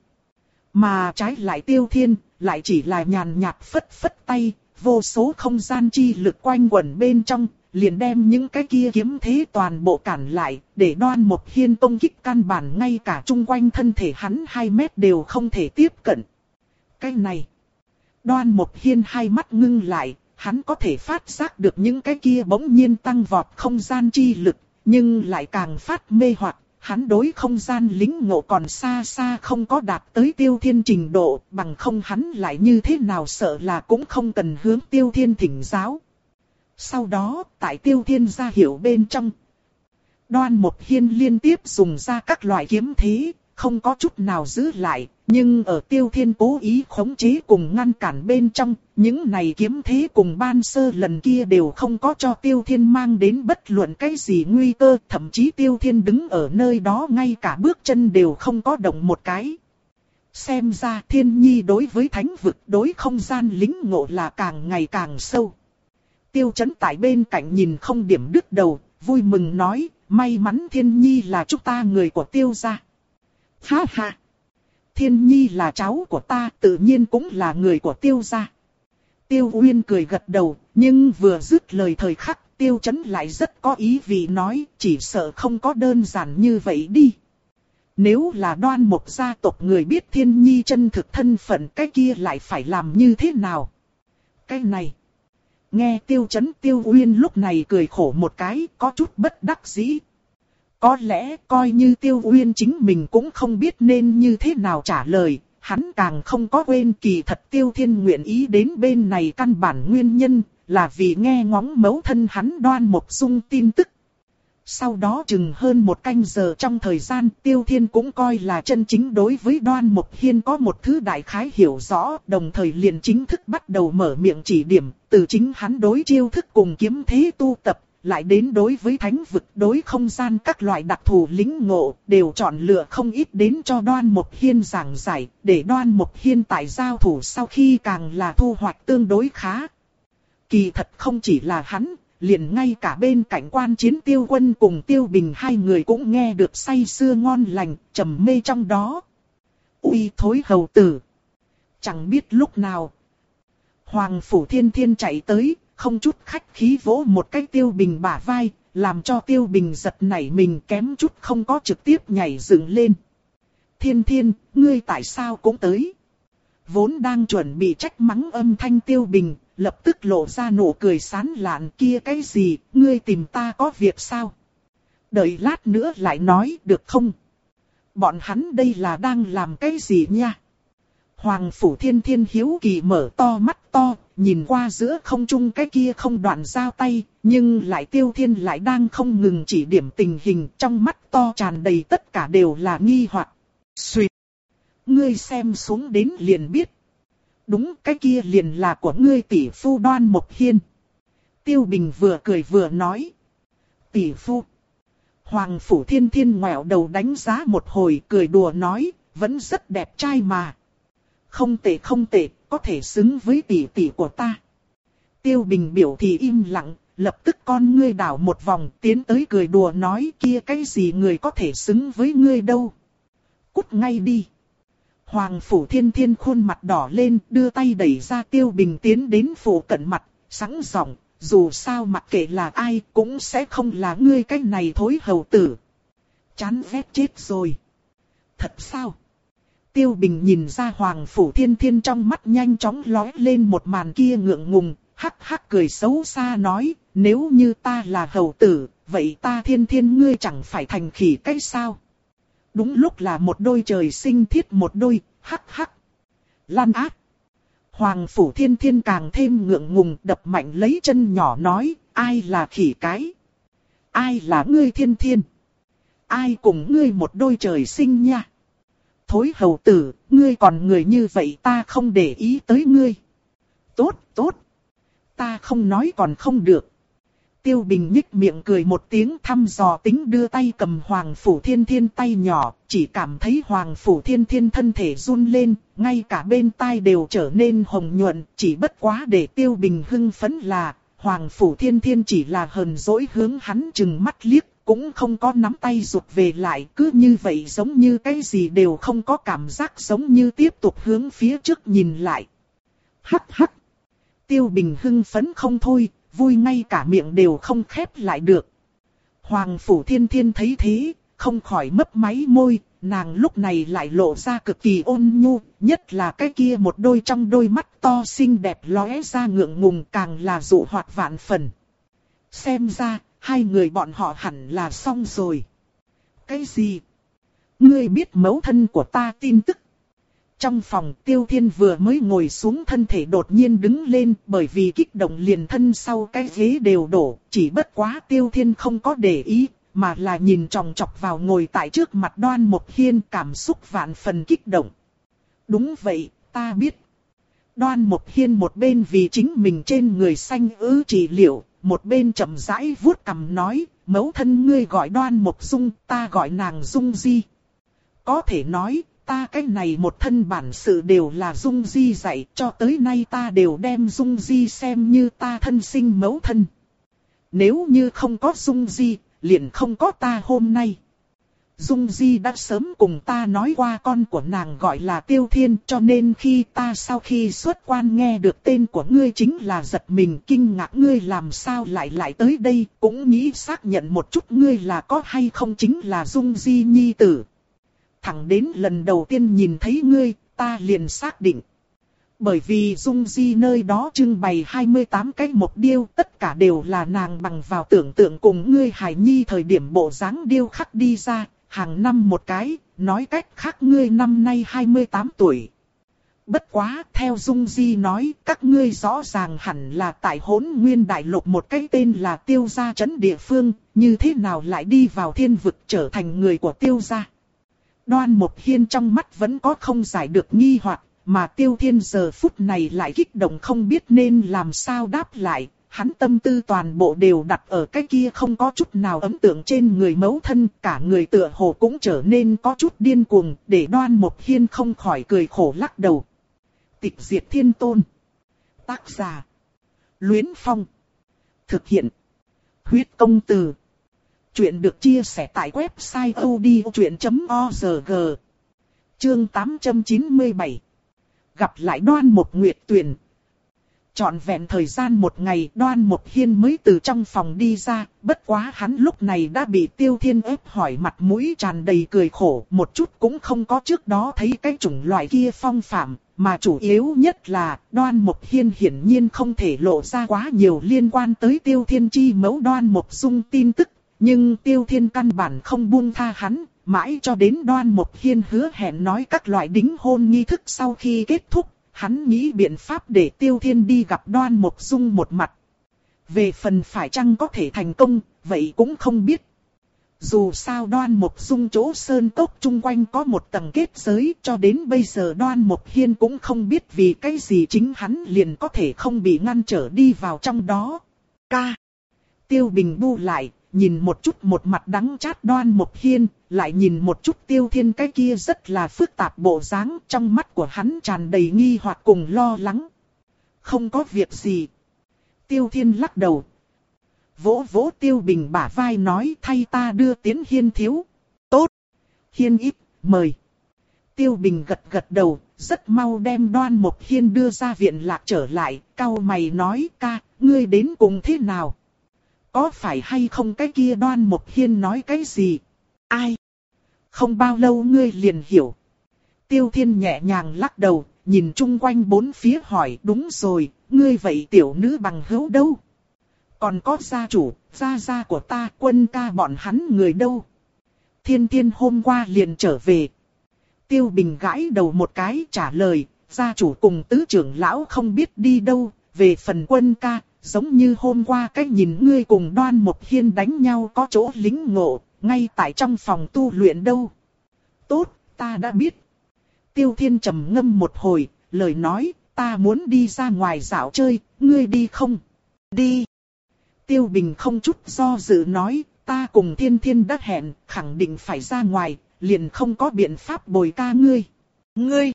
Mà trái lại Tiêu Thiên, lại chỉ là nhàn nhạt phất phất tay, vô số không gian chi lực quanh quẩn bên trong, liền đem những cái kia kiếm thế toàn bộ cản lại, để Đoan Mộc Hiên công kích căn bản ngay cả chung quanh thân thể hắn hai mét đều không thể tiếp cận. Cái này, Đoan Mộc Hiên hai mắt ngưng lại, hắn có thể phát giác được những cái kia bỗng nhiên tăng vọt không gian chi lực, nhưng lại càng phát mê hoặc. Hắn đối không gian lĩnh ngộ còn xa xa không có đạt tới Tiêu Thiên trình độ, bằng không hắn lại như thế nào sợ là cũng không cần hướng Tiêu Thiên thỉnh giáo. Sau đó, tại Tiêu Thiên ra hiểu bên trong, Đoan Mộc Hiên liên tiếp dùng ra các loại kiếm thế, không có chút nào giữ lại, nhưng ở Tiêu Thiên cố ý khống chế cùng ngăn cản bên trong, những này kiếm thế cùng ban sơ lần kia đều không có cho Tiêu Thiên mang đến bất luận cái gì nguy cơ, thậm chí Tiêu Thiên đứng ở nơi đó ngay cả bước chân đều không có động một cái. Xem ra Thiên Nhi đối với thánh vực đối không gian lĩnh ngộ là càng ngày càng sâu. Tiêu Chấn tại bên cạnh nhìn không điểm đứt đầu, vui mừng nói, may mắn Thiên Nhi là chúng ta người của Tiêu gia. Ha ha! Thiên Nhi là cháu của ta, tự nhiên cũng là người của Tiêu gia. Tiêu Uyên cười gật đầu, nhưng vừa dứt lời thời khắc, Tiêu Chấn lại rất có ý vị nói, chỉ sợ không có đơn giản như vậy đi. Nếu là Đoan Mộc gia tộc người biết Thiên Nhi chân thực thân phận, cái kia lại phải làm như thế nào? Cái này, nghe Tiêu Chấn Tiêu Uyên lúc này cười khổ một cái, có chút bất đắc dĩ. Có lẽ coi như Tiêu Uyên chính mình cũng không biết nên như thế nào trả lời, hắn càng không có quên kỳ thật Tiêu Thiên nguyện ý đến bên này căn bản nguyên nhân, là vì nghe ngóng mẫu thân hắn Đoan Mộc Dung tin tức. Sau đó chừng hơn một canh giờ trong thời gian, Tiêu Thiên cũng coi là chân chính đối với Đoan Mộc Hiên có một thứ đại khái hiểu rõ, đồng thời liền chính thức bắt đầu mở miệng chỉ điểm, từ chính hắn đối chiêu thức cùng kiếm thế tu tập, lại đến đối với thánh vực đối không gian các loại đặc thù lĩnh ngộ, đều chọn lựa không ít đến cho Đoan Mộc Hiên giảng giải, để Đoan Mộc Hiên tại giao thủ sau khi càng là thu hoạch tương đối khá. Kỳ thật không chỉ là hắn, liền ngay cả bên cạnh quan chiến Tiêu Quân cùng Tiêu Bình hai người cũng nghe được say sưa ngon lành, trầm mê trong đó. Uy thối hầu tử! Chẳng biết lúc nào, Hoàng Phủ Thiên Thiên chạy tới, không chút khách khí vỗ một cái Tiêu Bình bả vai, làm cho Tiêu Bình giật nảy mình kém chút không có trực tiếp nhảy dựng lên. Thiên Thiên, ngươi tại sao cũng tới? Vốn đang chuẩn bị trách mắng âm thanh Tiêu Bình, lập tức lộ ra nụ cười sán lạn. Kia cái gì, ngươi tìm ta có việc sao? Đợi lát nữa lại nói được không? Bọn hắn đây là đang làm cái gì nha? Hoàng Phủ Thiên Thiên hiếu kỳ mở to mắt to, nhìn qua giữa không trung cái kia không đoạn giao tay, nhưng lại Tiêu Thiên lại đang không ngừng chỉ điểm tình hình, trong mắt to tràn đầy tất cả đều là nghi hoặc. Xuyệt! Ngươi xem xuống đến liền biết. Đúng, cái kia liền là của ngươi tỷ phu Đoan Mộc Hiên. Tiêu Bình vừa cười vừa nói. Tỷ phu! Hoàng Phủ Thiên Thiên ngoẹo đầu đánh giá một hồi, cười đùa nói, vẫn rất đẹp trai mà. Không tệ không tệ, có thể xứng với tỷ tỷ của ta. Tiêu Bình biểu thì im lặng, lập tức con ngươi đảo một vòng, tiến tới cười đùa nói, kia cái gì người có thể xứng với ngươi đâu. Cút ngay đi. Hoàng Phủ Thiên Thiên khuôn mặt đỏ lên, đưa tay đẩy ra Tiêu Bình tiến đến phủ cận mặt, sẵn giọng, dù sao mặc kệ là ai cũng sẽ không là ngươi cái này thối hầu tử. Chán ghét chết rồi. Thật sao? Tiêu Bình nhìn ra Hoàng Phủ Thiên Thiên trong mắt nhanh chóng lóe lên một màn kia ngượng ngùng, hắc hắc cười xấu xa nói, nếu như ta là hầu tử, vậy ta Thiên Thiên ngươi chẳng phải thành khỉ cái sao? Đúng lúc là một đôi trời sinh thiết một đôi, hắc hắc. Lan ác. Hoàng Phủ Thiên Thiên càng thêm ngượng ngùng đập mạnh lấy chân nhỏ nói, ai là khỉ cái? Ai là ngươi Thiên Thiên? Ai cùng ngươi một đôi trời sinh nha? Thối hầu tử, ngươi còn người như vậy ta không để ý tới ngươi. Tốt, tốt. Ta không nói còn không được. Tiêu Bình nhích miệng cười một tiếng thăm dò tính đưa tay cầm Hoàng Phủ Thiên Thiên tay nhỏ, chỉ cảm thấy Hoàng Phủ Thiên Thiên thân thể run lên, ngay cả bên tai đều trở nên hồng nhuận, chỉ bất quá để Tiêu Bình hưng phấn là, Hoàng Phủ Thiên Thiên chỉ là hờn dỗi hướng hắn chừng mắt liếc, cũng không có nắm tay rụt về lại, cứ như vậy giống như cái gì đều không có cảm giác, giống như tiếp tục hướng phía trước nhìn lại. Hắc hắc. Tiêu Bình hưng phấn không thôi, vui ngay cả miệng đều không khép lại được. Hoàng Phủ Thiên Thiên thấy thế, không khỏi mấp máy môi, nàng lúc này lại lộ ra cực kỳ ôn nhu, nhất là cái kia một đôi trong đôi mắt to xinh đẹp lóe ra ngượng ngùng càng là dụ hoạt vạn phần. Xem ra, hai người bọn họ hẳn là xong rồi. Cái gì? Ngươi biết mẫu thân của ta tin tức? Trong phòng Tiêu Thiên vừa mới ngồi xuống thân thể đột nhiên đứng lên bởi vì kích động liền thân sau cái ghế đều đổ. Chỉ bất quá Tiêu Thiên không có để ý mà là nhìn chòng chọc vào ngồi tại trước mặt Đoan Mộc Hiên, cảm xúc vạn phần kích động. Đúng vậy, ta biết. Đoan Mộc Hiên một bên vì chính mình trên người xanh ứ trị liệu, một bên chậm rãi vuốt cằm nói, mẫu thân ngươi gọi Đoan Mộc Dung, ta gọi nàng Dung Di. Có thể nói, ta cái này một thân bản sự đều là Dung Di dạy, cho tới nay ta đều đem Dung Di xem như ta thân sinh mẫu thân. Nếu như không có Dung Di, liền không có ta hôm nay. Dung Di đã sớm cùng ta nói qua con của nàng gọi là Tiêu Thiên, cho nên khi ta sau khi xuất quan nghe được tên của ngươi chính là giật mình kinh ngạc, ngươi làm sao lại lại tới đây, cũng nghĩ xác nhận một chút ngươi là có hay không chính là Dung Di nhi tử. Thẳng đến lần đầu tiên nhìn thấy ngươi, ta liền xác định. Bởi vì Dung Di nơi đó trưng bày hai mươi tám cái mộc điêu, tất cả đều là nàng bằng vào tưởng tượng cùng ngươi hài nhi thời điểm bộ dáng điêu khắc đi ra, hàng năm một cái, nói cách khác ngươi năm nay hai mươi tám tuổi. Bất quá, theo Dung Di nói, các ngươi rõ ràng hẳn là tại Hỗn Nguyên Đại Lục một cái tên là Tiêu Gia trấn địa phương, như thế nào lại đi vào thiên vực trở thành người của Tiêu Gia. Đoan Mộc Hiên trong mắt vẫn có không giải được nghi hoặc, mà Tiêu Thiên giờ phút này lại kích động không biết nên làm sao đáp lại, hắn tâm tư toàn bộ đều đặt ở cái kia không có chút nào ấn tượng trên người mẫu thân, cả người tựa hồ cũng trở nên có chút điên cuồng, để Đoan Mộc Hiên không khỏi cười khổ lắc đầu. Tịch Diệt Thiên Tôn. Tác giả: Luyến Phong. Thực hiện: Huyết Công Từ. Chuyện được chia sẻ tại website odchuyện chấm org. Chương tám trăm chín mươi bảy. Gặp lại Đoan Mộc Nguyệt Tuyền. Trọn vẹn thời gian một ngày Đoan Mục Hiên mới từ trong phòng đi ra, bất quá hắn lúc này đã bị Tiêu Thiên ép hỏi mặt mũi tràn đầy cười khổ, một chút cũng không có trước đó thấy cái chủng loại kia phong phạm, mà chủ yếu nhất là Đoan Mục Hiên hiển nhiên không thể lộ ra quá nhiều liên quan tới Tiêu Thiên chi mẫu Đoan Mục Dung tin tức, nhưng Tiêu Thiên căn bản không buông tha hắn, mãi cho đến Đoan Mục Hiên hứa hẹn nói các loại đính hôn nghi thức sau khi kết thúc. Hắn nghĩ biện pháp để Tiêu Thiên đi gặp Đoan Mục Dung một mặt. Về phần phải chăng có thể thành công, vậy cũng không biết. Dù sao Đoan Mục Dung chỗ sơn cốc chung quanh có một tầng kết giới, cho đến bây giờ Đoan Mục Hiên cũng không biết vì cái gì chính hắn liền có thể không bị ngăn trở đi vào trong đó. Ca. Tiêu Bình bu lại, nhìn một chút một mặt đắng chát Đoan Mục Hiên, lại nhìn một chút Tiêu Thiên cái kia rất là phức tạp bộ dáng, trong mắt của hắn tràn đầy nghi hoặc cùng lo lắng. Không có việc gì. Tiêu Thiên lắc đầu. Vỗ vỗ Tiêu Bình bả vai nói thay ta đưa tiến Hiên thiếu. Tốt. Hiên ít, mời. Tiêu Bình gật gật đầu, rất mau đem Đoan Mục Hiên đưa ra viện lạc trở lại, cau mày nói ca, ngươi đến cùng thế nào? Có phải hay không cái kia Đoan Mục Hiên nói cái gì? Ai? Không bao lâu ngươi liền hiểu. Tiêu Thiên nhẹ nhàng lắc đầu, nhìn chung quanh bốn phía hỏi đúng rồi, ngươi vậy tiểu nữ bằng hữu đâu? Còn có gia chủ, gia gia của ta, Quân ca bọn hắn người đâu? Thiên Thiên hôm qua liền trở về. Tiêu Bình gãi đầu một cái trả lời, gia chủ cùng tứ trưởng lão không biết đi đâu, về phần Quân ca. Giống như hôm qua cách nhìn ngươi cùng Đoan Mục Hiên đánh nhau có chỗ lính ngộ, ngay tại trong phòng tu luyện đâu. Tốt, ta đã biết. Tiêu Thiên trầm ngâm một hồi, lời nói, ta muốn đi ra ngoài dạo chơi, ngươi đi không? Đi. Tiêu Bình không chút do dự nói, ta cùng Thiên Thiên đã hẹn, khẳng định phải ra ngoài, liền không có biện pháp bồi ca ngươi. Ngươi.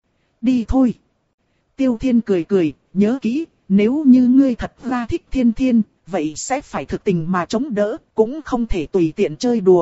Đi thôi. Tiêu Thiên cười cười, nhớ kỹ. Nếu như ngươi thật ra thích Thiên Thiên, vậy sẽ phải thực tình mà chống đỡ, cũng không thể tùy tiện chơi đùa.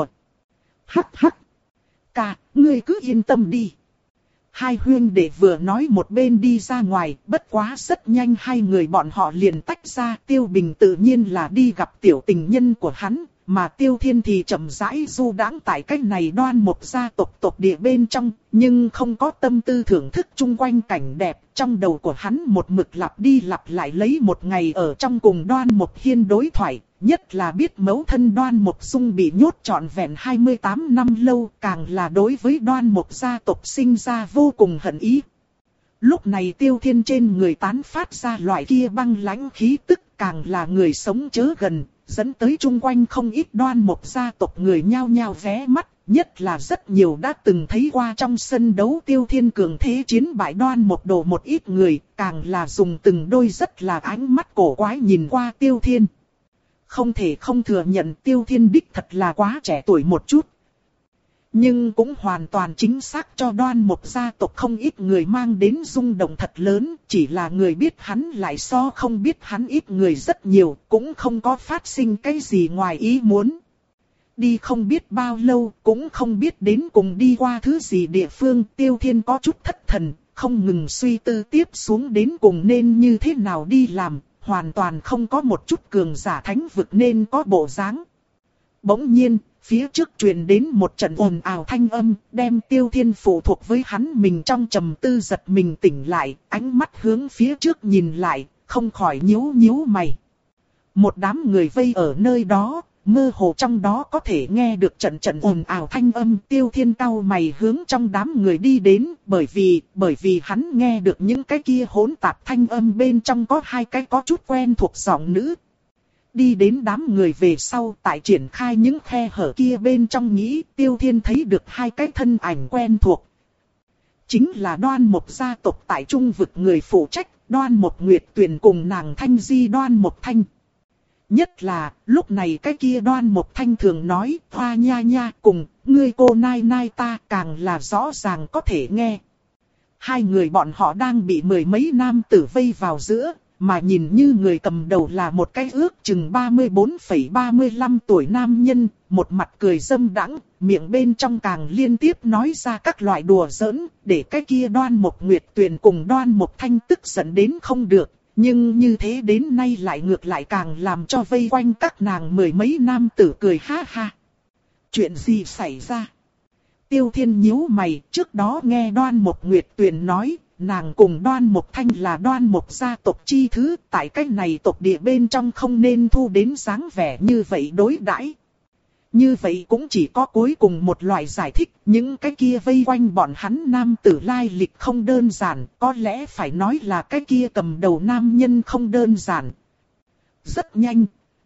Hắc hắc. Ca, ngươi cứ yên tâm đi. Hai huyên đệ vừa nói một bên đi ra ngoài, bất quá rất nhanh hai người bọn họ liền tách ra. Tiêu Bình tự nhiên là đi gặp tiểu tình nhân của hắn, mà Tiêu Thiên thì chậm rãi du đãng tại cách này Đoan Mục gia tộc tộc địa bên trong, nhưng không có tâm tư thưởng thức chung quanh cảnh đẹp. Trong đầu của hắn một mực lặp đi lặp lại lấy một ngày ở trong cùng Đoan Mục Hiên đối thoại, nhất là biết mẫu thân Đoan Mục Dung bị nhốt trọn vẹn hai mươi tám năm lâu, càng là đối với Đoan Mục gia tộc sinh ra vô cùng hận ý. Lúc này Tiêu Thiên trên người tán phát ra loại kia băng lãnh khí tức, càng là người sống chớ gần, dẫn tới chung quanh không ít Đoan Mục gia tộc người nhao nhao ghé mắt, nhất là rất nhiều đã từng thấy qua trong sân đấu Tiêu Thiên cường thế chiến bại Đoan Mục Đồ một ít người, càng là dùng từng đôi rất là ánh mắt cổ quái nhìn qua Tiêu Thiên. Không thể không thừa nhận Tiêu Thiên đích thật là quá trẻ tuổi một chút. Nhưng cũng hoàn toàn chính xác cho Đoan Mục gia tộc không ít người mang đến rung động thật lớn, chỉ là người biết hắn lại so không biết hắn ít người rất nhiều, cũng không có phát sinh cái gì ngoài ý muốn. Đi không biết bao lâu, cũng không biết đến cùng đi qua thứ gì địa phương, Tiêu Thiên có chút thất thần, không ngừng suy tư tiếp xuống đến cùng nên như thế nào đi làm, hoàn toàn không có một chút cường giả thánh vực nên có bộ dáng. Bỗng nhiên, phía trước truyền đến một trận ồn ào thanh âm, đem Tiêu Thiên phụ thuộc với hắn mình trong trầm tư giật mình tỉnh lại, ánh mắt hướng phía trước nhìn lại, không khỏi nhíu nhíu mày. Một đám người vây ở nơi đó, mơ hồ trong đó có thể nghe được trận trận ồn ào thanh âm. Tiêu Thiên cau mày hướng trong đám người đi đến, bởi vì, bởi vì hắn nghe được những cái kia hỗn tạp thanh âm bên trong có hai cái có chút quen thuộc giọng nữ. Đi đến đám người về sau, tại triển khai những khe hở kia bên trong nghĩ, Tiêu Thiên thấy được hai cái thân ảnh quen thuộc. Chính là Đoan Mục gia tộc tại Trung vực người phụ trách, Đoan Mục Nguyệt Tuyền cùng nàng Thanh Di Đoan Mục Thanh. Nhất là, lúc này cái kia Đoan Mục Thanh thường nói, hoa nha nha cùng, ngươi cô nai nai ta càng là rõ ràng có thể nghe. Hai người bọn họ đang bị mười mấy nam tử vây vào giữa, mà nhìn như người cầm đầu là một cái ước chừng ba mươi bốn phẩy ba mươi lăm tuổi nam nhân, một mặt cười dâm đãng, miệng bên trong càng liên tiếp nói ra các loại đùa giỡn, để cái kia Đoan Mục Nguyệt Tuyền cùng Đoan Mục Thanh tức giận đến không được. Nhưng như thế đến nay lại ngược lại càng làm cho vây quanh các nàng mười mấy nam tử cười ha ha. Chuyện gì xảy ra? Tiêu Thiên nhíu mày, trước đó nghe Đoan Mộc Nguyệt Tuyền nói, nàng cùng Đoan Mộc Thanh là Đoan Mộc gia tộc chi thứ, tại cách này tộc địa bên trong không nên thu đến dáng vẻ như vậy đối đãi. Như vậy cũng chỉ có cuối cùng một loại giải thích, những cái kia vây quanh bọn hắn nam tử lai lịch không đơn giản, có lẽ phải nói là cái kia cầm đầu nam nhân không đơn giản. Rất nhanh.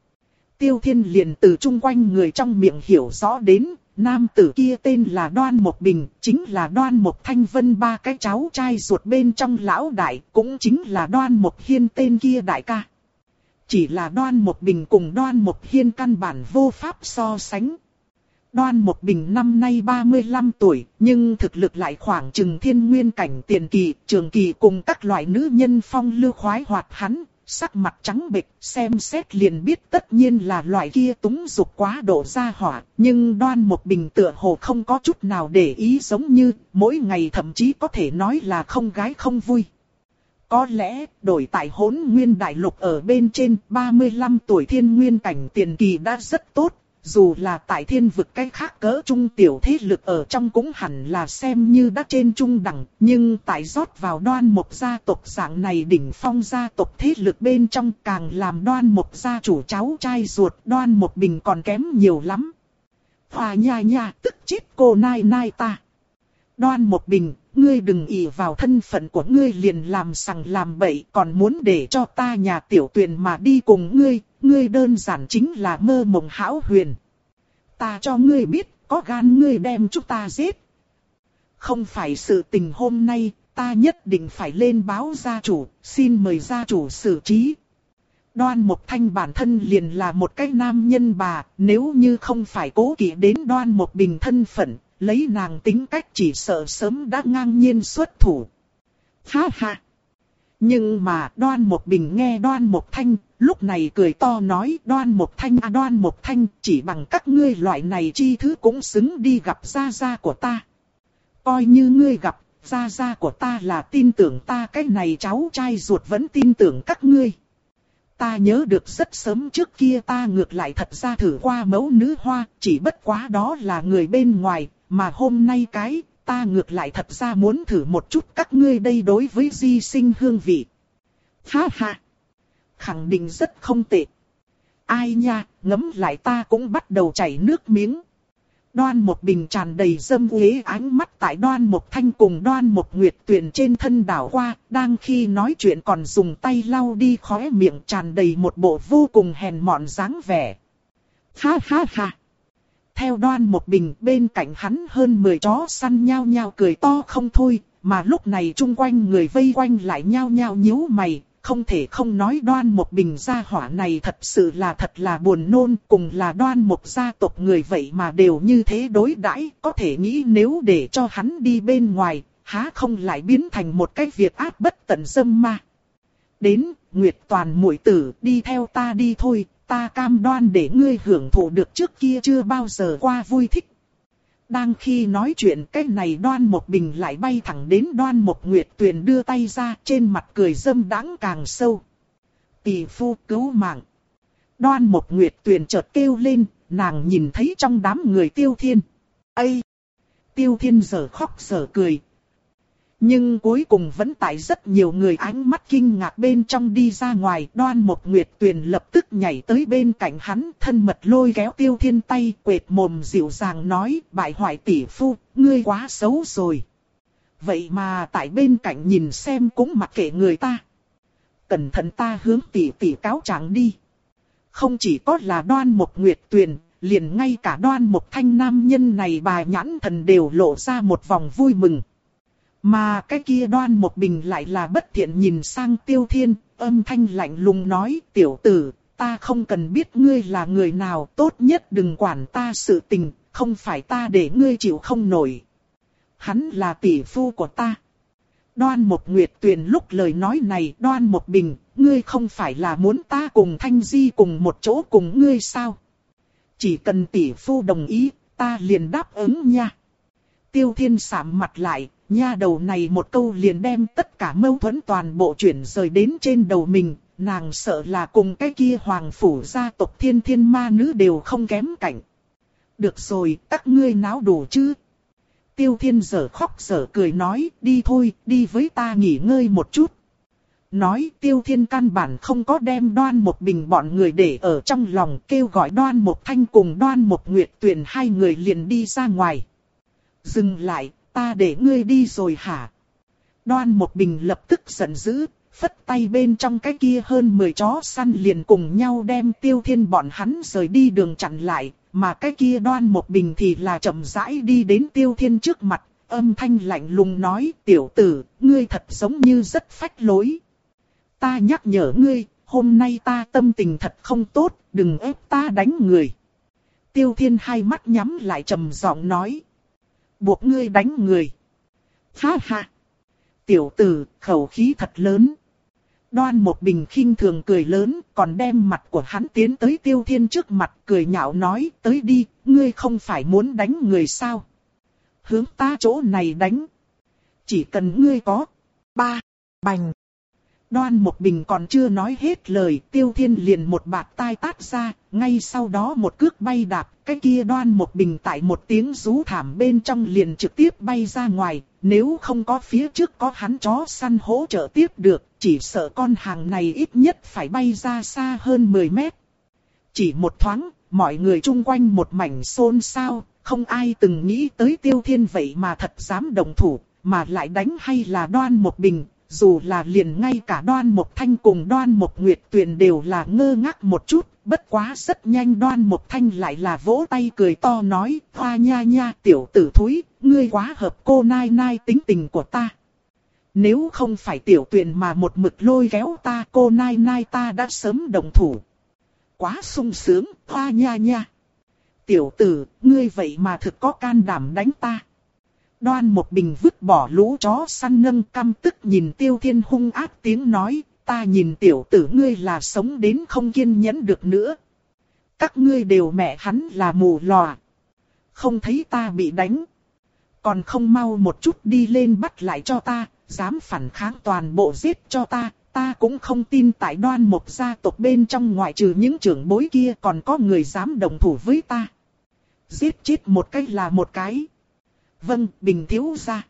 Tiêu Thiên liền từ chung quanh người trong miệng hiểu rõ đến, nam tử kia tên là Đoan Mộc Bình, chính là Đoan Mộc Thanh Vân ba cái cháu trai ruột bên trong lão đại, cũng chính là Đoan Mộc Hiên tên kia đại ca. Chỉ là Đoan Mộc Bình cùng Đoan Mộc Hiên căn bản vô pháp so sánh. Đoan Mộc Bình năm nay ba mươi lăm tuổi, nhưng thực lực lại khoảng chừng thiên nguyên cảnh tiền kỳ, trường kỳ cùng các loại nữ nhân phong lưu khoái hoạt hắn, sắc mặt trắng bệch, xem xét liền biết tất nhiên là loại kia túng dục quá độ ra hỏa, nhưng Đoan Mộc Bình tựa hồ không có chút nào để ý, giống như mỗi ngày thậm chí có thể nói là không gái không vui. Có lẽ, đổi tại Hỗn Nguyên Đại Lục ở bên trên, ba mươi lăm tuổi thiên nguyên cảnh tiền kỳ đã rất tốt, dù là tại thiên vực cái khác cỡ trung tiểu thế lực ở trong cũng hẳn là xem như đã trên trung đẳng, nhưng tại rót vào Đoan Mộc gia tộc dạng này đỉnh phong gia tộc thế lực bên trong càng làm Đoan Mộc gia chủ cháu trai ruột Đoan Mộc Bình còn kém nhiều lắm. Hòa nha nha, tức chết cô nai nai ta. Đoan Mộc Bình, ngươi đừng ỷ vào thân phận của ngươi liền làm sằng làm bậy, còn muốn để cho ta nhà Tiểu Tuyền mà đi cùng ngươi, ngươi đơn giản chính là mơ mộng hão huyền. Ta cho ngươi biết, có gan ngươi đem chúng ta giết. Không phải sự tình hôm nay, ta nhất định phải lên báo gia chủ, xin mời gia chủ xử trí. Đoan Mộc Thanh bản thân liền là một cái nam nhân bà, nếu như không phải cố kỵ đến Đoan Mộc Bình thân phận, lấy nàng tính cách chỉ sợ sớm đã ngang nhiên xuất thủ. Ha ha! Nhưng mà Đoan Mộc Bình nghe Đoan Mộc Thanh, lúc này cười to nói Đoan Mộc Thanh à Đoan Mộc Thanh, chỉ bằng các ngươi loại này chi thứ cũng xứng đi gặp gia gia của ta. Coi như ngươi gặp, gia gia của ta là tin tưởng ta, cái này cháu trai ruột vẫn tin tưởng các ngươi. Ta nhớ được rất sớm trước kia ta ngược lại thật ra thử qua mẫu nữ hoa, chỉ bất quá đó là người bên ngoài, mà hôm nay cái, ta ngược lại thật ra muốn thử một chút các ngươi đây đối với di sinh hương vị. Ha ha! Khẳng định rất không tệ. Ai nha, ngấm lại ta cũng bắt đầu chảy nước miếng. Đoan Mộc Bình tràn đầy dâm uế ánh mắt tại Đoan Mộc Thanh cùng Đoan Mộc Nguyệt Tuyền trên thân đảo qua, đang khi nói chuyện còn dùng tay lau đi khóe miệng, tràn đầy một bộ vô cùng hèn mọn dáng vẻ. Ha ha ha! Theo Đoan Mộc Bình, bên cạnh hắn hơn mười chó săn nhao nhao cười to không thôi, mà lúc này chung quanh người vây quanh lại nhao nhao nhíu mày. Không thể không nói Đoan Mộc Bình gia hỏa này thật sự là thật là buồn nôn, cùng là Đoan Mộc gia tộc người vậy mà đều như thế đối đãi, có thể nghĩ nếu để cho hắn đi bên ngoài, há không lại biến thành một cái việc ác bất tận dâm ma. Đến, Nguyệt Toàn muội tử, đi theo ta đi thôi, ta cam đoan để ngươi hưởng thụ được trước kia chưa bao giờ qua vui thích. Đang khi nói chuyện cái này Đoan Mộc Bình lại bay thẳng đến Đoan Mộc Nguyệt Tuyền đưa tay ra, trên mặt cười dâm đãng càng sâu. Tỷ phu cứu mạng. Đoan Mộc Nguyệt Tuyền chợt kêu lên, nàng nhìn thấy trong đám người Tiêu Thiên. Ây! Tiêu Thiên giờ khóc giờ cười. Nhưng cuối cùng vẫn tại rất nhiều người ánh mắt kinh ngạc bên trong đi ra ngoài. Đoan Mộc Nguyệt Tuyền lập tức nhảy tới bên cạnh hắn, thân mật lôi kéo Tiêu Thiên tay, quệt mồm dịu dàng nói, bại hoại tỷ phu, ngươi quá xấu rồi. Vậy mà tại bên cạnh nhìn xem cũng mặc kệ người ta. Cẩn thận ta hướng tỷ tỷ cáo trạng đi. Không chỉ có là Đoan Mộc Nguyệt Tuyền, liền ngay cả Đoan Mộc Thanh nam nhân này bà nhãn thần đều lộ ra một vòng vui mừng. Mà cái kia Đoan Mộc Bình lại là bất thiện nhìn sang Tiêu Thiên, âm thanh lạnh lùng nói, tiểu tử, ta không cần biết ngươi là người nào, tốt nhất đừng quản ta sự tình, không phải ta để ngươi chịu không nổi. Hắn là tỷ phu của ta. Đoan Mộc Nguyệt Tuyền lúc lời nói này, Đoan Mộc Bình, ngươi không phải là muốn ta cùng Thanh Di cùng một chỗ cùng ngươi sao? Chỉ cần tỷ phu đồng ý, ta liền đáp ứng nha. Tiêu Thiên sạm mặt lại, nha đầu này một câu liền đem tất cả mâu thuẫn toàn bộ chuyển rời đến trên đầu mình, nàng sợ là cùng cái kia hoàng phủ gia tộc thiên thiên ma nữ đều không kém cạnh. Được rồi, các ngươi náo đủ chứ? Tiêu Thiên giở khóc giở cười nói, đi thôi, đi với ta nghỉ ngơi một chút. Nói Tiêu Thiên căn bản không có đem Đoan Mộc Bình bọn người để ở trong lòng, kêu gọi Đoan Mộc Thanh cùng Đoan Mộc Nguyệt Tuyền hai người liền đi ra ngoài. Dừng lại, ta để ngươi đi rồi hả? Đoan Mộc Bình lập tức giận dữ, phất tay bên trong cái kia hơn mười chó săn liền cùng nhau đem Tiêu Thiên bọn hắn rời đi đường chặn lại, mà cái kia Đoan Mộc Bình thì là chậm rãi đi đến Tiêu Thiên trước mặt, âm thanh lạnh lùng nói, tiểu tử, ngươi thật giống như rất phách lối. Ta nhắc nhở ngươi, hôm nay ta tâm tình thật không tốt, đừng ép ta đánh người. Tiêu Thiên hai mắt nhắm lại trầm giọng nói. Buộc ngươi đánh người. Ha ha. Tiểu tử, khẩu khí thật lớn. Đoan Mộc Bình khinh thường cười lớn, còn đem mặt của hắn tiến tới Tiêu Thiên trước mặt, cười nhạo nói, tới đi, ngươi không phải muốn đánh người sao? Hướng ta chỗ này đánh. Chỉ cần ngươi có. Ba. Bành. Đoan Mộc Bình còn chưa nói hết lời, Tiêu Thiên liền một bạt tai tát ra, ngay sau đó một cước bay đạp, cái kia Đoan Mộc Bình tại một tiếng rú thảm bên trong liền trực tiếp bay ra ngoài, nếu không có phía trước có hắn chó săn hỗ trợ tiếp được, chỉ sợ con hàng này ít nhất phải bay ra xa hơn mười mét. Chỉ một thoáng, mọi người chung quanh một mảnh xôn xao, không ai từng nghĩ tới Tiêu Thiên vậy mà thật dám động thủ, mà lại đánh hay là Đoan Mộc Bình. Dù là liền ngay cả Đoan Mộc Thanh cùng Đoan Mộc Nguyệt Tuyền đều là ngơ ngác một chút, bất quá rất nhanh Đoan Mộc Thanh lại là vỗ tay cười to nói, hoa nha nha tiểu tử thúi, ngươi quá hợp cô nai nai tính tình của ta. Nếu không phải tiểu Tuyền mà một mực lôi kéo ta, cô nai nai ta đã sớm động thủ. Quá sung sướng, hoa nha nha. Tiểu tử, ngươi vậy mà thực có can đảm đánh ta. Đoan Mộc Bình vứt bỏ lũ chó săn nâng căm tức nhìn Tiêu Thiên hung ác tiếng nói, ta nhìn tiểu tử ngươi là sống đến không kiên nhẫn được nữa. Các ngươi đều mẹ hắn là mù lòa. Không thấy ta bị đánh. Còn không mau một chút đi lên bắt lại cho ta, dám phản kháng toàn bộ giết cho ta, ta cũng không tin tại Đoan Mộc gia tộc bên trong ngoại trừ những trưởng bối kia còn có người dám đồng thủ với ta. Giết chết một cái là một cái. Vâng, Bình thiếu gia.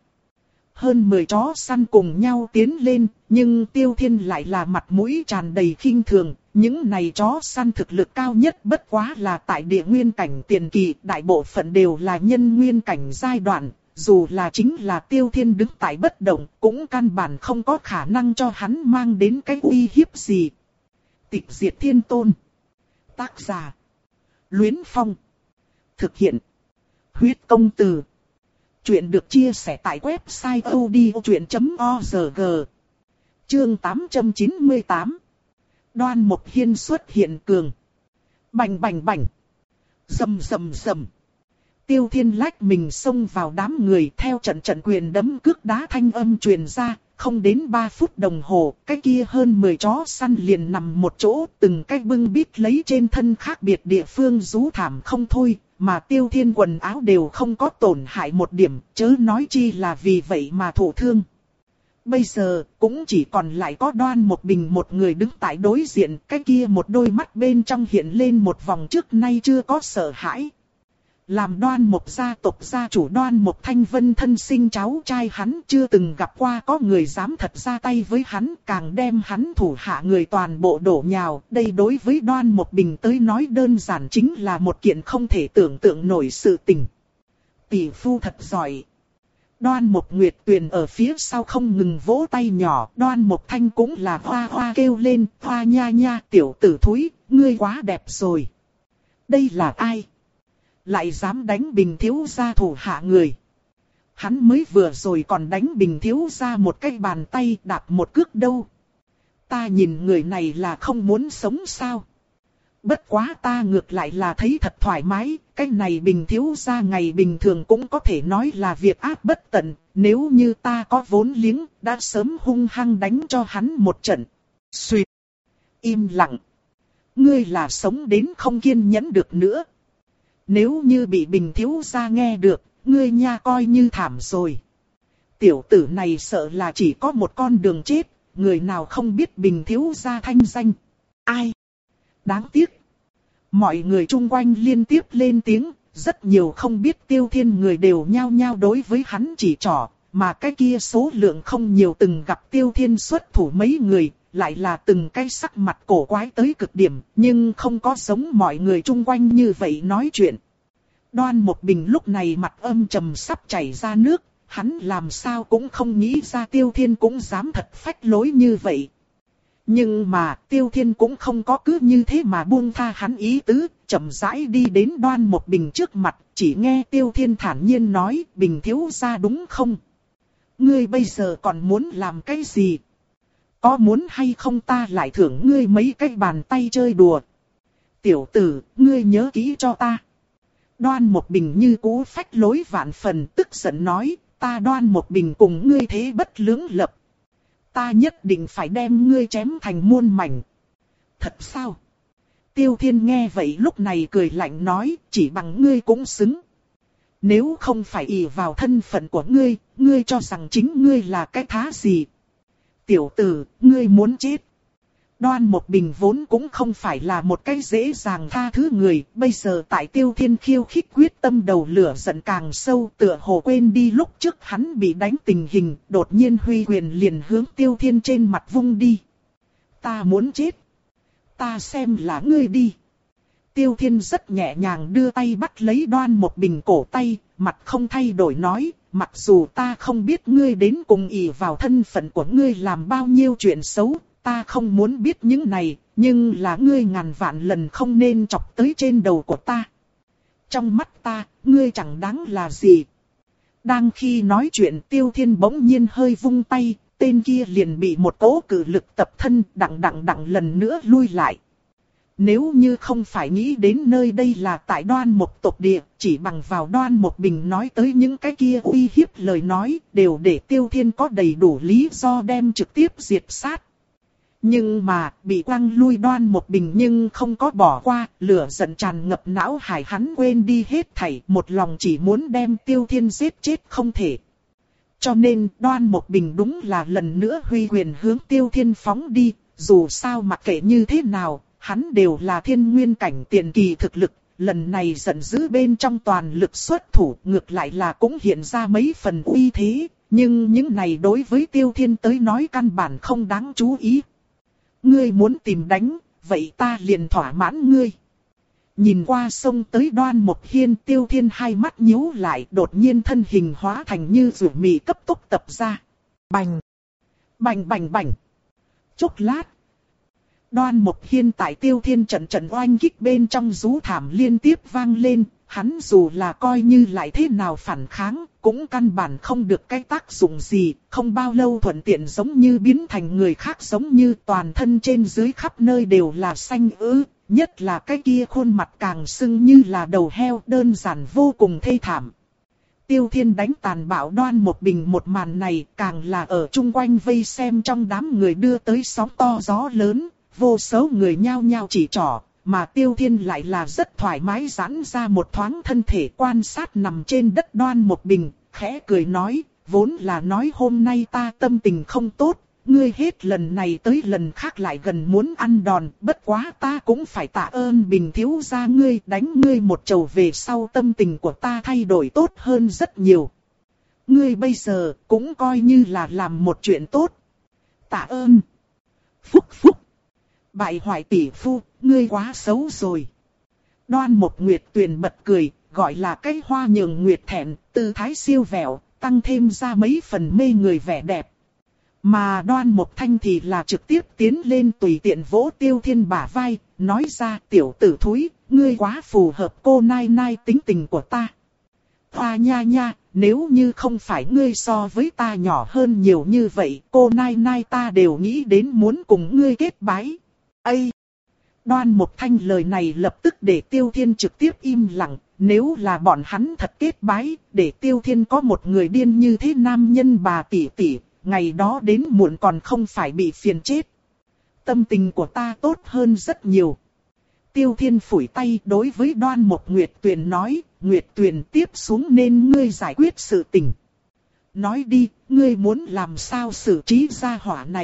Hơn mười chó săn cùng nhau tiến lên, nhưng Tiêu Thiên lại là mặt mũi tràn đầy khinh thường. Những này chó săn thực lực cao nhất bất quá là tại địa nguyên cảnh tiền kỳ, đại bộ phận đều là nhân nguyên cảnh giai đoạn. Dù là chính là Tiêu Thiên đứng tại bất động, cũng căn bản không có khả năng cho hắn mang đến cái uy hiếp gì. Tịch diệt thiên tôn. Tác giả. Luyến Phong. Thực hiện. Huyết công từ. Chuyện được chia sẻ tại website odchuyện chấm org. Chương tám trăm chín mươi tám. Đoan Mộc Hiên xuất hiện cường. Bành bành bành. Rầm rầm rầm. Tiêu Thiên lách mình xông vào đám người, theo trận trận quyền đấm cước đá thanh âm truyền ra. Không đến ba phút đồng hồ, cái kia hơn mười chó săn liền nằm một chỗ, từng cái bưng bít lấy trên thân khác biệt địa phương rú thảm không thôi. Mà Tiêu Thiên quần áo đều không có tổn hại một điểm, chớ nói chi là vì vậy mà thụ thương. Bây giờ, cũng chỉ còn lại có Đoan Mộc Bình một người đứng tại đối diện, cái kia một đôi mắt bên trong hiện lên một vòng trước nay chưa có sợ hãi. Làm Đoan Mộc gia tộc gia chủ Đoan Mộc Thanh Vân thân sinh cháu trai hắn chưa từng gặp qua có người dám thật ra tay với hắn, càng đem hắn thủ hạ người toàn bộ đổ nhào. Đây đối với Đoan Mộc Bình tới nói đơn giản chính là một kiện không thể tưởng tượng nổi sự tình. Tỷ phu thật giỏi. Đoan Mộc Nguyệt Tuyền ở phía sau không ngừng vỗ tay nhỏ, Đoan Mộc Thanh cũng là hoa hoa kêu lên, hoa nha nha tiểu tử thúi, ngươi quá đẹp rồi. Đây là ai? Lại dám đánh Bình thiếu gia thủ hạ người. Hắn mới vừa rồi còn đánh Bình thiếu gia một cái bàn tay đạp một cước đâu. Ta nhìn người này là không muốn sống sao. Bất quá ta ngược lại là thấy thật thoải mái, cái này Bình thiếu gia ngày bình thường cũng có thể nói là việc ác bất tận. Nếu như ta có vốn liếng, đã sớm hung hăng đánh cho hắn một trận. Xuyệt. Im lặng. Ngươi là sống đến không kiên nhẫn được nữa. Nếu như bị Bình thiếu gia nghe được, ngươi nha coi như thảm rồi. tiểu tử này sợ là chỉ có một con đường chết, người nào không biết Bình thiếu gia thanh danh. Ai? Đáng tiếc. Mọi người chung quanh liên tiếp lên tiếng, rất nhiều không biết Tiêu Thiên người đều nhao nhao đối với hắn chỉ trỏ, mà cái kia số lượng không nhiều từng gặp Tiêu Thiên xuất thủ mấy người, lại là từng cái sắc mặt cổ quái tới cực điểm, nhưng không có giống mọi người chung quanh như vậy nói chuyện. Đoan Một Bình lúc này mặt âm trầm sắp chảy ra nước, hắn làm sao cũng không nghĩ ra Tiêu Thiên cũng dám thật phách lối như vậy. Nhưng mà Tiêu Thiên cũng không có cứ như thế mà buông tha hắn ý tứ, chậm rãi đi đến Đoan Một Bình trước mặt, chỉ nghe Tiêu Thiên thản nhiên nói, Bình thiếu gia đúng không? Ngươi bây giờ còn muốn làm cái gì? Có muốn hay không ta lại thưởng ngươi mấy cái bàn tay chơi đùa? Tiểu tử, ngươi nhớ kỹ cho ta. Đoan Một Bình như cú phách lối vạn phần, tức giận nói, ta Đoan Một Bình cùng ngươi thế bất lưỡng lập. Ta nhất định phải đem ngươi chém thành muôn mảnh. Thật sao? Tiêu Thiên nghe vậy lúc này cười lạnh nói, chỉ bằng ngươi cũng xứng. Nếu không phải ỷ vào thân phận của ngươi, ngươi cho rằng chính ngươi là cái thá gì? Tiểu tử, ngươi muốn chết. Đoan Một Bình vốn cũng không phải là một cái dễ dàng tha thứ người, bây giờ tại Tiêu Thiên khiêu khích quyết tâm đầu lửa giận càng sâu, tựa hồ quên đi lúc trước hắn bị đánh tình hình, đột nhiên huy quyền liền hướng Tiêu Thiên trên mặt vung đi. Ta muốn chết. Ta xem là ngươi đi. Tiêu Thiên rất nhẹ nhàng đưa tay bắt lấy Đoan Một Bình cổ tay, mặt không thay đổi nói, mặc dù ta không biết ngươi đến cùng ỷ vào thân phận của ngươi làm bao nhiêu chuyện xấu, ta không muốn biết những này, nhưng là ngươi ngàn vạn lần không nên chọc tới trên đầu của ta. Trong mắt ta, ngươi chẳng đáng là gì. Đang khi nói chuyện Tiêu Thiên bỗng nhiên hơi vung tay, tên kia liền bị một cỗ cự lực tập thân đặng đặng đặng lần nữa lui lại. Nếu như không phải nghĩ đến nơi đây là tại Đoan Một tộc địa, chỉ bằng vào Đoan Một Bình nói tới những cái kia uy hiếp lời nói, đều để Tiêu Thiên có đầy đủ lý do đem trực tiếp diệt sát. Nhưng mà, bị quăng lui Đoan Một Bình nhưng không có bỏ qua, lửa giận tràn ngập não hải hắn quên đi hết thảy, một lòng chỉ muốn đem Tiêu Thiên giết chết không thể. Cho nên, Đoan Một Bình đúng là lần nữa huy quyền hướng Tiêu Thiên phóng đi, dù sao mặc kệ như thế nào, hắn đều là thiên nguyên cảnh tiền kỳ thực lực, lần này giận dữ bên trong toàn lực xuất thủ, ngược lại là cũng hiện ra mấy phần uy thế, nhưng những này đối với Tiêu Thiên tới nói căn bản không đáng chú ý. Ngươi muốn tìm đánh, vậy ta liền thỏa mãn ngươi. Nhìn qua sông tới Đoan Một Hiên, Tiêu Thiên hai mắt nhíu lại, đột nhiên thân hình hóa thành như rủi mì cấp tốc tập ra. Bành! Bành bành bành! Chốc lát! Đoan Một Hiên tại Tiêu Thiên trận trận oanh kích bên trong rú thảm liên tiếp vang lên, hắn dù là coi như lại thế nào phản kháng, cũng căn bản không được cái tác dụng gì, không bao lâu thuận tiện giống như biến thành người khác, giống như toàn thân trên dưới khắp nơi đều là xanh ứ, nhất là cái kia khuôn mặt càng sưng như là đầu heo, đơn giản vô cùng thê thảm. Tiêu Thiên đánh tàn bạo Đoan Một Bình một màn này càng là ở chung quanh vây xem trong đám người đưa tới sóng to gió lớn, vô số người nhao nhao chỉ trỏ, mà Tiêu Thiên lại là rất thoải mái giãn ra một thoáng thân thể quan sát nằm trên đất Đoan Một Bình, khẽ cười nói, vốn là nói hôm nay ta tâm tình không tốt, ngươi hết lần này tới lần khác lại gần muốn ăn đòn, bất quá ta cũng phải tạ ơn Bình thiếu gia ngươi, đánh ngươi một chầu về sau tâm tình của ta thay đổi tốt hơn rất nhiều. Ngươi bây giờ cũng coi như là làm một chuyện tốt. Tạ ơn. Phúc phúc. Bại hoại tỷ phu, ngươi quá xấu rồi. Đoan Một Nguyệt Tuyền bật cười, gọi là cái hoa nhường nguyệt thẹn, tư thái siêu vẹo, tăng thêm ra mấy phần mê người vẻ đẹp. Mà Đoan Một Thanh thì là trực tiếp tiến lên tùy tiện vỗ Tiêu Thiên bả vai, nói ra tiểu tử thúi, ngươi quá phù hợp cô nai nai tính tình của ta. Hoa nha nha, nếu như không phải ngươi so với ta nhỏ hơn nhiều như vậy, cô nai nai ta đều nghĩ đến muốn cùng ngươi kết bái. Ây! Đoan Một Thanh lời này lập tức để Tiêu Thiên trực tiếp im lặng, nếu là bọn hắn thật kết bái, để Tiêu Thiên có một người điên như thế nam nhân bà tỷ tỷ, ngày đó đến muộn còn không phải bị phiền chết. Tâm tình của ta tốt hơn rất nhiều. Tiêu Thiên phủi tay đối với Đoan Một Nguyệt Tuyền nói, Nguyệt Tuyền tiếp xuống nên ngươi giải quyết sự tình. Nói đi, ngươi muốn làm sao xử trí gia hỏa này?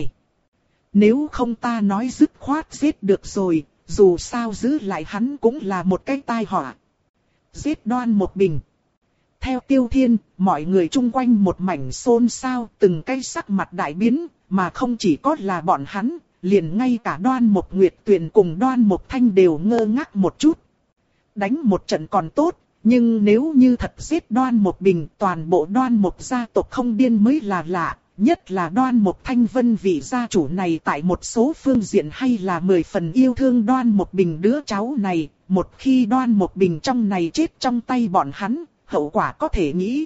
Nếu không ta nói dứt khoát giết được rồi, dù sao giữ lại hắn cũng là một cái tai họa. Giết Đoan Mộc Bình. Theo Tiêu Thiên, mọi người chung quanh một mảnh xôn xao, từng cái sắc mặt đại biến, mà không chỉ có là bọn hắn, liền ngay cả Đoan Mộc Nguyệt Tuyền cùng Đoan Mộc Thanh đều ngơ ngác một chút. Đánh một trận còn tốt, nhưng nếu như thật giết Đoan Mộc Bình, toàn bộ Đoan Mộc gia tộc không điên mới là lạ. Nhất là Đoan Mộc Thanh Vân vị gia chủ này tại một số phương diện hay là mười phần yêu thương Đoan Mộc Bình đứa cháu này. Một khi Đoan Mộc Bình trong này chết trong tay bọn hắn, hậu quả có thể nghĩ.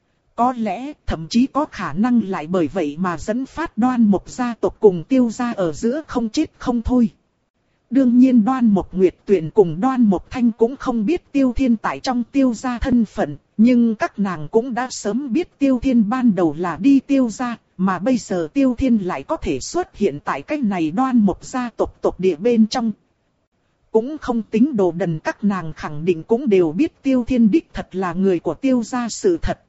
Có lẽ thậm chí có khả năng lại bởi vậy mà dẫn phát Đoan Mộc gia tộc cùng Tiêu gia ở giữa không chết không thôi. Đương nhiên Đoan Mộc Nguyệt Tuyền cùng Đoan Mộc Thanh cũng không biết Tiêu Thiên tại trong Tiêu gia thân phận, nhưng các nàng cũng đã sớm biết Tiêu Thiên ban đầu là đi Tiêu gia, mà bây giờ Tiêu Thiên lại có thể xuất hiện tại cái này Đoan Mộc gia tộc tộc địa bên trong. Cũng không tính đồ đần, các nàng khẳng định cũng đều biết Tiêu Thiên đích thật là người của Tiêu gia sự thật.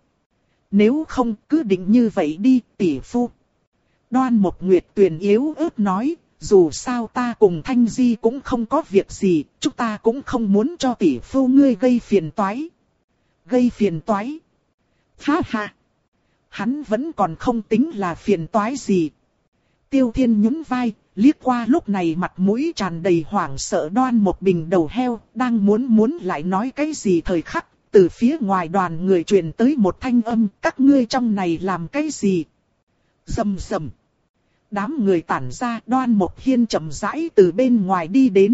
Nếu không cứ định như vậy đi, tỷ phu. Đoan Mộc Nguyệt Tuyền yếu ớt nói. Dù sao ta cùng Thanh Di cũng không có việc gì, chúng ta cũng không muốn cho tỷ phu ngươi gây phiền toái. Gây phiền toái? Ha ha! Hắn vẫn còn không tính là phiền toái gì. Tiêu Thiên nhún vai, liếc qua lúc này mặt mũi tràn đầy hoảng sợ Đoan Mộc Bình đầu heo, đang muốn muốn lại nói cái gì thời khắc, từ phía ngoài đoàn người truyền tới một thanh âm, các ngươi trong này làm cái gì? Rầm rầm. Đám người tản ra, Đoan Mộc Hiên chậm rãi từ bên ngoài đi đến.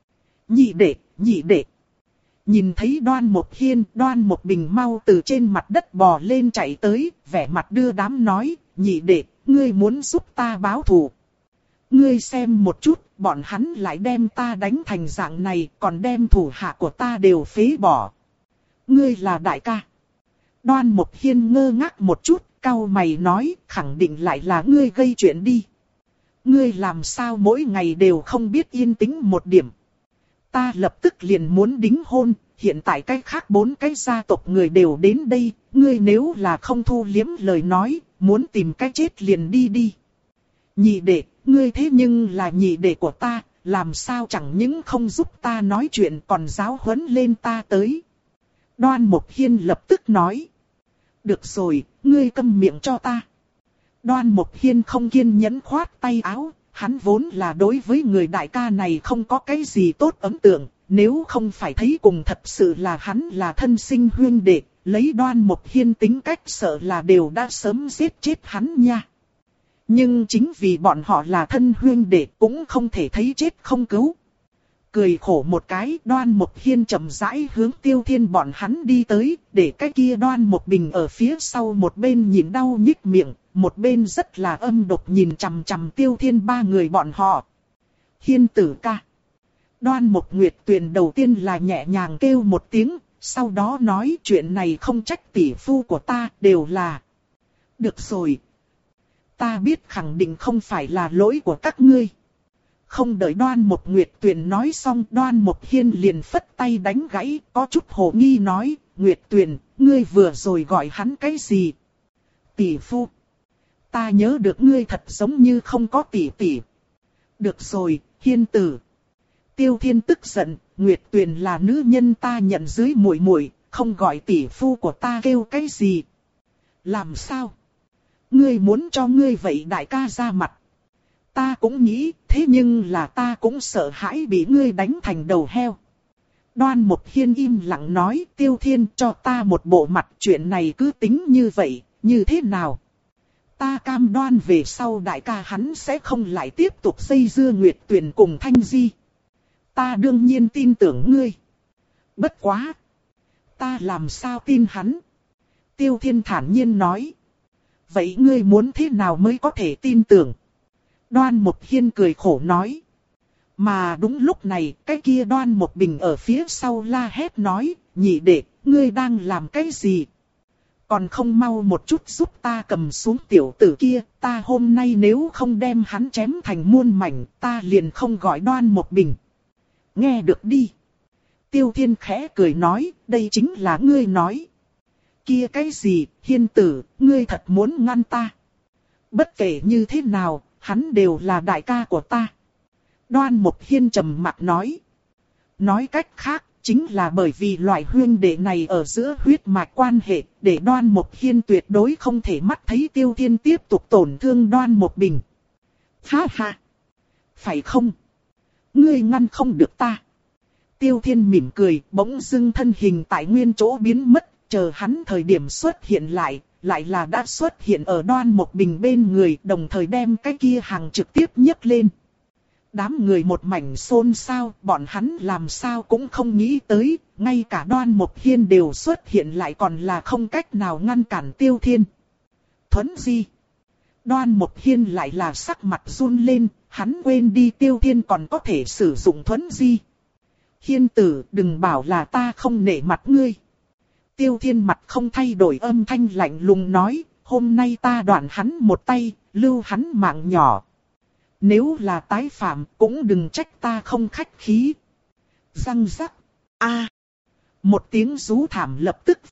Nhị đệ, nhị đệ. Nhìn thấy Đoan Mộc Hiên, Đoan Mộc Bình mau từ trên mặt đất bò lên chạy tới, vẻ mặt đưa đám nói, nhị đệ, ngươi muốn giúp ta báo thù. Ngươi xem một chút, bọn hắn lại đem ta đánh thành dạng này, còn đem thủ hạ của ta đều phế bỏ. Ngươi là đại ca. Đoan Mộc Hiên ngơ ngác một chút. Cau mày nói, khẳng định lại là ngươi gây chuyện đi. Ngươi làm sao mỗi ngày đều không biết yên tĩnh một điểm. Ta lập tức liền muốn đính hôn, hiện tại cái khác bốn cái gia tộc người đều đến đây. Ngươi nếu là không thu liếm lời nói, muốn tìm cái chết liền đi đi. Nhị đệ, ngươi thế nhưng là nhị đệ của ta, làm sao chẳng những không giúp ta nói chuyện còn giáo huấn lên ta tới. Đoan Mộc Hiên lập tức nói. Được rồi, ngươi câm miệng cho ta. Đoan Mộc Hiên không kiên nhẫn khoát tay áo, hắn vốn là đối với người đại ca này không có cái gì tốt ấn tượng, nếu không phải thấy cùng thật sự là hắn là thân sinh huynh đệ, lấy Đoan Mộc Hiên tính cách sợ là đều đã sớm giết chết hắn nha. Nhưng chính vì bọn họ là thân huynh đệ cũng không thể thấy chết không cứu. Cười khổ một cái, Đoan Mộc Hiên chậm rãi hướng Tiêu Thiên bọn hắn đi tới, để cái kia Đoan Mộc Bình ở phía sau một bên nhìn đau nhích miệng, một bên rất là âm độc nhìn chằm chằm Tiêu Thiên ba người bọn họ. Hiên tử ca. Đoan Mộc Nguyệt Tuyền đầu tiên là nhẹ nhàng kêu một tiếng, sau đó nói chuyện này không trách tỷ phu của ta, đều là. Được rồi. Ta biết khẳng định không phải là lỗi của các ngươi. Không đợi Đoan Mộc Nguyệt Tuyền nói xong, Đoan Mộc Hiên liền phất tay đánh gãy, có chút hồ nghi nói, Nguyệt Tuyền, ngươi vừa rồi gọi hắn cái gì? Tỷ phu. Ta nhớ được ngươi thật giống như không có tỷ tỷ. Được rồi, Hiên tử. Tiêu Thiên tức giận, Nguyệt Tuyền là nữ nhân ta nhận dưới muội muội, không gọi tỷ phu của ta kêu cái gì? Làm sao? Ngươi muốn cho ngươi vậy đại ca ra mặt. Ta cũng nghĩ, thế nhưng là ta cũng sợ hãi bị ngươi đánh thành đầu heo. Đoan Mộc Hiên im lặng nói, Tiêu Thiên cho ta một bộ mặt, chuyện này cứ tính như vậy, như thế nào? Ta cam đoan về sau đại ca hắn sẽ không lại tiếp tục xây dưa Nguyệt Tuyền cùng Thanh Di. Ta đương nhiên tin tưởng ngươi. Bất quá. Ta làm sao tin hắn? Tiêu Thiên thản nhiên nói. Vậy ngươi muốn thế nào mới có thể tin tưởng? Đoan Mộc Hiên cười khổ nói. Mà đúng lúc này, cái kia Đoan Mộc Bình ở phía sau la hét nói, nhị đệ, ngươi đang làm cái gì? Còn không mau một chút giúp ta cầm xuống tiểu tử kia, ta hôm nay nếu không đem hắn chém thành muôn mảnh, ta liền không gọi Đoan Mộc Bình. Nghe được đi. Tiêu Thiên khẽ cười nói, đây chính là ngươi nói. Kia cái gì, Hiên tử, ngươi thật muốn ngăn ta. Bất kể như thế nào, hắn đều là đại ca của ta. Đoan Mục Hiên trầm mặc nói. Nói cách khác, chính là bởi vì loại huyên đệ này ở giữa huyết mạch quan hệ, để Đoan Mục Hiên tuyệt đối không thể mắt thấy Tiêu Thiên tiếp tục tổn thương Đoan Mục Bình. Ha ha! Phải không? Ngươi ngăn không được ta. Tiêu Thiên mỉm cười, bỗng dưng thân hình tại nguyên chỗ biến mất, chờ hắn thời điểm xuất hiện lại, lại là đã xuất hiện ở Đoan Mục Bình bên người, đồng thời đem cái kia hàng trực tiếp nhấc lên. Đám người một mảnh xôn xao, bọn hắn làm sao cũng không nghĩ tới, ngay cả Đoan Mục Hiên đều xuất hiện lại còn là không cách nào ngăn cản Tiêu Thiên. Thuấn di. Đoan Mục Hiên lại là sắc mặt run lên, hắn quên đi Tiêu Thiên còn có thể sử dụng thuấn di. Hiên tử, đừng bảo là ta không nể mặt ngươi. Tiêu Thiên mặt không thay đổi, âm thanh lạnh lùng nói, hôm nay ta đoạn hắn một tay, lưu hắn mạng nhỏ. Nếu là tái phạm cũng đừng trách ta không khách khí. Răng rắc. A. Một tiếng rú thảm lập tức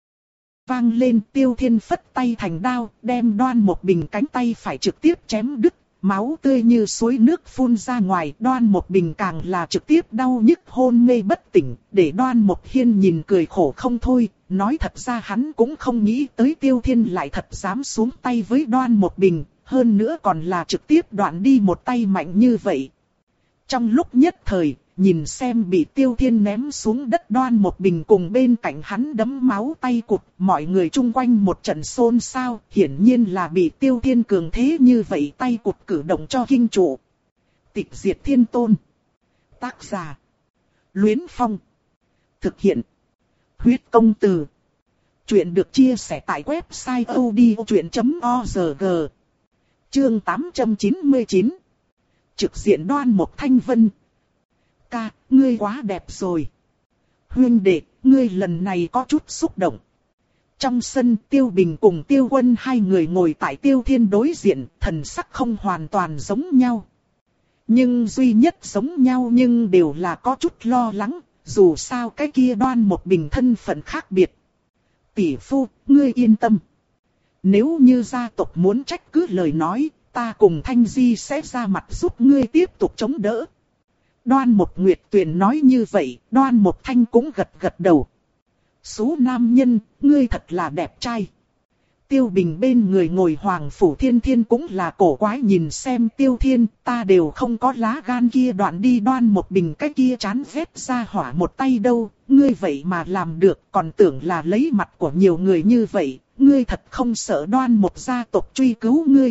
vang lên. Tiêu Thiên phất tay thành đao, đem Đoan Mục Bình cánh tay phải trực tiếp chém đứt. Máu tươi như suối nước phun ra ngoài. Đoan Mục Bình càng là trực tiếp đau nhức hôn mê bất tỉnh. Để Đoan Mục Hiên nhìn cười khổ không thôi. Nói thật ra hắn cũng không nghĩ tới Tiêu Thiên lại thật dám xuống tay với Đoan Mục Bình. Hơn nữa còn là trực tiếp đoạn đi một tay mạnh như vậy. Trong lúc nhất thời, nhìn xem bị Tiêu Thiên ném xuống đất Đoan Mục Bình cùng bên cạnh hắn đấm máu tay cụt, mọi người chung quanh một trận xôn xao, hiển nhiên là bị Tiêu Thiên cường thế như vậy tay cụt cử động cho kinh trụ. Tịch diệt thiên tôn. Tác giả. Luyến Phong. Thực hiện. Huyết công từ. Chuyện được chia sẻ tại website odchuyện chấm org. Chương tám trăm chín mươi chín. Trực diện Đoan Mục Thanh Vân. Ca, ngươi quá đẹp rồi. Huyên đệ, ngươi lần này có chút xúc động. Trong sân Tiêu Bình cùng Tiêu Quân hai người ngồi tại Tiêu Thiên đối diện, thần sắc không hoàn toàn giống nhau. Nhưng duy nhất giống nhau nhưng đều là có chút lo lắng, dù sao cái kia Đoan Mục Bình thân phận khác biệt. Tỷ phu, ngươi yên tâm. Nếu như gia tộc muốn trách cứ lời nói, ta cùng Thanh Di sẽ ra mặt giúp ngươi tiếp tục chống đỡ. Đoan Mục Nguyệt Tuyền nói như vậy, Đoan Mục Thanh cũng gật gật đầu. Số nam nhân, ngươi thật là đẹp trai. Tiêu Bình bên người ngồi Hoàng Phủ Thiên Thiên cũng là cổ quái nhìn xem Tiêu Thiên, ta đều không có lá gan kia đoạn đi Đoan Mục Bình cái kia chán ghét ra hỏa một tay đâu, ngươi vậy mà làm được, còn tưởng là lấy mặt của nhiều người như vậy, ngươi thật không sợ Đoan Mục gia tộc truy cứu ngươi.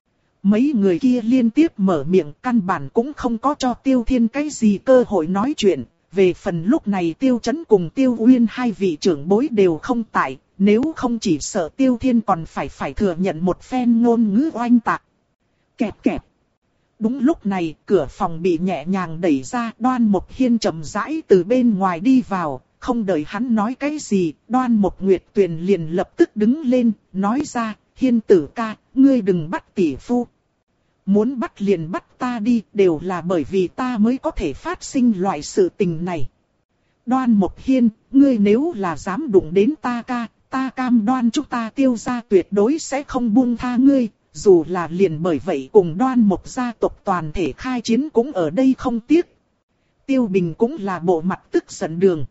Mấy người kia liên tiếp mở miệng, căn bản cũng không có cho Tiêu Thiên cái gì cơ hội nói chuyện. Về phần lúc này Tiêu Chấn cùng Tiêu Uyên hai vị trưởng bối đều không tại, nếu không chỉ sợ Tiêu Thiên còn phải phải thừa nhận một phen ngôn ngữ oanh tạc. Kẹp kẹp. Đúng lúc này, cửa phòng bị nhẹ nhàng đẩy ra, Đoan Mục Hiên chậm rãi từ bên ngoài đi vào, không đợi hắn nói cái gì, Đoan Mục Nguyệt Tuyền liền lập tức đứng lên, nói ra, Hiên tử ca, ngươi đừng bắt tỷ phu. Muốn bắt liền bắt ta đi, đều là bởi vì ta mới có thể phát sinh loại sự tình này. Đoan Mục Hiên, ngươi nếu là dám đụng đến ta ca, ta cam đoan chúng ta Tiêu gia tuyệt đối sẽ không buông tha ngươi, dù là liền bởi vậy cùng Đoan Mục gia tộc toàn thể khai chiến cũng ở đây không tiếc. Tiêu Bình cũng là bộ mặt tức giận đường.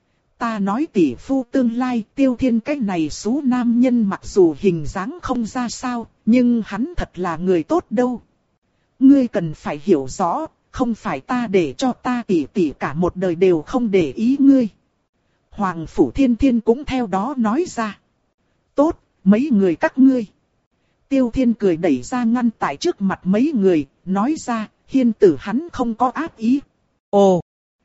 Ta nói tỷ phu tương lai, Tiêu Thiên cái này xú nam nhân mặc dù hình dáng không ra sao, nhưng hắn thật là người tốt đâu. Ngươi cần phải hiểu rõ, không phải ta để cho ta tỷ tỷ cả một đời đều không để ý ngươi. Hoàng Phủ Thiên Thiên cũng theo đó nói ra. Tốt, mấy người các ngươi. Tiêu Thiên cười đẩy ra ngăn tại trước mặt mấy người, nói ra, Hiên tử hắn không có ác ý. Ồ,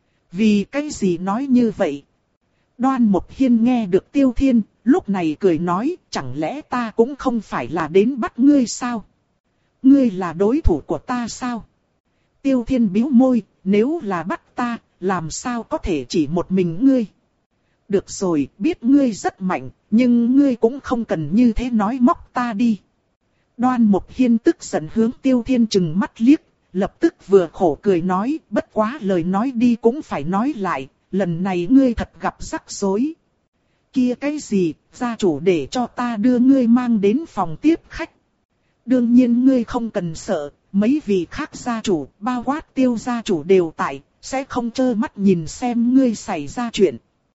vì cái gì nói như vậy? Đoan Mục Hiên nghe được Tiêu Thiên, lúc này cười nói, chẳng lẽ ta cũng không phải là đến bắt ngươi sao? Ngươi là đối thủ của ta sao? Tiêu Thiên bĩu môi, nếu là bắt ta, làm sao có thể chỉ một mình ngươi? Được rồi, biết ngươi rất mạnh, nhưng ngươi cũng không cần như thế nói móc ta đi. Đoan Mục Hiên tức giận hướng Tiêu Thiên trừng mắt liếc, lập tức vừa khổ cười nói, bất quá lời nói đi cũng phải nói lại, lần này ngươi thật gặp rắc rối. Kia cái gì, gia chủ để cho ta đưa ngươi mang đến phòng tiếp khách. Đương nhiên ngươi không cần sợ, mấy vị khác gia chủ, bao quát Tiêu gia chủ đều tại, sẽ không trơ mắt nhìn xem ngươi xảy ra chuyện.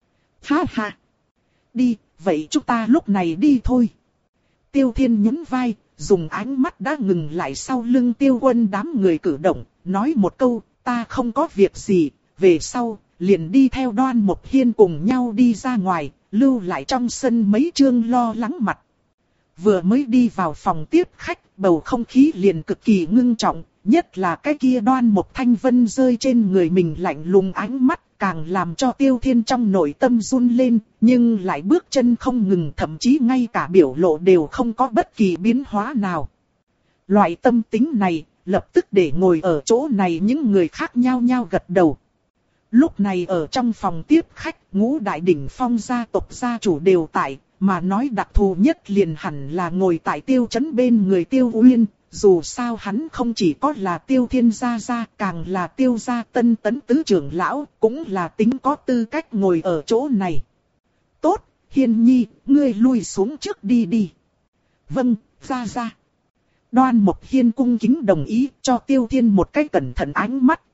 Ha ha! Đi, vậy chúng ta lúc này đi thôi. Tiêu Thiên nhún vai, dùng ánh mắt đã ngừng lại sau lưng Tiêu Quân đám người cử động, nói một câu, ta không có việc gì, về sau, liền đi theo Đoan Mộc Hiên cùng nhau đi ra ngoài, lưu lại trong sân mấy trương lo lắng mặt. Vừa mới đi vào phòng tiếp khách, bầu không khí liền cực kỳ ngưng trọng, nhất là cái kia Đoan Mộc Thanh Vân rơi trên người mình lạnh lùng ánh mắt, càng làm cho Tiêu Thiên trong nội tâm run lên, nhưng lại bước chân không ngừng, thậm chí ngay cả biểu lộ đều không có bất kỳ biến hóa nào. Loại tâm tính này, lập tức để ngồi ở chỗ này những người khác nhao nhao gật đầu. Lúc này ở trong phòng tiếp khách, ngũ đại đỉnh phong gia tộc gia chủ đều tại, mà nói đặc thù nhất liền hẳn là ngồi tại Tiêu Chấn bên người Tiêu Uyên. Dù sao hắn không chỉ có là Tiêu Thiên gia gia, càng là Tiêu gia tân tấn tứ trưởng lão, cũng là tính có tư cách ngồi ở chỗ này. Tốt, Hiên Nhi, ngươi lui xuống trước đi đi. Vâng, gia gia. Đoan Mộc Hiên cung kính đồng ý, cho Tiêu Thiên một cái cẩn thận ánh mắt.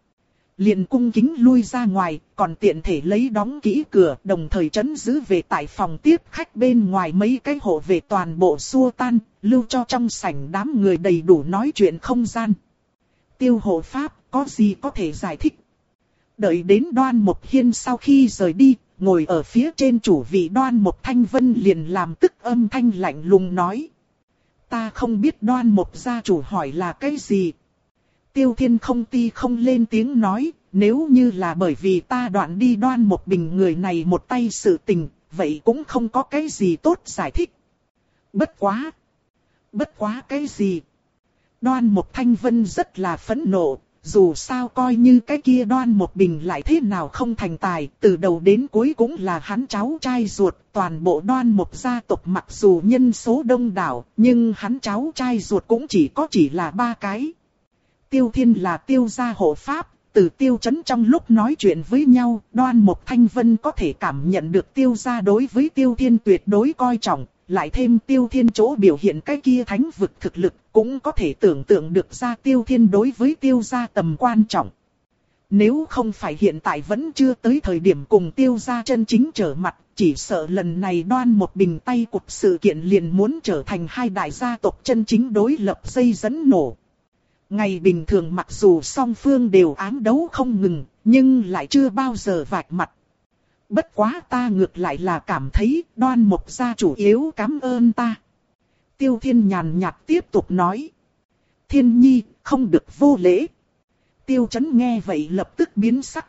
Liền cung kính lui ra ngoài, còn tiện thể lấy đóng kỹ cửa, đồng thời trấn giữ về tại phòng tiếp khách bên ngoài mấy cái hộ vệ toàn bộ xua tan, lưu cho trong sảnh đám người đầy đủ nói chuyện không gian. Tiêu hộ pháp, có gì có thể giải thích? Đợi đến Đoan Mộc Hiên sau khi rời đi, ngồi ở phía trên chủ vị Đoan Mộc Thanh Vân liền làm tức âm thanh lạnh lùng nói. Ta không biết Đoan Mộc gia chủ hỏi là cái gì. Tiêu Thiên không ti không lên tiếng nói, nếu như là bởi vì ta đoạn đi Đoan Mộc Bình người này một tay sự tình, vậy cũng không có cái gì tốt giải thích. Bất quá! Bất quá cái gì? Đoan Mộc Thanh Vân rất là phẫn nộ, dù sao coi như cái kia Đoan Mộc Bình lại thế nào không thành tài, từ đầu đến cuối cũng là hắn cháu trai ruột, toàn bộ Đoan Mộc gia tộc mặc dù nhân số đông đảo, nhưng hắn cháu trai ruột cũng chỉ có chỉ là ba cái. Tiêu Thiên là Tiêu gia hộ pháp, từ Tiêu Chấn trong lúc nói chuyện với nhau, Đoan Mộc Thanh Vân có thể cảm nhận được Tiêu gia đối với Tiêu Thiên tuyệt đối coi trọng, lại thêm Tiêu Thiên chỗ biểu hiện cái kia thánh vực thực lực, cũng có thể tưởng tượng được ra Tiêu Thiên đối với Tiêu gia tầm quan trọng. Nếu không phải hiện tại vẫn chưa tới thời điểm cùng Tiêu gia chân chính trở mặt, chỉ sợ lần này Đoan Mộc Bình tay cụt sự kiện liền muốn trở thành hai đại gia tộc chân chính đối lập dây dẫn nổ. Ngày bình thường mặc dù song phương đều ám đấu không ngừng, nhưng lại chưa bao giờ vạch mặt. Bất quá ta ngược lại là cảm thấy Đoan Mộc gia chủ yếu cảm ơn ta. Tiêu Thiên nhàn nhạt tiếp tục nói. Thiên Nhi, không được vô lễ. Tiêu Chấn nghe vậy lập tức biến sắc.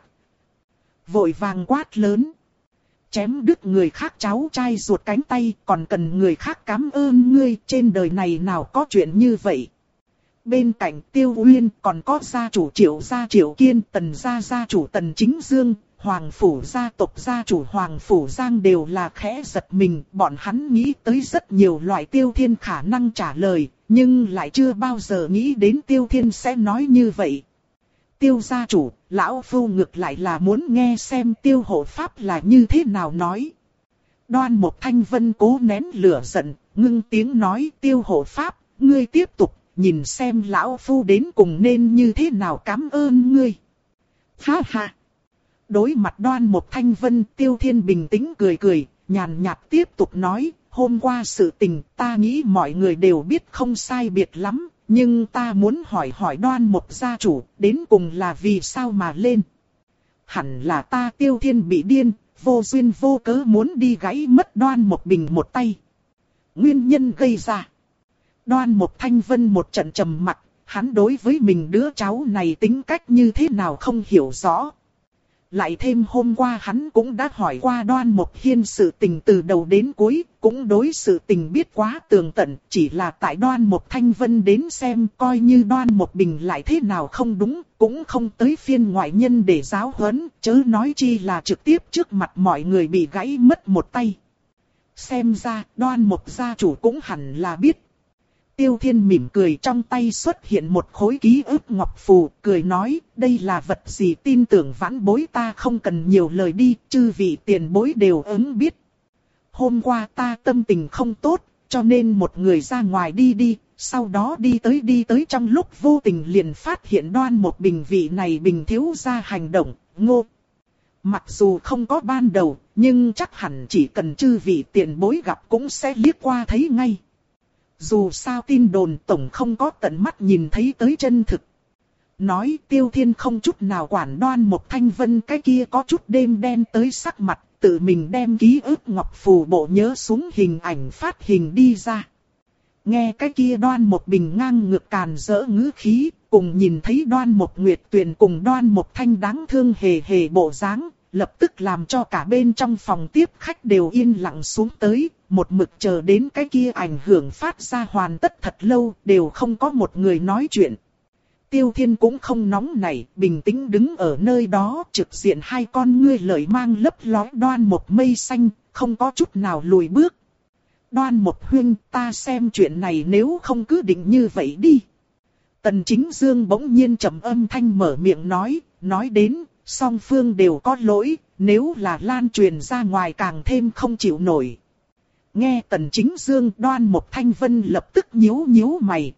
Vội vàng quát lớn. Chém đứt người khác cháu trai ruột cánh tay, còn cần người khác cảm ơn ngươi, trên đời này nào có chuyện như vậy. Bên cạnh Tiêu Uyên còn có gia chủ Triệu gia Triệu Kiên, Tần gia gia chủ Tần Chính Dương, Hoàng phủ gia tộc gia chủ Hoàng phủ Giang đều là khẽ giật mình. Bọn hắn nghĩ tới rất nhiều loại Tiêu Thiên khả năng trả lời, nhưng lại chưa bao giờ nghĩ đến Tiêu Thiên sẽ nói như vậy. Tiêu gia chủ, lão phu ngược lại là muốn nghe xem Tiêu hộ pháp là như thế nào nói. Đoan Mộc Thanh Vân cố nén lửa giận, ngưng tiếng nói. Tiêu hộ pháp, ngươi tiếp tục, nhìn xem lão phu đến cùng nên như thế nào cảm ơn ngươi. Ha ha! Đối mặt Đoan Mộc Thanh Vân, Tiêu Thiên bình tĩnh cười cười, nhàn nhạt tiếp tục nói. Hôm qua sự tình ta nghĩ mọi người đều biết không sai biệt lắm, nhưng ta muốn hỏi hỏi Đoan Mộc gia chủ, đến cùng là vì sao mà lên. Hẳn là ta Tiêu Thiên bị điên, vô duyên vô cớ muốn đi gãy mất Đoan Mộc Bình một tay. Nguyên nhân gây ra. Đoan Mộc Thanh Vân một trận trầm mặc, hắn đối với mình đứa cháu này tính cách như thế nào không hiểu rõ. Lại thêm hôm qua hắn cũng đã hỏi qua Đoan Mộc Hiên sự tình từ đầu đến cuối, cũng đối sự tình biết quá tường tận, chỉ là tại Đoan Mộc Thanh Vân đến xem coi như Đoan Mộc Bình lại thế nào không đúng, cũng không tới phiên ngoại nhân để giáo huấn, chớ nói chi là trực tiếp trước mặt mọi người bị gãy mất một tay. Xem ra Đoan Mộc gia chủ cũng hẳn là biết. Tiêu Thiên mỉm cười, trong tay xuất hiện một khối ký ức ngọc phù, cười nói, đây là vật gì tin tưởng vãn bối ta không cần nhiều lời đi, chư vị tiền bối đều ứng biết. hôm qua ta tâm tình không tốt, cho nên một người ra ngoài đi đi, sau đó đi tới đi tới trong lúc vô tình liền phát hiện Đoan Một Bình vị này Bình thiếu gia hành động, ngô. Mặc dù không có ban đầu, nhưng chắc hẳn chỉ cần chư vị tiền bối gặp cũng sẽ liếc qua thấy ngay. Dù sao tin đồn tổng không có tận mắt nhìn thấy tới chân thực. Nói Tiêu Thiên không chút nào quản Đoan Một Thanh Vân cái kia có chút đêm đen tới sắc mặt, tự mình đem ký ức ngọc phù bộ nhớ xuống hình ảnh phát hình đi ra. Nghe cái kia Đoan Một Bình ngang ngược càn rỡ ngữ khí, cùng nhìn thấy Đoan Một Nguyệt Tuyền cùng Đoan Một Thanh đáng thương hề hề bộ dáng, lập tức làm cho cả bên trong phòng tiếp khách đều yên lặng xuống tới, một mực chờ đến cái kia ảnh hưởng phát ra hoàn tất thật lâu, đều không có một người nói chuyện. Tiêu Thiên cũng không nóng nảy, bình tĩnh đứng ở nơi đó, trực diện hai con ngươi lợi mang lấp lóe Đoan Một mây xanh, không có chút nào lùi bước. Đoan Một huynh, ta xem chuyện này nếu không cứ định như vậy đi. Tần Chính Dương bỗng nhiên trầm âm thanh mở miệng nói, nói đến, song phương đều có lỗi, nếu là lan truyền ra ngoài càng thêm không chịu nổi. Nghe Tần Chính Dương, Đoan Một Thanh Vân lập tức nhíu nhíu mày.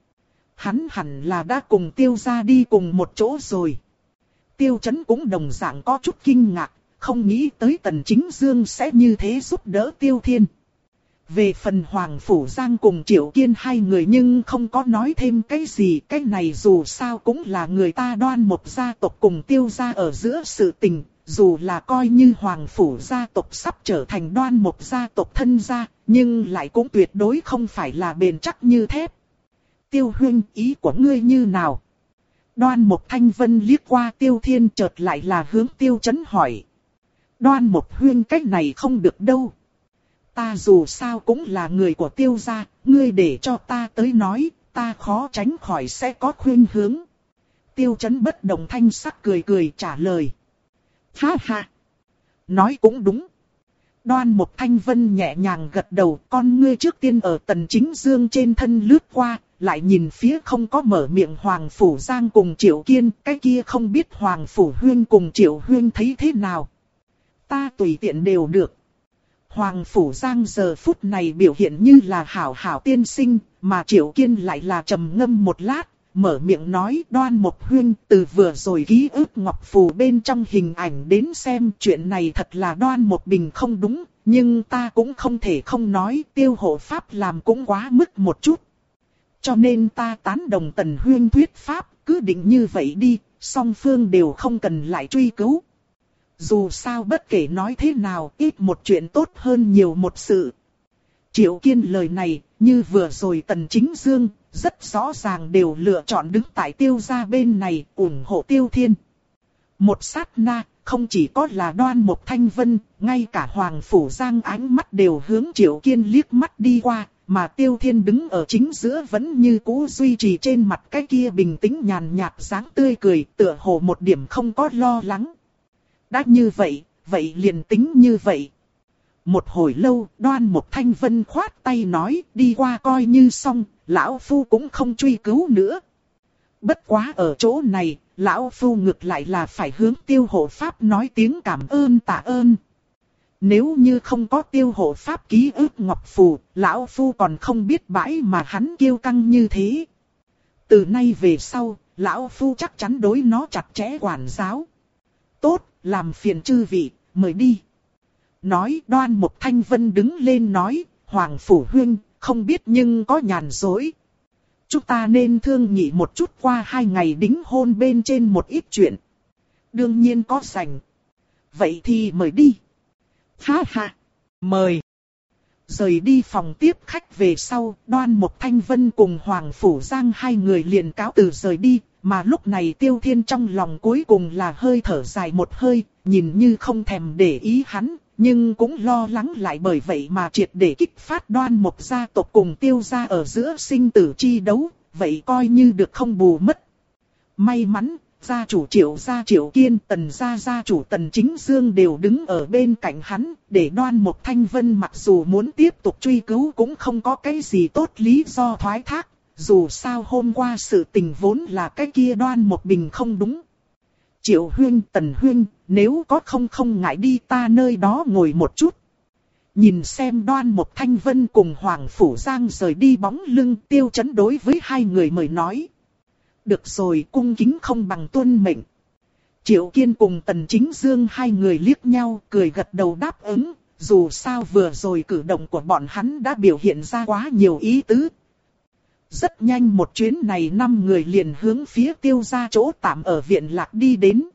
Hắn hẳn là đã cùng Tiêu gia đi cùng một chỗ rồi. Tiêu Chấn cũng đồng dạng có chút kinh ngạc, không nghĩ tới Tần Chính Dương sẽ như thế giúp đỡ Tiêu Thiên. Về phần Hoàng Phủ Giang cùng Triệu Kiên hai người nhưng không có nói thêm cái gì, cái này dù sao cũng là người ta Đoan Một gia tộc cùng Tiêu gia ở giữa sự tình, dù là coi như Hoàng Phủ gia tộc sắp trở thành Đoan Một gia tộc thân gia, nhưng lại cũng tuyệt đối không phải là bền chắc như thép. Tiêu huynh, ý của ngươi như nào? Đoan Một Thanh Vân liếc qua Tiêu Thiên chợt lại là hướng Tiêu Chấn hỏi. Đoan Một huynh cách này không được đâu. Ta dù sao cũng là người của Tiêu gia, ngươi để cho ta tới nói, ta khó tránh khỏi sẽ có khuyên hướng. Tiêu Chấn bất động thanh sắc cười cười trả lời. Ha ha! Nói cũng đúng. Đoan Một Thanh Vân nhẹ nhàng gật đầu, con ngươi trước tiên ở Tần Chính Dương trên thân lướt qua, lại nhìn phía không có mở miệng Hoàng Phủ Giang cùng Triệu Kiên, cái kia không biết Hoàng Phủ Huyên cùng Triệu Huyên thấy thế nào. Ta tùy tiện đều được. Hoàng Phủ Giang giờ phút này biểu hiện như là hảo hảo tiên sinh, mà Triệu Kiên lại là trầm ngâm một lát, mở miệng nói Đoan Một huynh, từ vừa rồi ký ức ngọc phù bên trong hình ảnh đến xem chuyện này thật là Đoan Một Bình không đúng, nhưng ta cũng không thể không nói Tiêu hộ pháp làm cũng quá mức một chút. Cho nên ta tán đồng Tần huynh thuyết pháp, cứ định như vậy đi, song phương đều không cần lại truy cứu. Dù sao bất kể nói thế nào, ít một chuyện tốt hơn nhiều một sự. Triệu Kiên lời này, như vừa rồi Tần Chính Dương, rất rõ ràng đều lựa chọn đứng tại Tiêu gia bên này, ủng hộ Tiêu Thiên. Một sát na, không chỉ có là Đoan Một Thanh Vân, ngay cả Hoàng Phủ Giang ánh mắt đều hướng Triệu Kiên liếc mắt đi qua, mà Tiêu Thiên đứng ở chính giữa vẫn như cũ duy trì trên mặt cái kia bình tĩnh nhàn nhạt dáng tươi cười, tựa hồ một điểm không có lo lắng. Đã như vậy, vậy liền tính như vậy. Một hồi lâu, Đoan Một Thanh Vân khoát tay nói, đi qua coi như xong, lão phu cũng không truy cứu nữa. Bất quá ở chỗ này, lão phu ngược lại là phải hướng Tiêu hộ pháp nói tiếng cảm ơn tạ ơn. Nếu như không có Tiêu hộ pháp ký ức ngọc phù, lão phu còn không biết bãi mà hắn kiêu căng như thế. Từ nay về sau, lão phu chắc chắn đối nó chặt chẽ quản giáo. Tốt, làm phiền chư vị, mời đi. Nói Đoan Một Thanh Vân đứng lên nói, Hoàng Phủ Huyên, không biết nhưng có nhàn rỗi. Chúng ta nên thương nghị một chút qua hai ngày đính hôn bên trên một ít chuyện. Đương nhiên có rảnh. Vậy thì mời đi. Ha ha, mời. Rời đi phòng tiếp khách về sau, Đoan Một Thanh Vân cùng Hoàng Phủ Giang hai người liền cáo từ rời đi. Mà lúc này Tiêu Thiên trong lòng cuối cùng là hơi thở dài một hơi, nhìn như không thèm để ý hắn, nhưng cũng lo lắng lại bởi vậy mà triệt để kích phát Đoan Một gia tộc cùng Tiêu gia ở giữa sinh tử chi đấu, vậy coi như được không bù mất. May mắn, gia chủ Triệu gia Triệu Kiên, Tần gia gia chủ Tần Chính Dương đều đứng ở bên cạnh hắn, để Đoan Một Thanh Vân mặc dù muốn tiếp tục truy cứu cũng không có cái gì tốt lý do thoái thác. Dù sao hôm qua sự tình vốn là cái kia Đoan Một Bình không đúng. Triệu huyên, Tần huyên, nếu có không không ngại đi ta nơi đó ngồi một chút. Nhìn xem Đoan Mộc Thanh Vân cùng Hoàng Phủ Giang rời đi bóng lưng, Tiêu Chấn đối với hai người mời nói. Được rồi, cung kính không bằng tuân mệnh. Triệu Kiên cùng Tần Chính Dương hai người liếc nhau, cười gật đầu đáp ứng, dù sao vừa rồi cử động của bọn hắn đã biểu hiện ra quá nhiều ý tứ. Rất nhanh một chuyến này năm người liền hướng phía Tiêu gia chỗ tạm ở viện lạc đi đến.